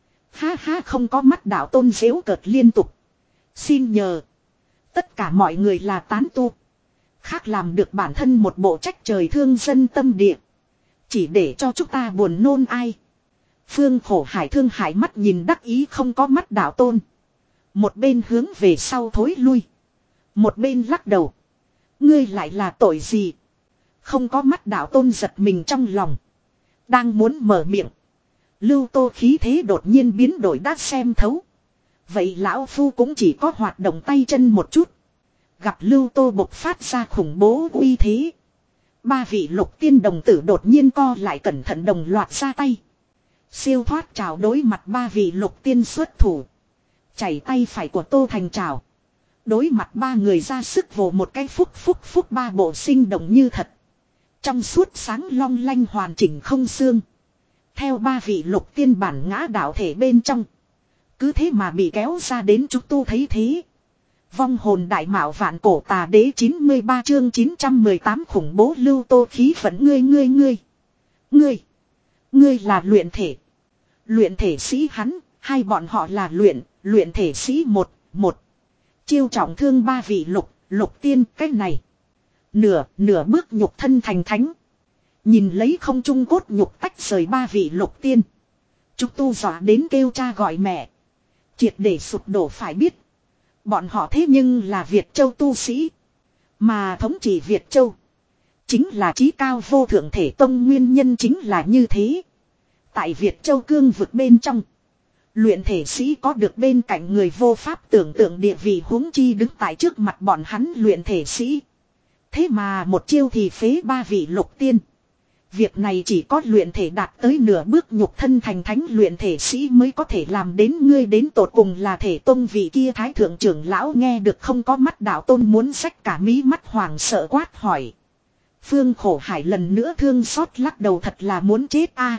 Ha ha không có mắt đạo tôn dễu cợt liên tục. Xin nhờ. Tất cả mọi người là tán tu. Khác làm được bản thân một bộ trách trời thương dân tâm địa. Chỉ để cho chúng ta buồn nôn ai. Phương Khổ Hải thương hải mắt nhìn đắc ý không có mắt đạo tôn. Một bên hướng về sau thối lui. Một bên lắc đầu. Ngươi lại là tội gì? Không có mắt đạo tôn giật mình trong lòng. Đang muốn mở miệng. Lưu Tô khí thế đột nhiên biến đổi đã xem thấu. Vậy lão phu cũng chỉ có hoạt động tay chân một chút. Gặp Lưu Tô bộc phát ra khủng bố uy thế. Ba vị lục tiên đồng tử đột nhiên co lại cẩn thận đồng loạt ra tay. Siêu thoát trào đối mặt ba vị lục tiên xuất thủ. Chảy tay phải của Tô Thành trào. Đối mặt ba người ra sức vồ một cái phúc phúc phúc ba bộ sinh động như thật. Trong suốt sáng long lanh hoàn chỉnh không xương. Theo ba vị lục tiên bản ngã đạo thể bên trong. Cứ thế mà bị kéo ra đến chúng tu thấy thế. Vong hồn đại mạo vạn cổ tà đế chín mươi ba chương chín trăm mười tám khủng bố Lưu Tô khí phẫn ngươi ngươi ngươi. Ngươi. Ngươi là luyện thể. Luyện thể sĩ hắn, hai bọn họ là luyện, luyện thể sĩ một, một. Chiêu trọng thương ba vị lục, lục tiên cách này. Nửa, nửa bước nhục thân thành thánh. Nhìn lấy không trung cốt nhục tách rời ba vị lục tiên. Trúc tu dọa đến kêu cha gọi mẹ. Triệt để sụp đổ phải biết. Bọn họ thế nhưng là Việt Châu tu sĩ. Mà thống trị Việt Châu. Chính là chí cao vô thượng thể tông nguyên nhân chính là như thế. Tại Việt Châu cương vực bên trong. Luyện thể sĩ có được bên cạnh người vô pháp tưởng tượng địa vị huống chi đứng tại trước mặt bọn hắn luyện thể sĩ. Thế mà một chiêu thì phế ba vị lục tiên. Việc này chỉ có luyện thể đạt tới nửa bước nhục thân thành thánh luyện thể sĩ mới có thể làm đến ngươi đến tột cùng là thể tôn vị kia thái thượng trưởng lão nghe được không có mắt đạo tôn muốn xách cả mí mắt hoàng sợ quát hỏi. Phương Khổ Hải lần nữa thương xót lắc đầu thật là muốn chết a.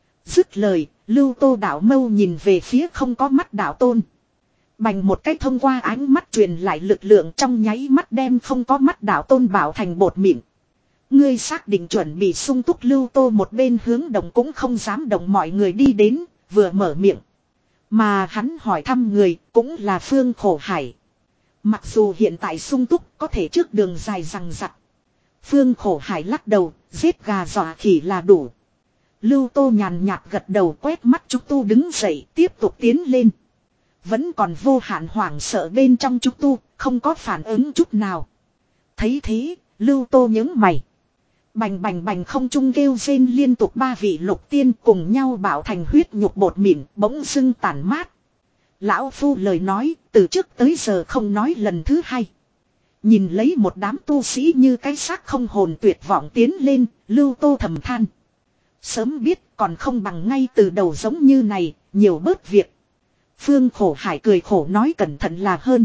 Dứt lời, Lưu Tô đạo mâu nhìn về phía không có mắt đạo tôn. Bành một cách thông qua ánh mắt truyền lại lực lượng trong nháy mắt đem không có mắt đạo tôn bảo thành bột mịn. Ngươi xác định chuẩn bị sung túc Lưu Tô một bên hướng động cũng không dám động mọi người đi đến, vừa mở miệng. Mà hắn hỏi thăm người cũng là Phương Khổ Hải. Mặc dù hiện tại sung túc có thể trước đường dài rằng rặc. Phương Khổ Hải lắc đầu, giết gà dọa khỉ là đủ. Lưu Tô nhàn nhạt gật đầu quét mắt Trúc Tu đứng dậy tiếp tục tiến lên. Vẫn còn vô hạn hoảng sợ bên trong Trúc Tu, không có phản ứng chút nào. Thấy thế, Lưu Tô nhướng mày. Bành bành bành không trung kêu rên liên tục ba vị lục tiên cùng nhau bảo thành huyết nhục bột mịn bỗng dưng tản mát. Lão Phu lời nói từ trước tới giờ không nói lần thứ hai. Nhìn lấy một đám tu sĩ như cái xác không hồn tuyệt vọng tiến lên, Lưu Tô thầm than. Sớm biết còn không bằng ngay từ đầu giống như này, nhiều bớt việc. Phương Khổ Hải cười khổ nói cẩn thận là hơn.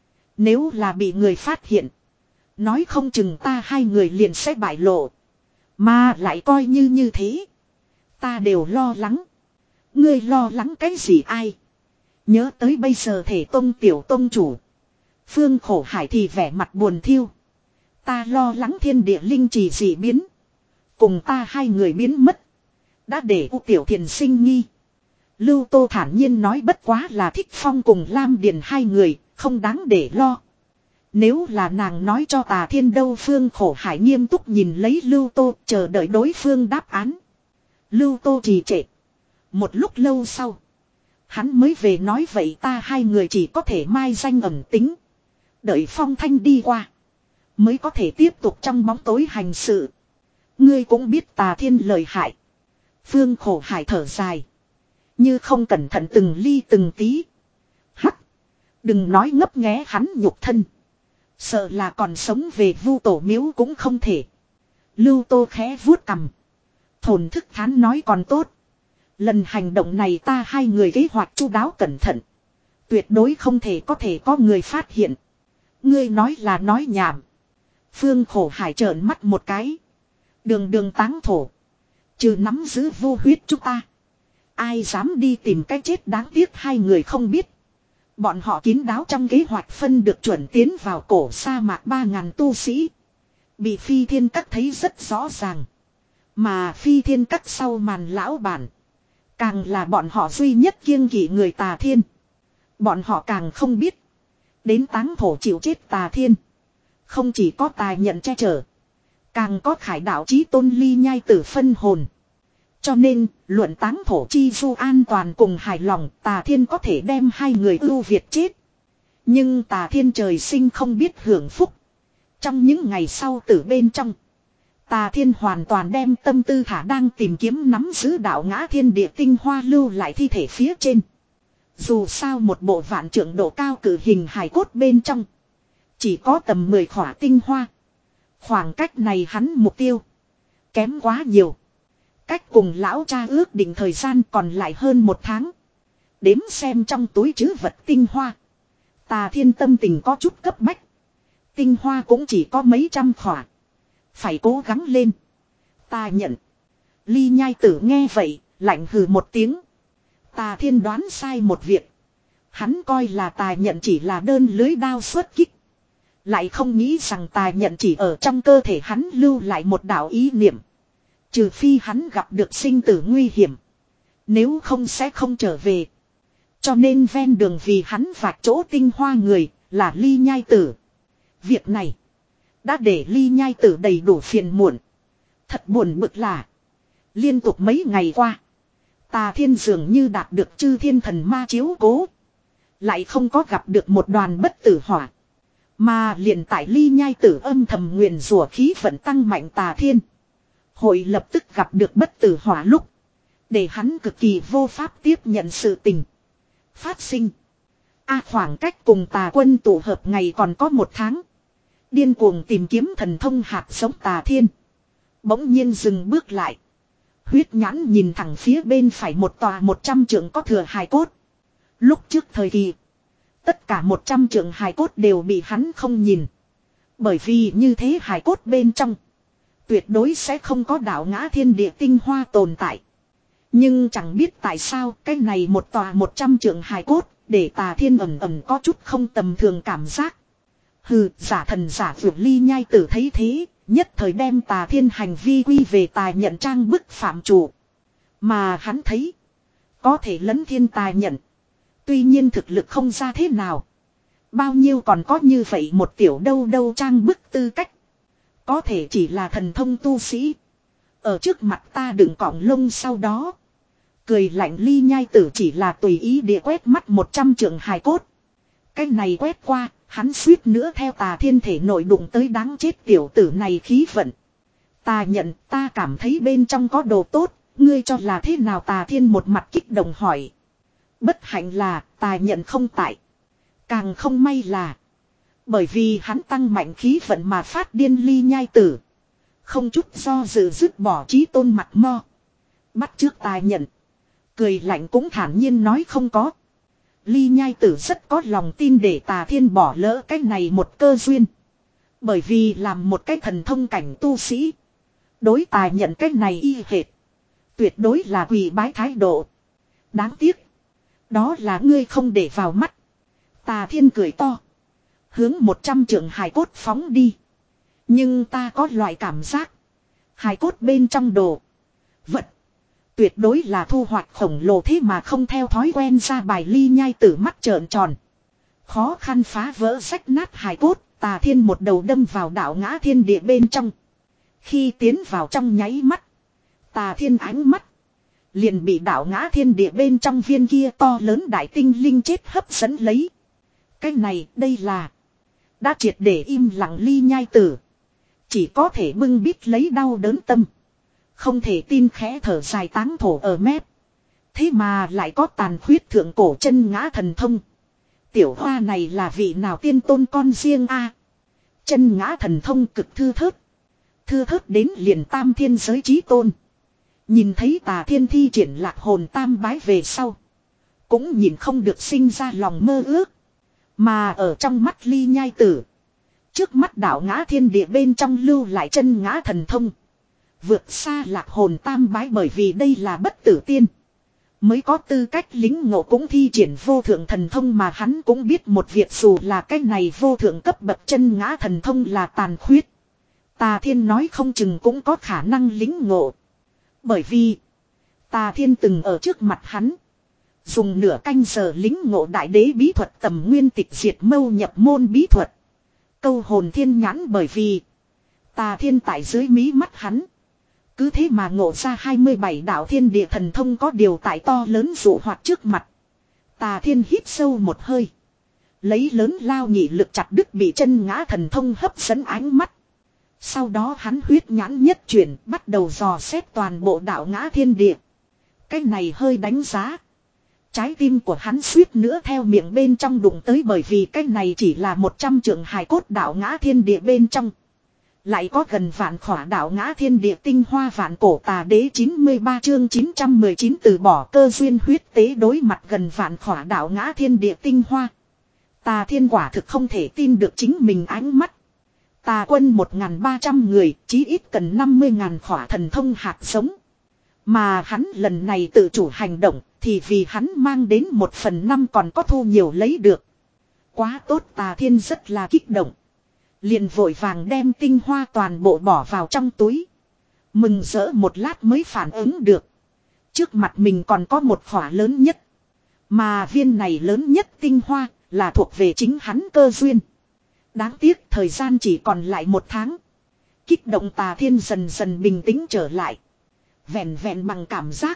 Nếu là bị người phát hiện. Nói không chừng ta hai người liền sẽ bại lộ. Mà lại coi như như thế. Ta đều lo lắng. Ngươi lo lắng cái gì ai? Nhớ tới bây giờ thể tông tiểu tông chủ. Phương Khổ Hải thì vẻ mặt buồn thiêu. Ta lo lắng thiên địa linh trì dị biến. Cùng ta hai người biến mất. Đã để U Tiểu Thiền sinh nghi. Lưu Tô thản nhiên nói bất quá là Thích Phong cùng Lam Điền hai người, không đáng để lo. Nếu là nàng nói cho Tà Thiên đâu Phương Khổ Hải nghiêm túc nhìn lấy Lưu Tô chờ đợi đối phương đáp án. Lưu Tô trì trệ. Một lúc lâu sau. Hắn mới về nói vậy ta hai người chỉ có thể mai danh ẩn tính. Đợi phong thanh đi qua. Mới có thể tiếp tục trong bóng tối hành sự. Ngươi cũng biết Tà Thiên lời hại. Phương Khổ Hải thở dài. Như không cẩn thận từng ly từng tí. Hắc. Đừng nói ngấp nghé hắn nhục thân. Sợ là còn sống về Vu Tổ miếu cũng không thể. Lưu Tô khẽ vuốt cằm. Thổn thức thán nói còn tốt. Lần hành động này ta hai người kế hoạch chu đáo cẩn thận. Tuyệt đối không thể có thể có người phát hiện. Ngươi nói là nói nhảm. Phương Khổ Hải trợn mắt một cái. Đường đường táng thổ. Trừ nắm giữ vô huyết chúng ta. Ai dám đi tìm cái chết đáng tiếc hai người không biết. Bọn họ kín đáo trong kế hoạch phân được chuẩn tiến vào cổ sa mạc ba ngàn tu sĩ. Bị Phi Thiên Các thấy rất rõ ràng. Mà Phi Thiên Các sau màn lão bản. Càng là bọn họ duy nhất kiêng kỵ người Tà Thiên. Bọn họ càng không biết. Đến táng thổ chịu chết Tà Thiên. Không chỉ có tài nhận che chở. Càng có khải đạo chí tôn ly nhai tử phân hồn. Cho nên, luận táng thổ chi du an toàn cùng hài lòng Tà Thiên có thể đem hai người ưu việt chết. Nhưng Tà Thiên trời sinh không biết hưởng phúc. Trong những ngày sau tử bên trong. Tà Thiên hoàn toàn đem tâm tư thả đang tìm kiếm nắm giữ đạo ngã thiên địa tinh hoa lưu lại thi thể phía trên. Dù sao một bộ vạn trượng độ cao cử hình hài cốt bên trong. Chỉ có tầm mười khỏa tinh hoa. Khoảng cách này hắn mục tiêu. Kém quá nhiều. Cách cùng lão cha ước định thời gian còn lại hơn một tháng. Đếm xem trong túi trữ vật tinh hoa. Tà Thiên tâm tình có chút cấp bách. Tinh hoa cũng chỉ có mấy trăm khỏa. Phải cố gắng lên. Ta nhận. Ly Nhai Tử nghe vậy, lạnh hừ một tiếng. Tà Thiên đoán sai một việc. Hắn coi là Tà Nhận chỉ là đơn lưới đao xuất kích. Lại không nghĩ rằng Tà Nhận chỉ ở trong cơ thể hắn lưu lại một đạo ý niệm. Trừ phi hắn gặp được sinh tử nguy hiểm. Nếu không sẽ không trở về. Cho nên ven đường vì hắn vạch chỗ tinh hoa người là Ly Nhai Tử. Việc này đã để Ly Nhai Tử đầy đủ phiền muộn. Thật buồn bực là liên tục mấy ngày qua, Tà Thiên dường như đạt được chư thiên thần ma chiếu cố. Lại không có gặp được một đoàn bất tử hỏa. Mà liền tại Ly Nhai Tử âm thầm nguyền rủa khí vận tăng mạnh Tà Thiên. Hội lập tức gặp được bất tử hỏa lúc. Để hắn cực kỳ vô pháp tiếp nhận sự tình. Phát sinh. A khoảng cách cùng Tà quân tụ hợp ngày còn có một tháng. Điên cuồng tìm kiếm thần thông hạt giống Tà Thiên. Bỗng nhiên dừng bước lại. Huyết nhãn nhìn thẳng phía bên phải một tòa một trăm trượng có thừa hài cốt. Lúc trước thời kỳ. Tất cả một trăm trượng hài cốt đều bị hắn không nhìn. Bởi vì như thế hài cốt bên trong. Tuyệt đối sẽ không có đạo ngã thiên địa tinh hoa tồn tại. Nhưng chẳng biết tại sao cái này một tòa một trăm trượng hài cốt. Để Tà Thiên ẩm ẩm có chút không tầm thường cảm giác. Hừ, giả thần giả vượt Ly Nhai Tử thấy thế. Nhất thời đem Tà Thiên hành vi quy về Tà Nhận trang bức phạm chủ. Mà hắn thấy. Có thể lấn thiên Tà Nhận. Tuy nhiên thực lực không ra thế nào. Bao nhiêu còn có như vậy một tiểu đâu đâu trang bức tư cách. Có thể chỉ là thần thông tu sĩ. Ở trước mặt ta đừng cọng lông sau đó. Cười lạnh Ly Nhai Tử chỉ là tùy ý địa quét mắt một trăm trượng hài cốt. Cái này quét qua, hắn suýt nữa theo Tà Thiên thể nội đụng tới đáng chết tiểu tử này khí vận. Ta nhận, ta cảm thấy bên trong có đồ tốt, ngươi cho là thế nào? Tà Thiên một mặt kích động hỏi. Bất hạnh là, Tà Nhận không tại. Càng không may là, bởi vì hắn tăng mạnh khí vận mà phát điên Ly Nhai Tử. Không chút do dự dứt bỏ chí tôn mặt mo. Bắt trước Tà Nhận. Cười lạnh cũng thản nhiên nói không có. Ly Nhai Tử rất có lòng tin để Tà Thiên bỏ lỡ cái này một cơ duyên. Bởi vì làm một cái thần thông cảnh tu sĩ. Đối Tà Nhận cái này y hệt. Tuyệt đối là quỳ bái thái độ. Đáng tiếc. Đó là ngươi không để vào mắt. Tà Thiên cười to. Hướng một trăm trượng hài cốt phóng đi. Nhưng ta có loại cảm giác. Hài cốt bên trong đồ. Vật. Tuyệt đối là thu hoạch khổng lồ thế mà không theo thói quen ra bài. Ly Nhai Tử mắt trợn tròn. Khó khăn phá vỡ rách nát hài cốt. Tà Thiên một đầu đâm vào đạo ngã thiên địa bên trong. Khi tiến vào trong nháy mắt. Tà Thiên ánh mắt. Liền bị đạo ngã thiên địa bên trong viên kia to lớn đại tinh linh chết hấp dẫn lấy. Cái này đây là. Đã triệt để im lặng Ly Nhai Tử. Chỉ có thể bưng bít lấy đau đớn tâm. Không thể tin khẽ thở dài táng thổ ở mép. Thế mà lại có tàn khuyết thượng cổ chân ngã thần thông. Tiểu hoa này là vị nào tiên tôn con riêng a? Chân ngã thần thông cực thư thớt. Thư thớt đến liền tam thiên giới chí tôn. Nhìn thấy Tà Thiên thi triển lạc hồn tam bái về sau. Cũng nhìn không được sinh ra lòng mơ ước. Mà ở trong mắt Ly Nhai Tử. Trước mắt đạo ngã thiên địa bên trong lưu lại chân ngã thần thông. Vượt xa lạc hồn tam bái, bởi vì đây là bất tử tiên. Mới có tư cách lính ngộ cũng thi triển vô thượng thần thông, mà hắn cũng biết một việc, dù là cái này vô thượng cấp bậc chân ngã thần thông là tàn khuyết. Tà Thiên nói không chừng cũng có khả năng lính ngộ. Bởi vì Tà Thiên từng ở trước mặt hắn. Dùng nửa canh giờ lính ngộ đại đế bí thuật tầm nguyên tịch diệt mâu nhập môn bí thuật. Câu hồn thiên nhãn, bởi vì Tà Thiên tại dưới mí mắt hắn. Cứ thế mà ngộ ra hai mươi bảy đạo thiên địa thần thông, có điều tại to lớn dụ hoạt trước mặt. Tà Thiên hít sâu một hơi. Lấy lớn lao nhị lực chặt đứt bị chân ngã thần thông hấp dẫn ánh mắt. Sau đó hắn huyết nhãn nhất chuyển, bắt đầu dò xét toàn bộ đạo ngã thiên địa. Cái này hơi đánh giá. Trái tim của hắn suýt nữa theo miệng bên trong đụng tới, bởi vì cái này chỉ là một trăm trượng hài cốt đạo ngã thiên địa bên trong. Lại có gần vạn khỏa đạo ngã thiên địa tinh hoa vạn cổ tà đế chín mươi ba chương chín trăm mười chín từ bỏ cơ duyên huyết tế đối mặt gần vạn khỏa đạo ngã thiên địa tinh hoa. Tà thiên quả thực không thể tin được chính mình ánh mắt. Tà quân một nghìn ba trăm người, chí ít cần năm mươi ngàn khỏa thần thông hạt giống. Mà hắn lần này tự chủ hành động, thì vì hắn mang đến một phần năm còn có thu nhiều lấy được. Quá tốt, Tà thiên rất là kích động. Liền vội vàng đem tinh hoa toàn bộ bỏ vào trong túi. Mừng rỡ một lát mới phản ứng được. Trước mặt mình còn có một khỏa lớn nhất. Mà viên này lớn nhất tinh hoa là thuộc về chính hắn cơ duyên. Đáng tiếc thời gian chỉ còn lại một tháng. Kích động Tà thiên dần dần bình tĩnh trở lại. Vẹn vẹn bằng cảm giác.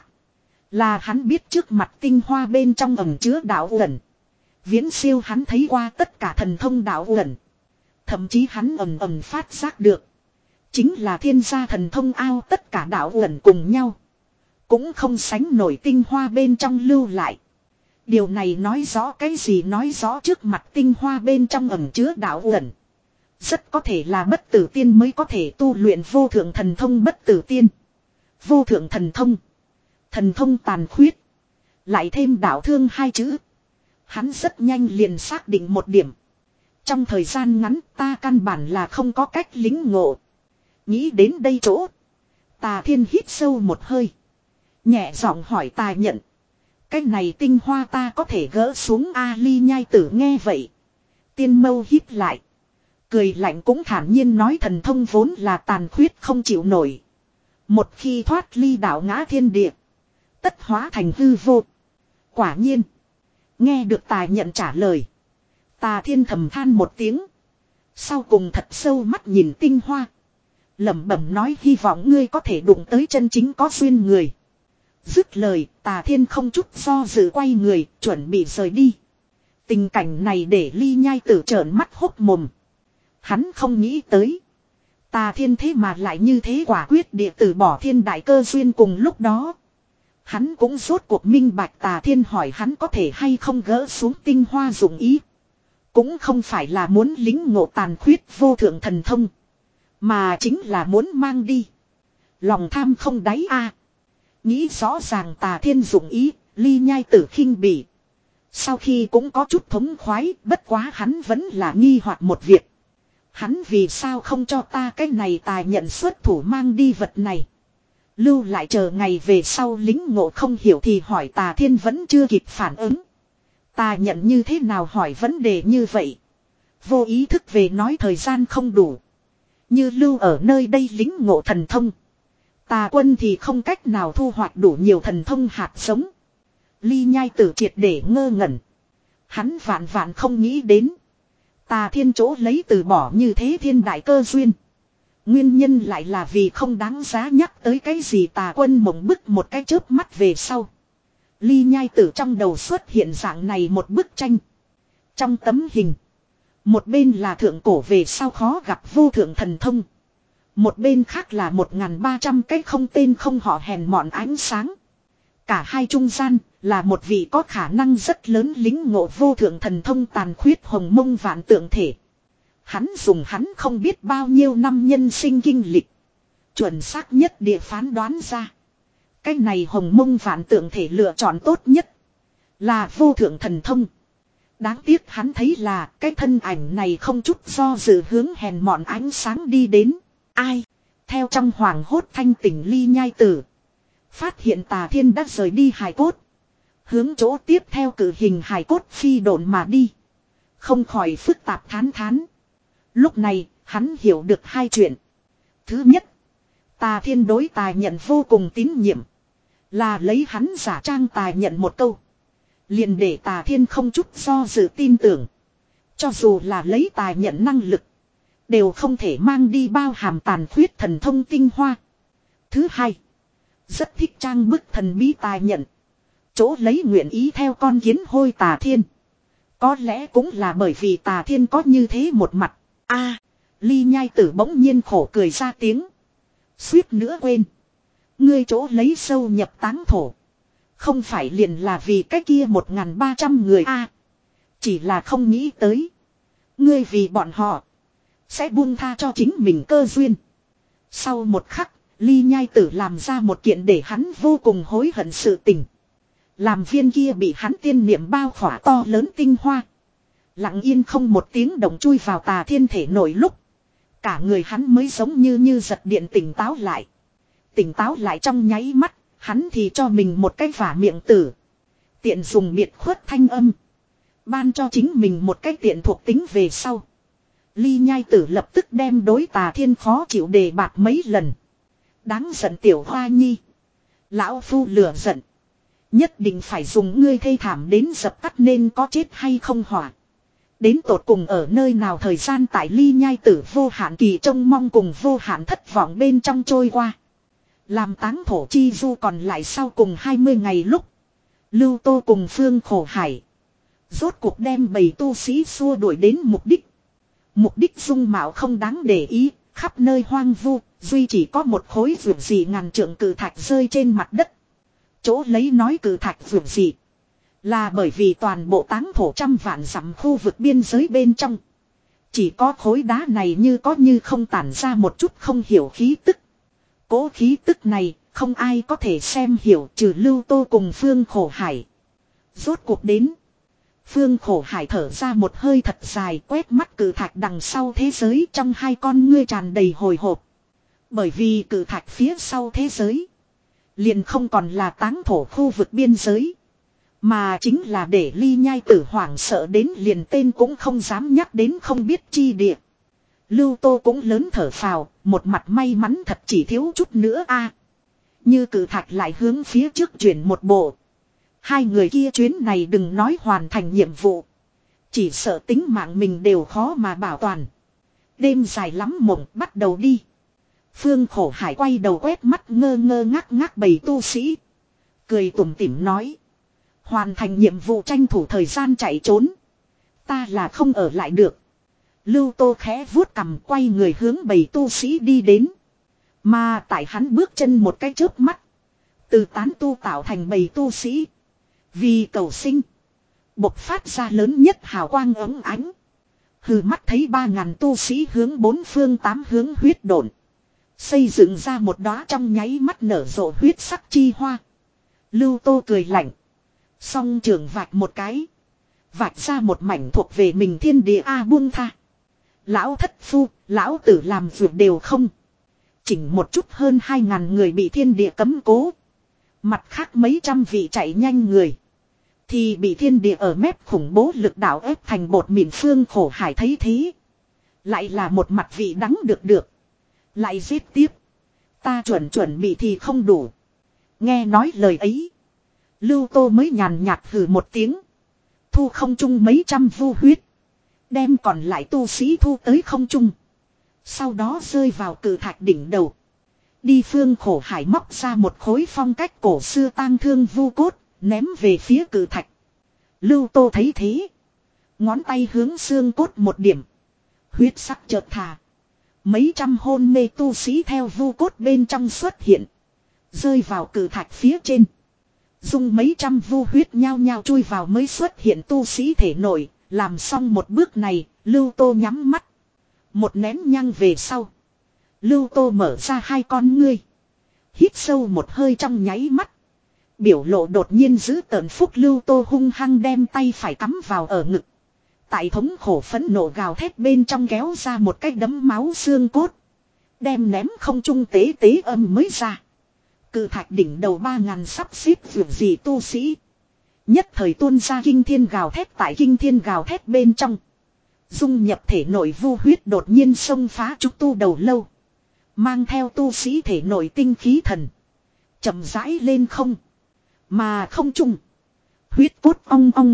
Là hắn biết trước mặt tinh hoa bên trong ẩn chứa đạo ẩn. Viễn siêu hắn thấy qua tất cả thần thông đạo ẩn. Thậm chí hắn ầm ầm phát giác được. Chính là thiên gia thần thông ao tất cả đạo ẩn cùng nhau. Cũng không sánh nổi tinh hoa bên trong lưu lại. Điều này nói rõ cái gì, nói rõ trước mặt tinh hoa bên trong ẩn chứa đạo ẩn. Rất có thể là bất tử tiên mới có thể tu luyện vô thượng thần thông bất tử tiên. Vô thượng thần thông. Thần thông tàn khuyết. Lại thêm đạo thương hai chữ. Hắn rất nhanh liền xác định một điểm. Trong thời gian ngắn ta căn bản là không có cách lính ngộ. Nghĩ đến đây chỗ. Tà thiên hít sâu một hơi. Nhẹ giọng hỏi Tà nhận. Cái này tinh hoa ta có thể gỡ xuống A Ly nhai tử nghe vậy. Tiên mâu hít lại. Cười lạnh cũng thản nhiên nói thần thông vốn là tàn khuyết không chịu nổi. Một khi thoát ly đạo ngã thiên địa. Tất hóa thành hư vô. Quả nhiên. Nghe được Tà nhận trả lời. Tà thiên thầm than một tiếng. Sau cùng thật sâu mắt nhìn tinh hoa. Lẩm bẩm nói hy vọng ngươi có thể đụng tới chân chính có duyên người. Dứt lời, Tà thiên không chút do dự quay người, chuẩn bị rời đi. Tình cảnh này để Ly nhai tử trợn mắt hốc mồm. Hắn không nghĩ tới. Tà thiên thế mà lại như thế quả quyết địa tử bỏ thiên đại cơ duyên cùng lúc đó. Hắn cũng rốt cuộc minh bạch Tà thiên hỏi hắn có thể hay không gỡ xuống tinh hoa dụng ý. Cũng không phải là muốn lính ngộ tàn khuyết vô thượng thần thông. Mà chính là muốn mang đi. Lòng tham không đáy a. Nghĩ rõ ràng Tà thiên dụng ý, Ly nhai tử khinh bỉ. Sau khi cũng có chút thống khoái, bất quá hắn vẫn là nghi hoặc một việc. Hắn vì sao không cho ta cái này Tà nhận xuất thủ mang đi vật này. Lưu lại chờ ngày về sau lính ngộ không hiểu thì hỏi Tà thiên vẫn chưa kịp phản ứng. Tà nhận như thế nào hỏi vấn đề như vậy. Vô ý thức về nói thời gian không đủ. Như lưu ở nơi đây lính ngộ thần thông. Tà quân thì không cách nào thu hoạch đủ nhiều thần thông hạt giống. Ly nhai tử triệt để ngơ ngẩn. Hắn vạn vạn không nghĩ đến. Tà thiên chỗ lấy từ bỏ như thế thiên đại cơ duyên. Nguyên nhân lại là vì không đáng giá nhắc tới cái gì. Tà quân mộng bức một cái chớp mắt về sau. Ly nhai tử trong đầu xuất hiện dạng này một bức tranh. Trong tấm hình. Một bên là thượng cổ về sau khó gặp vô thượng thần thông. Một bên khác là một nghìn ba trăm cái không tên không họ hèn mọn ánh sáng. Cả hai trung gian là một vị có khả năng rất lớn lính ngộ vô thượng thần thông tàn khuyết hồng mông vạn tượng thể. Hắn dùng hắn không biết bao nhiêu năm nhân sinh kinh lịch. Chuẩn xác nhất địa phán đoán ra. Cái này hồng mông vạn tượng thể lựa chọn tốt nhất. Là vô thượng thần thông. Đáng tiếc hắn thấy là cái thân ảnh này không chút do dự hướng hèn mọn ánh sáng đi đến. Ai? Theo trong hoàng hốt thanh tỉnh Ly nhai tử. Phát hiện Tà thiên đã rời đi hài cốt. Hướng chỗ tiếp theo cử hình hài cốt phi độn mà đi. Không khỏi phức tạp thán thán. Lúc này hắn hiểu được hai chuyện. Thứ nhất. Tà thiên đối Tà nhận vô cùng tín nhiệm. Là lấy hắn giả trang Tà nhận một câu. Liền để Tà thiên không chút do dự tin tưởng. Cho dù là lấy Tà nhận năng lực. Đều không thể mang đi bao hàm tàn khuyết thần thông tinh hoa. Thứ hai. Rất thích trang bức thần bí Tà nhận. Chỗ lấy nguyện ý theo con kiến hôi Tà thiên. Có lẽ cũng là bởi vì Tà thiên có như thế một mặt. A, Ly nhai tử bỗng nhiên khổ cười ra tiếng. Suýt nữa quên. Ngươi chỗ lấy sâu nhập táng thổ. Không phải liền là vì cái kia một nghìn ba trăm người a. Chỉ là không nghĩ tới. Ngươi vì bọn họ. sẽ buông tha cho chính mình cơ duyên. Sau một khắc, Ly Nhai Tử làm ra một kiện để hắn vô cùng hối hận sự tình. Làm viên kia bị hắn tiên niệm bao khỏa to lớn tinh hoa. Lặng yên không một tiếng động chui vào Tà Thiên thể nổi lúc. Cả người hắn mới giống như như giật điện tỉnh táo lại. Tỉnh táo lại trong nháy mắt, hắn thì cho mình một cái vả miệng tử. Tiện dùng biệt khuất thanh âm. Ban cho chính mình một cái tiện thuộc tính về sau. Ly Nhai Tử lập tức đem đối Tà Thiên khó chịu đề bạt mấy lần. Đáng giận tiểu hoa nhi. Lão phu lửa giận. Nhất định phải dùng ngươi thê thảm đến dập tắt nên có chết hay không hỏa. Đến tột cùng ở nơi nào thời gian tại Ly Nhai Tử vô hạn kỳ trông mong cùng vô hạn thất vọng bên trong trôi qua. Làm táng thổ chi du còn lại sau cùng hai mươi ngày lúc. Lưu Tô cùng Phương Khổ Hải. Rốt cuộc đem bầy tu sĩ xua đuổi đến mục đích. Mục đích dung mạo không đáng để ý, khắp nơi hoang vu, duy chỉ có một khối vượt gì ngàn trượng cử thạch rơi trên mặt đất. Chỗ lấy nói cử thạch vượt gì. Là bởi vì toàn bộ táng thổ trăm vạn dặm khu vực biên giới bên trong. Chỉ có khối đá này như có như không tản ra một chút không hiểu khí tức. Cố khí tức này không ai có thể xem hiểu trừ Lưu Tô cùng Phương Khổ Hải. Rốt cuộc đến. Phương Khổ Hải thở ra một hơi thật dài quét mắt cử thạch đằng sau thế giới trong hai con ngươi tràn đầy hồi hộp. Bởi vì cử thạch phía sau thế giới. Liền không còn là táng thổ khu vực biên giới. Mà chính là để Ly Nhai Tử hoảng sợ đến liền tên cũng không dám nhắc đến không biết chi địa. Lưu Tô cũng lớn thở phào, một mặt may mắn thật chỉ thiếu chút nữa a. Như cử thạch lại hướng phía trước chuyển một bộ. Hai người kia chuyến này đừng nói hoàn thành nhiệm vụ. Chỉ sợ tính mạng mình đều khó mà bảo toàn. Đêm dài lắm mộng bắt đầu đi. Phương Khổ Hải quay đầu quét mắt ngơ ngơ ngác ngác bầy tu sĩ. Cười tủm tỉm nói. Hoàn thành nhiệm vụ tranh thủ thời gian chạy trốn. Ta là không ở lại được. Lưu Tô khẽ vuốt cằm quay người hướng bầy tu sĩ đi đến. Mà tại hắn bước chân một cái chớp mắt. Từ tán tu tạo thành bầy tu sĩ. Vì cầu sinh. Bộc phát ra lớn nhất hào quang ấm ánh. Hừ mắt thấy ba ngàn tu sĩ hướng bốn phương tám hướng huyết độn. Xây dựng ra một đóa trong nháy mắt nở rộ huyết sắc chi hoa. Lưu Tô cười lạnh. Song trường vạch một cái. Vạch ra một mảnh thuộc về mình thiên địa A buông tha. Lão thất phu, lão tử làm việc đều không. Chỉnh một chút hơn hai ngàn người bị thiên địa cấm cố. Mặt khác mấy trăm vị chạy nhanh người. Thì bị thiên địa ở mép khủng bố lực đảo ép thành bột mịn. Phương Khổ Hải thấy thế. Lại là một mặt vị đắng được được. Lại giết tiếp. Ta chuẩn chuẩn bị thì không đủ. Nghe nói lời ấy. Lưu Tô mới nhàn nhạt hừ một tiếng. Thu không trung mấy trăm vu huyết. Đem còn lại tu sĩ thu tới không trung. Sau đó rơi vào cử thạch đỉnh đầu. Đi. Phương Khổ Hải móc ra một khối phong cách cổ xưa tang thương vu cốt. Ném về phía cử thạch. Lưu Tô thấy thế. Ngón tay hướng xương cốt một điểm. Huyết sắc chợt thả. Mấy trăm hôn mê tu sĩ theo vu cốt bên trong xuất hiện. Rơi vào cử thạch phía trên. Dùng mấy trăm vu huyết nhao nhao chui vào mới xuất hiện tu sĩ thể nổi. Làm xong một bước này, Lưu Tô nhắm mắt. Một nén nhang về sau. Lưu Tô mở ra hai con ngươi. Hít sâu một hơi trong nháy mắt. Biểu lộ đột nhiên giữ tợn phúc. Lưu Tô hung hăng đem tay phải cắm vào ở ngực. Tại thống khổ phẫn nộ gào thét bên trong kéo ra một cái đấm máu xương cốt. Đem ném không trung tế tế âm mới ra. Cự thạch đỉnh đầu ba ngàn sắp xếp vượt gì tu sĩ. Nhất thời tuôn ra kinh thiên gào thét tại kinh thiên gào thét bên trong. Dung nhập thể nội vu huyết đột nhiên xông phá trúc tu đầu lâu. Mang theo tu sĩ thể nội tinh khí thần. Chậm rãi lên không. Mà không trung. Huyết cốt ong ong.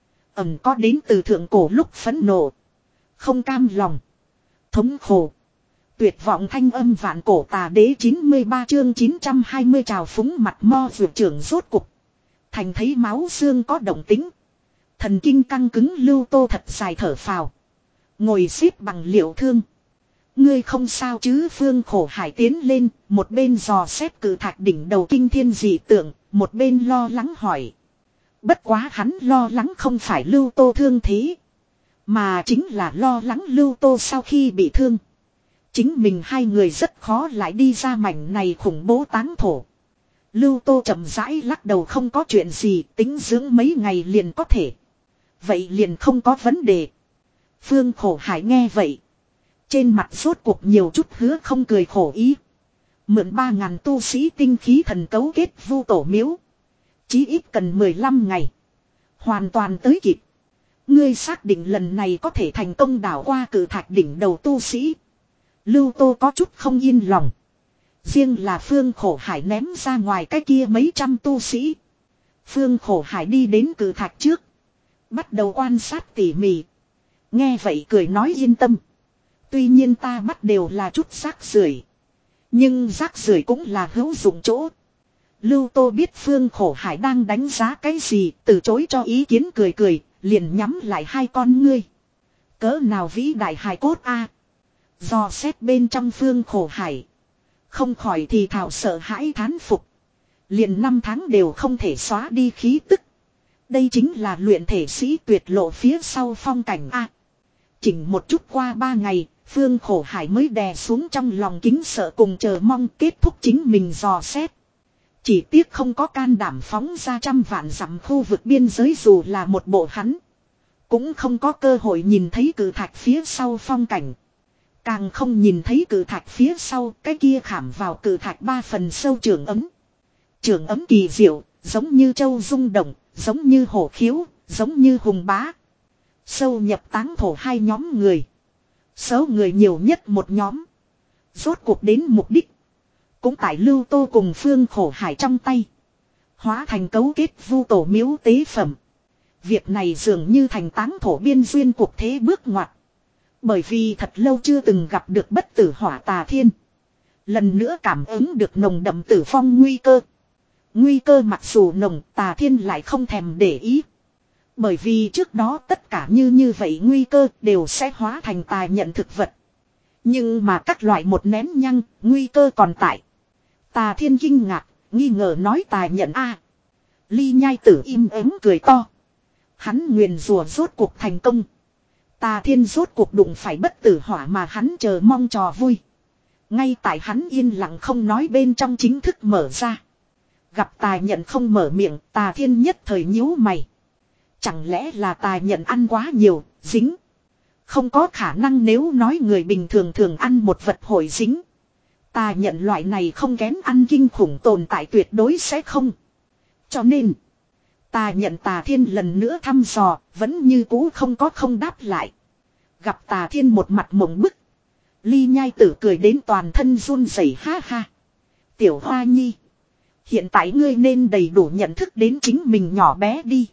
Ẩm có đến từ thượng cổ lúc phẫn nộ. Không cam lòng. Thống khổ. Tuyệt vọng thanh âm vạn cổ tà đế chín mươi ba chương chín trăm hai mươi trào phúng mặt mo vượt trưởng rốt cục. Thành thấy máu xương có động tính. Thần kinh căng cứng. Lưu Tô thật dài thở phào. Ngồi xếp bằng liệu thương. Ngươi không sao chứ? Phương Khổ Hải tiến lên. Một bên dò xét cử thạch đỉnh đầu kinh thiên dị tượng. Một bên lo lắng hỏi. Bất quá hắn lo lắng không phải Lưu Tô thương thế. Mà chính là lo lắng Lưu Tô sau khi bị thương. Chính mình hai người rất khó lại đi ra mảnh này khủng bố táng thổ. Lưu Tô chậm rãi lắc đầu, không có chuyện gì, tính dưỡng mấy ngày liền có thể. Vậy liền không có vấn đề. Phương Khổ Hải nghe vậy. Trên mặt rốt cuộc nhiều chút hứa không cười khổ ý. Mượn ba ngàn tu sĩ tinh khí thần cấu kết vu tổ miếu. Chí ít cần mười lăm ngày. Hoàn toàn tới kịp. Ngươi xác định lần này có thể thành công đảo qua cử thạch đỉnh đầu tu sĩ. Lưu Tô có chút không yên lòng. Riêng là Phương Khổ Hải ném ra ngoài cái kia mấy trăm tu sĩ. Phương Khổ Hải đi đến cử thạch trước. Bắt đầu quan sát tỉ mỉ. Nghe vậy cười nói yên tâm. Tuy nhiên ta bắt đều là chút rác rưởi, nhưng rác rưởi cũng là hữu dụng chỗ. Lưu Tô biết Phương Khổ Hải đang đánh giá cái gì, từ chối cho ý kiến, cười cười, liền nhắm lại hai con ngươi. Cỡ nào vĩ đại hài cốt a. À. Do xét bên trong Phương Khổ Hải. Không khỏi thì thảo sợ hãi thán phục. Liền năm tháng đều không thể xóa đi khí tức. Đây chính là luyện thể sĩ tuyệt lộ phía sau phong cảnh a. À. Chỉnh một chút qua ba ngày, Phương Khổ Hải mới đè xuống trong lòng kính sợ cùng chờ mong kết thúc chính mình dò xét. Chỉ tiếc không có can đảm phóng ra trăm vạn dặm khu vực biên giới, dù là một bộ hắn. Cũng không có cơ hội nhìn thấy cử thạch phía sau phong cảnh. Càng không nhìn thấy cử thạch phía sau cái kia khảm vào cử thạch ba phần sâu trường ấm. Trường ấm kỳ diệu, giống như châu rung động, giống như hổ khiếu, giống như hùng bá. Sâu nhập táng thổ hai nhóm người. Số người nhiều nhất một nhóm. Rốt cuộc đến mục đích. Cũng tại Lưu Tô cùng Phương Khổ Hải trong tay. Hóa thành cấu kết vu tổ miếu tế phẩm. Việc này dường như thành táng thổ biên duyên cuộc thế bước ngoặt. Bởi vì thật lâu chưa từng gặp được bất tử hỏa tà thiên. Lần nữa cảm ứng được nồng đậm tử vong nguy cơ. Nguy cơ mặc dù nồng, tà thiên lại không thèm để ý. Bởi vì trước đó tất cả như như vậy nguy cơ đều sẽ hóa thành tài nhận thực vật. Nhưng mà các loại một nén nhăng, nguy cơ còn tại. Tà thiên kinh ngạc, nghi ngờ nói tài nhận a. Ly Nhai Tử im ắng cười to. Hắn nguyền rùa rốt cuộc thành công. Tà thiên rốt cuộc đụng phải bất tử hỏa mà hắn chờ mong trò vui. Ngay tại hắn yên lặng không nói bên trong chính thức mở ra. Gặp tài nhận không mở miệng, tà thiên nhất thời nhíu mày. Chẳng lẽ là tài nhận ăn quá nhiều, dính. Không có khả năng, nếu nói người bình thường thường ăn một vật hội dính. Tà nhận loại này không kén ăn kinh khủng tồn tại tuyệt đối sẽ không. Cho nên, tà nhận tà thiên lần nữa thăm dò, vẫn như cũ không có không đáp lại. Gặp tà thiên một mặt mộng bức. Ly Nhai Tử cười đến toàn thân run rẩy, ha ha. Tiểu Hoa Nhi. Hiện tại ngươi nên đầy đủ nhận thức đến chính mình nhỏ bé đi.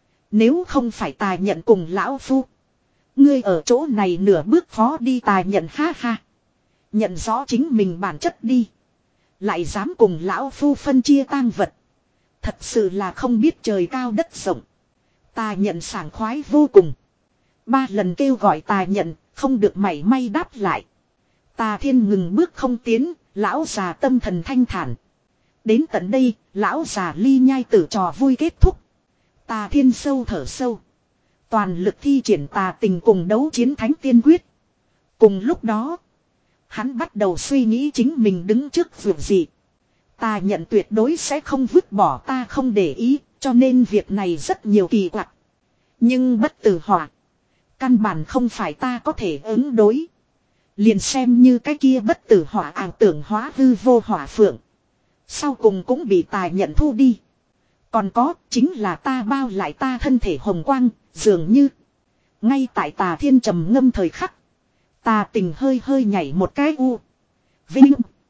Nếu không phải tài nhận cùng lão phu. Ngươi ở chỗ này nửa bước khó đi, tài nhận, ha ha. Nhận rõ chính mình bản chất đi. Lại dám cùng lão phu phân chia tang vật. Thật sự là không biết trời cao đất rộng. Tài nhận sảng khoái vô cùng. Ba lần kêu gọi tài nhận, không được mảy may đáp lại. Tà thiên ngừng bước không tiến, lão già tâm thần thanh thản. Đến tận đây, lão già Ly Nhai Tử trò vui kết thúc. Tà thiên sâu thở sâu. Toàn lực thi triển tà tình cùng đấu chiến thánh tiên quyết. Cùng lúc đó, hắn bắt đầu suy nghĩ chính mình đứng trước việc gì. Ta nhận tuyệt đối sẽ không vứt bỏ ta không để ý, cho nên việc này rất nhiều kỳ quặc. Nhưng bất tử hỏa, căn bản không phải ta có thể ứng đối. Liền xem như cái kia bất tử hỏa ảo tưởng hóa hư vô hỏa phượng. Sau cùng cũng bị tài nhận thu đi. Còn có, chính là ta bao lại ta thân thể hồng quang, dường như. Ngay tại tà thiên trầm ngâm thời khắc. Tà tình hơi hơi nhảy một cái u. Vinh.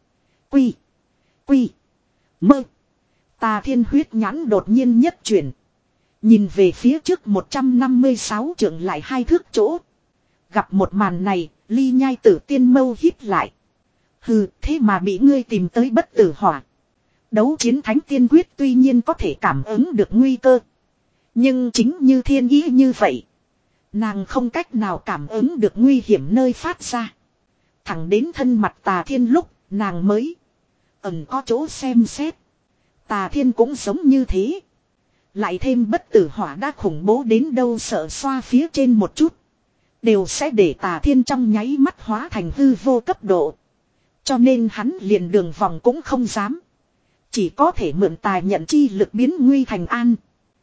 Quy. Quy. Mơ. Tà thiên huyết nhãn đột nhiên nhất chuyển. Nhìn về phía trước một trăm năm mươi sáu trượng lại hai thước chỗ. Gặp một màn này, Ly Nhai Tử tiên mâu hít lại. Hừ, thế mà bị ngươi tìm tới bất tử hỏa. Đấu chiến thánh tiên quyết tuy nhiên có thể cảm ứng được nguy cơ. Nhưng chính như thiên ý như vậy. Nàng không cách nào cảm ứng được nguy hiểm nơi phát ra. Thẳng đến thân mặt tà thiên lúc, nàng mới ẩn có chỗ xem xét. Tà thiên cũng giống như thế. Lại thêm bất tử hỏa đã khủng bố đến đâu, sợ xoa phía trên một chút. đều sẽ để Tà Thiên trong nháy mắt hóa thành hư vô cấp độ. Cho nên hắn liền đường vòng cũng không dám. Chỉ có thể mượn tài nhận chi lực biến nguy thành an.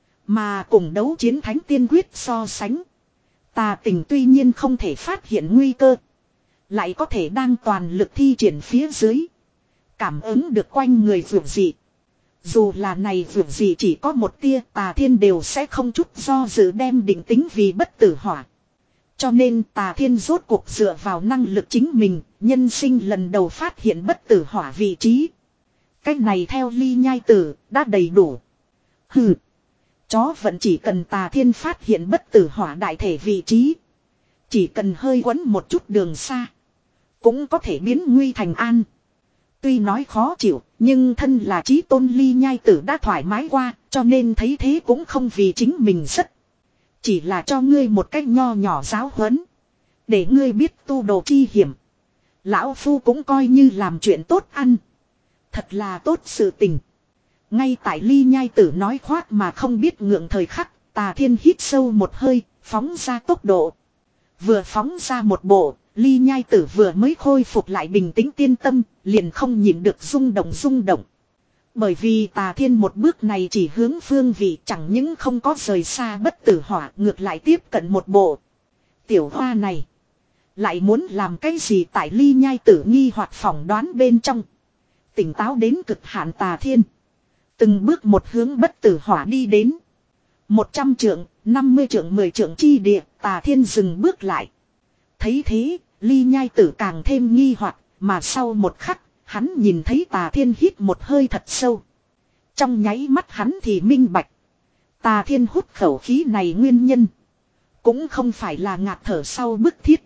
Mà cùng đấu chiến thánh tiên quyết so sánh. Tà tình tuy nhiên không thể phát hiện nguy cơ. Lại có thể đang toàn lực thi triển phía dưới. Cảm ứng được quanh người vượt dị. Dù là này vượt dị chỉ có một tia, Tà Thiên đều sẽ không chút do dự đem định tính vì bất tử hỏa. Cho nên Tà Thiên rốt cuộc dựa vào năng lực chính mình, nhân sinh lần đầu phát hiện bất tử hỏa vị trí. Cách này theo Ly Nhai Tử, đã đầy đủ. Hừ. Chó vẫn chỉ cần Tà Thiên phát hiện bất tử hỏa đại thể vị trí. Chỉ cần hơi quấn một chút đường xa. Cũng có thể biến nguy thành an. Tuy nói khó chịu, nhưng thân là chí tôn Ly Nhai Tử đã thoải mái qua, cho nên thấy thế cũng không vì chính mình rất. Chỉ là cho ngươi một cách nho nhỏ giáo huấn. Để ngươi biết tu đồ chi hiểm. Lão Phu cũng coi như làm chuyện tốt ăn. Thật là tốt sự tình. Ngay tại Ly Nhai Tử nói khoác mà không biết ngượng thời khắc, Tà Thiên hít sâu một hơi, phóng ra tốc độ. Vừa phóng ra một bộ, Ly Nhai Tử vừa mới khôi phục lại bình tĩnh tiên tâm, liền không nhịn được rung động rung động. Bởi vì Tà Thiên một bước này chỉ hướng phương vị, chẳng những không có rời xa bất tử hỏa, ngược lại tiếp cận một bộ. Tiểu hoa này lại muốn làm cái gì tại Ly Nhai Tử nghi hoặc phỏng đoán bên trong. Tỉnh táo đến cực hạn Tà Thiên từng bước một hướng bất tử hỏa đi đến. Một trăm trượng, năm mươi trượng, mười trượng chi địa, Tà Thiên dừng bước lại. Thấy thế, Ly Nhai Tử càng thêm nghi hoặc, mà sau một khắc, hắn nhìn thấy Tà Thiên hít một hơi thật sâu. Trong nháy mắt hắn thì minh bạch. Tà Thiên hút khẩu khí này nguyên nhân. Cũng không phải là ngạt thở sau bức thiết.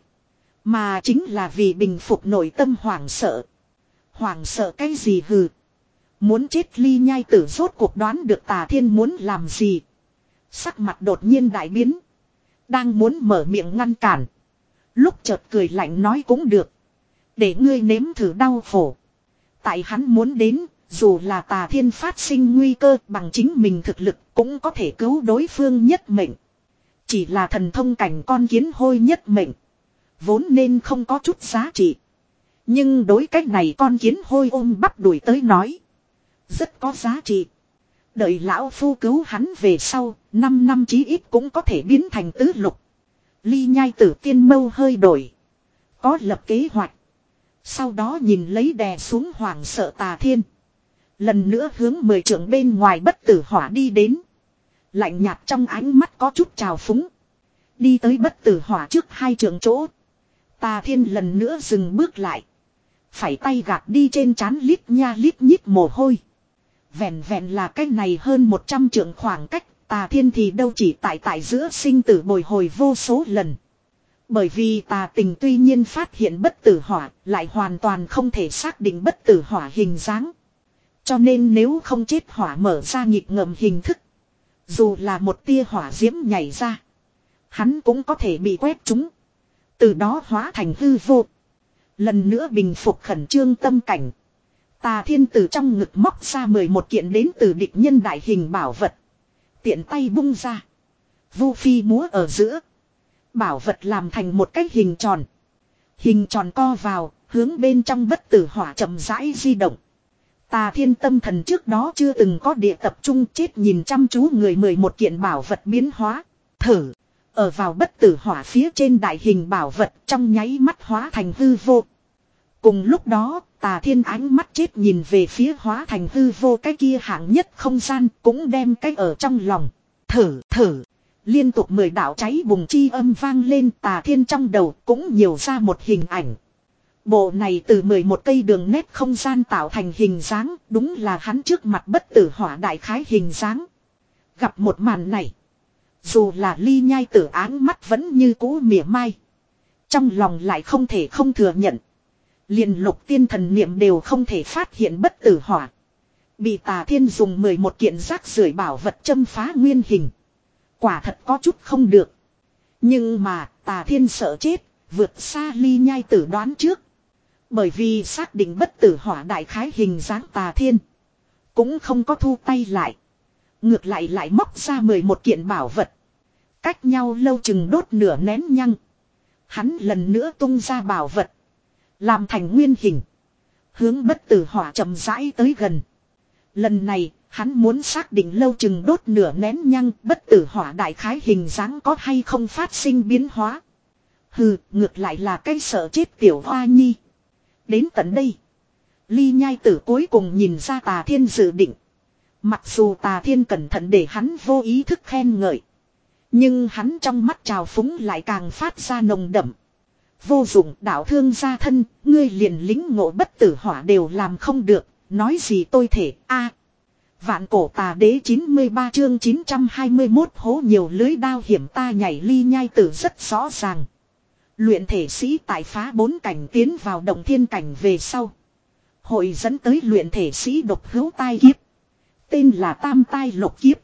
Mà chính là vì bình phục nội tâm hoảng sợ. Hoảng sợ cái gì hừ. Muốn chết Ly Nhai Tử rốt cuộc đoán được Tà Thiên muốn làm gì. Sắc mặt đột nhiên đại biến. Đang muốn mở miệng ngăn cản. Lúc chợt cười lạnh nói cũng được. Để ngươi nếm thử đau khổ. Tại hắn muốn đến, dù là Tà Thiên phát sinh nguy cơ bằng chính mình thực lực cũng có thể cứu đối phương nhất mệnh. Chỉ là thần thông cảnh con kiến hôi nhất mệnh. Vốn nên không có chút giá trị. Nhưng đối cách này con kiến hôi ôm bắp đuổi tới nói. Rất có giá trị. Đợi lão phu cứu hắn về sau, năm năm chí ít cũng có thể biến thành tứ lục. Ly Nhai Tử tiên mâu hơi đổi. Có lập kế hoạch. Sau đó nhìn lấy đè xuống hoảng sợ Tà Thiên. Lần nữa hướng mười trượng bên ngoài bất tử hỏa đi đến. Lạnh nhạt trong ánh mắt có chút trào phúng. Đi tới bất tử hỏa trước hai trượng chỗ. Tà Thiên lần nữa dừng bước lại. Phải tay gạt đi trên trán lít nha lít nhít mồ hôi. Vẹn vẹn là cách này hơn một trăm trượng khoảng cách. Tà Thiên thì đâu chỉ tại tại giữa sinh tử bồi hồi vô số lần. Bởi vì Tà Tình tuy nhiên phát hiện bất tử hỏa, lại hoàn toàn không thể xác định bất tử hỏa hình dáng. Cho nên nếu không chết hỏa mở ra nhịp ngầm hình thức, dù là một tia hỏa diễm nhảy ra, hắn cũng có thể bị quét trúng. Từ đó hóa thành hư vô. Lần nữa bình phục khẩn trương tâm cảnh. Tà Thiên từ trong ngực móc ra mười một kiện đến từ địch nhân đại hình bảo vật. Tiện tay bung ra. Vu phi múa ở giữa. Bảo vật làm thành một cái hình tròn. Hình tròn co vào, hướng bên trong bất tử hỏa chậm rãi di động. Tà Thiên tâm thần trước đó chưa từng có địa tập trung chết nhìn chăm chú người mười một kiện bảo vật biến hóa. Thử. Ở vào bất tử hỏa phía trên đại hình bảo vật trong nháy mắt hóa thành hư vô. Cùng lúc đó, Tà Thiên ánh mắt chết nhìn về phía hóa thành hư vô cái kia hạng nhất không gian cũng đem cái ở trong lòng. Thử, thử. Liên tục mười đạo cháy bùng chi âm vang lên, Tà Thiên trong đầu cũng nhiều ra một hình ảnh. Bộ này từ mười một cây đường nét không gian tạo thành hình dáng, đúng là hắn trước mặt bất tử hỏa đại khái hình dáng. Gặp một màn này, dù là Ly Nhai Tử áng mắt vẫn như cũ mỉa mai. Trong lòng lại không thể không thừa nhận. Liền lục tiên thần niệm đều không thể phát hiện bất tử hỏa. Bị Tà Thiên dùng mười một kiện rác rưởi bảo vật châm phá nguyên hình. Quả thật có chút không được. Nhưng mà Tà Thiên sợ chết, vượt xa Ly Nhai Tử đoán trước. Bởi vì xác định bất tử hỏa đại khái hình dáng Tà Thiên cũng không có thu tay lại. Ngược lại lại móc ra mười một kiện bảo vật. Cách nhau lâu chừng đốt nửa nén nhăng. Hắn lần nữa tung ra bảo vật. Làm thành nguyên hình. Hướng bất tử hỏa chậm rãi tới gần. Lần này, hắn muốn xác định lâu chừng đốt nửa nén nhang bất tử hỏa đại khái hình dáng có hay không phát sinh biến hóa. Hừ, ngược lại là cái sợ chết tiểu hoa nhi. Đến tận đây. Ly Nhai Tử cuối cùng nhìn ra Tà Thiên dự định. Mặc dù Tà Thiên cẩn thận để hắn vô ý thức khen ngợi. Nhưng hắn trong mắt trào phúng lại càng phát ra nồng đậm. Vô dụng đạo thương gia thân, ngươi liền lính ngộ bất tử hỏa đều làm không được, nói gì tôi thể, a Vạn cổ tà đế chín mươi ba chương chín trăm hai mươi mốt hố nhiều lưới đao hiểm ta nhảy. Ly Nhai Tử rất rõ ràng. Luyện thể sĩ tại phá bốn cảnh tiến vào động thiên cảnh về sau. Hội dẫn tới luyện thể sĩ độc hữu tai kiếp. Tên là tam tai lục kiếp.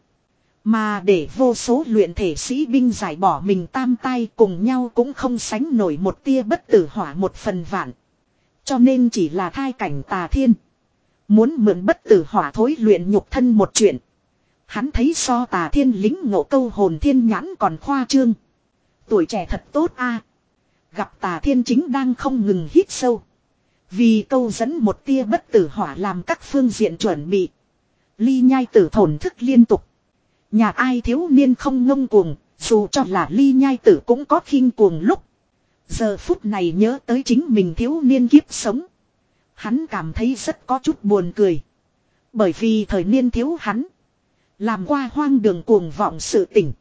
Mà để vô số luyện thể sĩ binh giải bỏ mình tam tai cùng nhau cũng không sánh nổi một tia bất tử hỏa một phần vạn. Cho nên chỉ là thai cảnh Tà Thiên. Muốn mượn bất tử hỏa thối luyện nhục thân một chuyện. Hắn thấy so Tà Thiên lính ngộ câu hồn thiên nhãn còn khoa trương. Tuổi trẻ thật tốt a. Gặp Tà Thiên chính đang không ngừng hít sâu. Vì câu dẫn một tia bất tử hỏa làm các phương diện chuẩn bị. Ly Nhai Tử thổn thức liên tục. Nhà ai thiếu niên không ngông cuồng, dù cho là Ly Nhai Tử cũng có khinh cuồng lúc. Giờ phút này nhớ tới chính mình thiếu niên kiếp sống. Hắn cảm thấy rất có chút buồn cười. Bởi vì thời niên thiếu hắn làm qua hoang đường cuồng vọng sự tỉnh.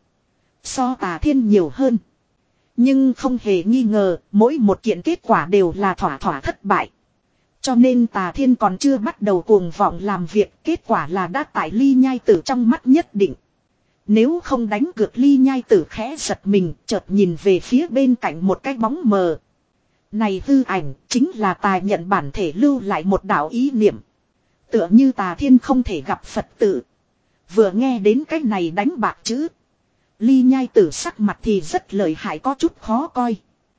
So Tà Thiên nhiều hơn. Nhưng không hề nghi ngờ, mỗi một kiện kết quả đều là thỏa thỏa thất bại. Cho nên Tà Thiên còn chưa bắt đầu cuồng vọng làm việc, kết quả là đã tại Ly Nhai Tử trong mắt nhất định. Nếu không đánh cược. Ly Nhai Tử khẽ giật mình, chợt nhìn về phía bên cạnh một cái bóng mờ. Này hư ảnh, chính là Tà Nhận bản thể lưu lại một đạo ý niệm. Tựa như Tà Thiên không thể gặp Phật tử. Vừa nghe đến cái này đánh bạc chữ. Ly Nhai Tử sắc mặt thì rất lợi hại, có chút khó coi.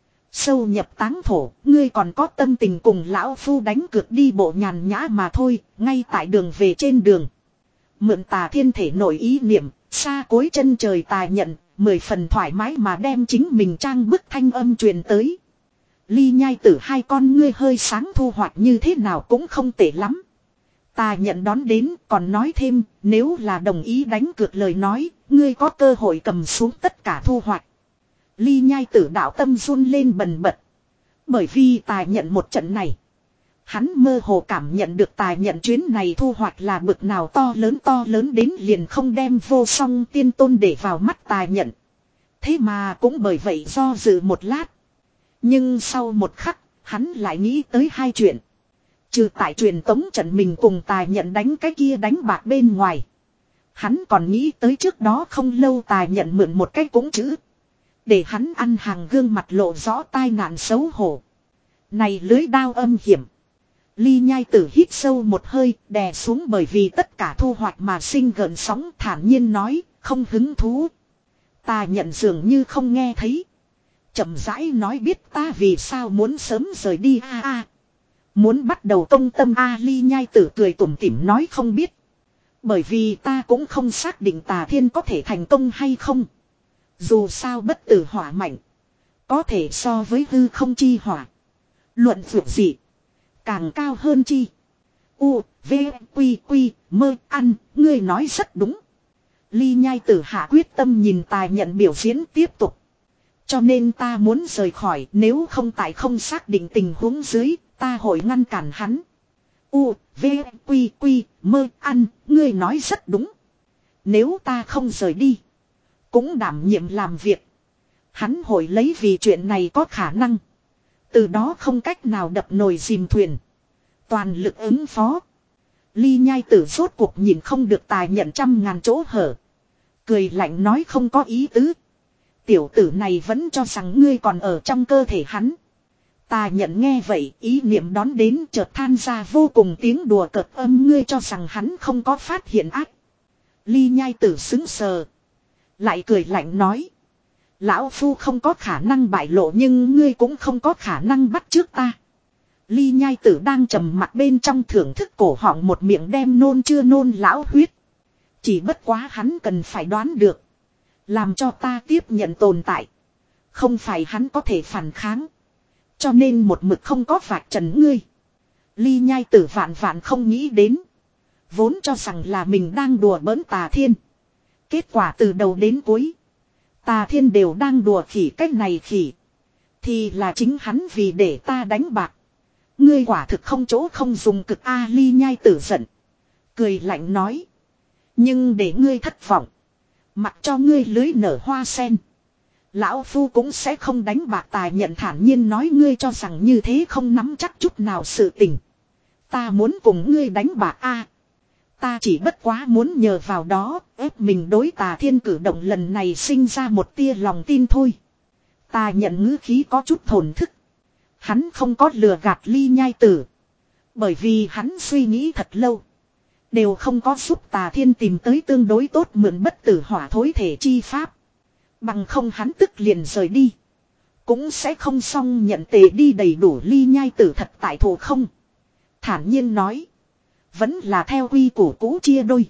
Sâu nhập táng thổ, ngươi còn có tâm tình cùng lão phu đánh cược đi bộ nhàn nhã mà thôi, ngay tại đường về trên đường. Mượn Tà Thiên thể nội ý niệm, xa cối chân trời Tà Nhận, mười phần thoải mái mà đem chính mình trang bức thanh âm truyền tới. Ly Nhai Tử hai con ngươi hơi sáng, thu hoạch như thế nào cũng không tệ lắm. Tà Nhận đón đến còn nói thêm, nếu là đồng ý đánh cược lời nói, ngươi có cơ hội cầm xuống tất cả thu hoạch. Ly Nhai Tử đạo tâm run lên bần bật. Bởi vì Tà Nhận một trận này, hắn mơ hồ cảm nhận được Tà Nhận chuyến này thu hoạch là bực nào to lớn, to lớn đến liền không đem Vô Song Tiên Tôn để vào mắt Tà Nhận. Thế mà cũng bởi vậy do dự một lát. Nhưng sau một khắc, hắn lại nghĩ tới hai chuyện. Trừ tại truyền tống trận mình cùng Tà Nhận đánh cái kia đánh bạc bên ngoài. Hắn còn nghĩ tới trước đó không lâu Tà Nhận mượn một cái cũng chữ. Để hắn ăn hàng gương mặt lộ rõ tai nạn xấu hổ. Này lưới đao âm hiểm. Ly Nhai Tử hít sâu một hơi, đè xuống bởi vì tất cả thu hoạch mà sinh gợn sóng, thản nhiên nói, không hứng thú. Tà Nhận dường như không nghe thấy. Chậm rãi nói, biết ta vì sao muốn sớm rời đi a a. Muốn bắt đầu công tâm a. Ly Nhai Tử cười tủm tỉm nói, không biết. Bởi vì ta cũng không xác định Tà Thiên có thể thành công hay không. Dù sao bất tử hỏa mạnh. Có thể so với hư không chi hỏa. Luận vượt dị. Càng cao hơn chi. U, V, Quy, Quy, mơ, ăn, ngươi nói rất đúng. Ly Nhai Tử hạ quyết tâm nhìn Tà Nhận biểu diễn tiếp tục. Cho nên ta muốn rời khỏi, nếu không tại không xác định tình huống dưới, ta hội ngăn cản hắn. U, V, Quy, Quy, mơ, ăn, ngươi nói rất đúng. Nếu ta không rời đi, cũng đảm nhiệm làm việc. Hắn hội lấy vì chuyện này có khả năng. Từ đó không cách nào đập nồi dìm thuyền. Toàn lực ứng phó. Ly Nhai Tử rốt cuộc nhìn không được Tà Nhận trăm ngàn chỗ hở. Cười lạnh nói, không có ý tứ. Tiểu tử này vẫn cho rằng ngươi còn ở trong cơ thể hắn. Tà Nhận nghe vậy, ý niệm đón đến chợt than ra vô cùng tiếng đùa cợt âm, ngươi cho rằng hắn không có phát hiện ác. Ly Nhai Tử sững sờ. Lại cười lạnh nói. Lão Phu không có khả năng bại lộ, nhưng ngươi cũng không có khả năng bắt trước ta. Ly Nhai Tử đang trầm mặt bên trong thưởng thức cổ họng một miệng đem nôn chưa nôn lão huyết. Chỉ bất quá hắn cần phải đoán được. Làm cho ta tiếp nhận tồn tại. Không phải hắn có thể phản kháng. Cho nên một mực không có vạch trần ngươi. Ly Nhai Tử vạn vạn không nghĩ đến. Vốn cho rằng là mình đang đùa bỡn Tà Thiên. Kết quả từ đầu đến cuối. Tà Thiên đều đang đùa khỉ cách này khỉ. Thì là chính hắn vì để ta đánh bạc. Ngươi quả thực không chỗ không dùng cực A. Ly Nhai Tử giận. Cười lạnh nói. Nhưng để ngươi thất vọng. Mặc cho ngươi lưới nở hoa sen. Lão Phu cũng sẽ không đánh bạc. Tài Nhận thản nhiên nói, ngươi cho rằng như thế không nắm chắc chút nào sự tình. Ta muốn cùng ngươi đánh bạc A. Ta chỉ bất quá muốn nhờ vào đó ép mình đối Tà Thiên cử động lần này sinh ra một tia lòng tin thôi. Ta Nhận ngữ khí có chút thổn thức. Hắn không có lừa gạt Ly Nhai Tử. Bởi vì hắn suy nghĩ thật lâu. Đều không có giúp Tà Thiên tìm tới tương đối tốt mượn bất tử hỏa thối thể chi pháp. Bằng không hắn tức liền rời đi. Cũng sẽ không xong nhận tề đi đầy đủ. Ly Nhai Tử thật tại thù không. Thản nhiên nói. Vẫn là theo quy củ cũ chia đôi.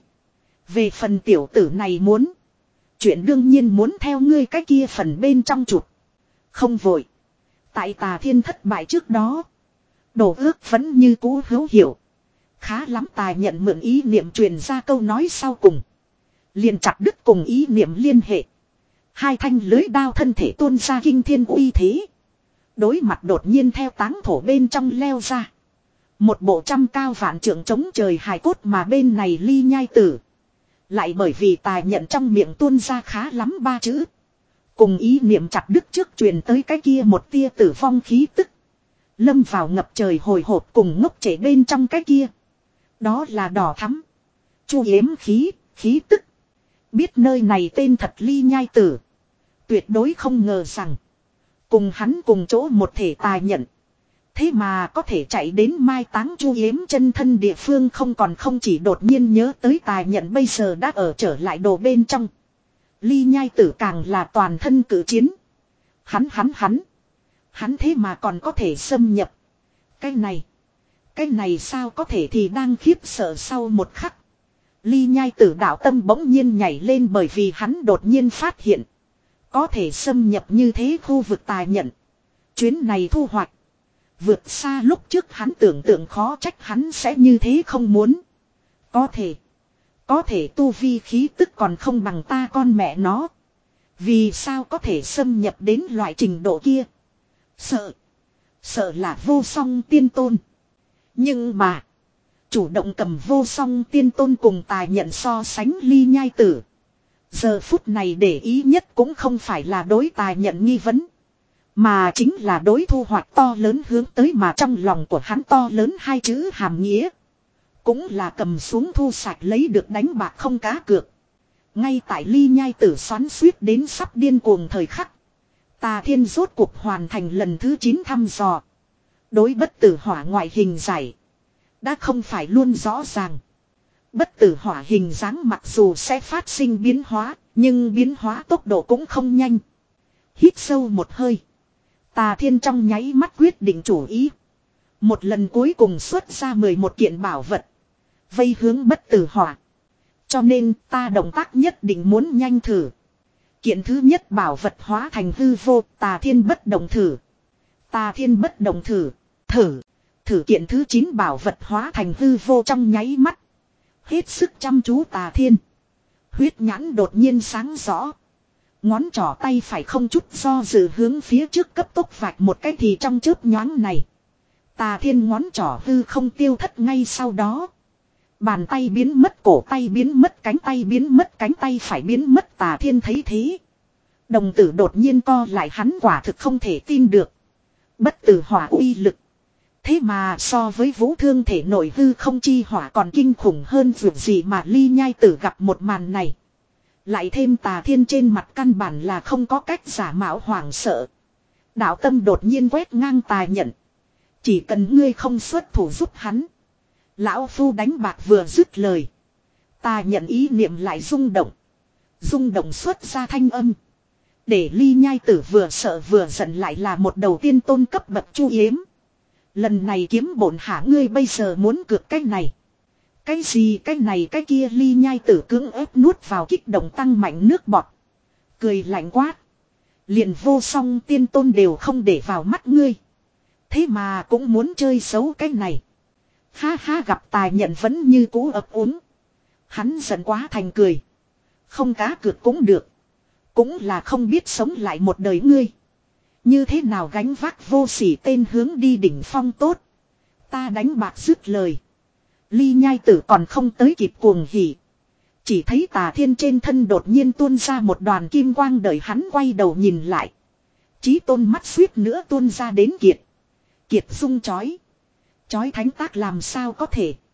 Về phần tiểu tử này muốn. Chuyện đương nhiên muốn theo ngươi cái kia phần bên trong chụp. Không vội. Tại Tà Thiên thất bại trước đó. Đồ ước vẫn như cũ hữu hiệu. Khá lắm. Tài Nhận mượn ý niệm truyền ra câu nói sau cùng. Liền chặt đứt cùng ý niệm liên hệ. Hai thanh lưới đao thân thể tuôn ra kinh thiên uy thế. Đối mặt đột nhiên theo táng thổ bên trong leo ra. Một bộ trăm cao vạn trượng chống trời hài cốt mà bên này Ly Nhai Tử. Lại bởi vì Tài Nhận trong miệng tuôn ra khá lắm ba chữ. Cùng ý niệm chặt đứt trước truyền tới cái kia một tia tử vong khí tức. Lâm vào ngập trời hồi hộp cùng ngốc trễ bên trong cái kia. Đó là đỏ thắm. Chu yếm khí, khí tức. Biết nơi này tên thật Ly Nhai Tử. Tuyệt đối không ngờ rằng. Cùng hắn cùng chỗ một thể Tài Nhận. Thế mà có thể chạy đến mai táng Chu Yếm chân thân địa phương không còn không chỉ đột nhiên nhớ tới Tài Nhận bây giờ đã ở trở lại đồ bên trong. Ly Nhai Tử càng là toàn thân cử chiến. Hắn hắn hắn. Hắn thế mà còn có thể xâm nhập. Cái này. Cái này sao có thể thì đang khiếp sợ sau một khắc. Ly Nhai Tử đạo tâm bỗng nhiên nhảy lên bởi vì hắn đột nhiên phát hiện. Có thể xâm nhập như thế khu vực Tài Nhận. Chuyến này thu hoạch. Vượt xa lúc trước hắn tưởng tượng khó trách hắn sẽ như thế không muốn. Có thể. Có thể tu vi khí tức còn không bằng ta con mẹ nó. Vì sao có thể xâm nhập đến loại trình độ kia. Sợ. Sợ là vô song tiên tôn. Nhưng mà. Chủ động cầm vô song tiên tôn cùng Tài Nhận so sánh Ly Nhai Tử. Giờ phút này để ý nhất cũng không phải là đối Tài Nhận nghi vấn. Mà chính là đối thu hoạch to lớn hướng tới mà trong lòng của hắn to lớn hai chữ hàm nghĩa. Cũng là cầm xuống thu sạch lấy được đánh bạc không cá cược. Ngay tại Ly Nhai Tử xoắn suýt đến sắp điên cuồng thời khắc. Tà Thiên rốt cuộc hoàn thành lần thứ chín thăm dò. Đối bất tử hỏa ngoại hình giải. Đã không phải luôn rõ ràng. Bất tử hỏa hình dáng mặc dù sẽ phát sinh biến hóa. Nhưng biến hóa tốc độ cũng không nhanh. Hít sâu một hơi. Tà Thiên trong nháy mắt quyết định chủ ý. Một lần cuối cùng xuất ra mười một kiện bảo vật. Vây hướng bất tử hỏa. Cho nên ta động tác nhất định muốn nhanh thử. Kiện thứ nhất bảo vật hóa thành hư vô. Tà Thiên bất động thử. Tà Thiên bất động thử. Thử. Thử kiện thứ chín bảo vật hóa thành hư vô trong nháy mắt. Hết sức chăm chú Tà Thiên. Huyết nhãn đột nhiên sáng rõ. Ngón trỏ tay phải không chút do dự hướng phía trước cấp tốc vạch một cái thì trong chớp nhoáng này. Tà Thiên ngón trỏ hư không tiêu thất ngay sau đó. Bàn tay biến mất, cổ tay biến mất, cánh tay biến mất, cánh tay phải biến mất. Tà Thiên thấy thế. Đồng tử đột nhiên co lại, hắn quả thực không thể tin được. Bất tử hỏa uy lực. Thế mà so với vũ thương thể nội hư không chi hỏa còn kinh khủng hơn vượt gì mà Ly Nhai Tử gặp một màn này. Lại thêm Tà Thiên trên mặt căn bản là không có cách giả mạo hoảng sợ. Đạo tâm đột nhiên quét ngang Tài Nhận. Chỉ cần ngươi không xuất thủ giúp hắn. Lão Phu đánh bạc vừa dứt lời. Tà Nhận ý niệm lại rung động. Rung động xuất ra thanh âm. Để Ly Nhai Tử vừa sợ vừa giận lại là một đầu tiên tôn cấp bậc Chu Yếm. Lần này kiếm bổn hả ngươi bây giờ muốn cược cái này. Cái gì cái này cái kia Ly Nhai Tử cưỡng ép nuốt vào kích động tăng mạnh nước bọt. Cười lạnh quát. Liền vô song tiên tôn đều không để vào mắt ngươi. Thế mà cũng muốn chơi xấu cái này. Ha ha, gặp tài nhận vẫn như cũ ấp úng. Hắn giận quá thành cười. Không cá cược cũng được. Cũng là không biết sống lại một đời ngươi. Như thế nào gánh vác vô sỉ tên hướng đi đỉnh phong tốt. Ta đánh bạc dứt lời. Ly nhai tử còn không tới kịp cuồng hỉ. Chỉ thấy Tà Thiên trên thân đột nhiên tuôn ra một đoàn kim quang, đợi hắn quay đầu nhìn lại. Chí Tôn mắt suýt nữa tuôn ra đến kiệt. Kiệt rung chói. Chói thánh tác làm sao có thể.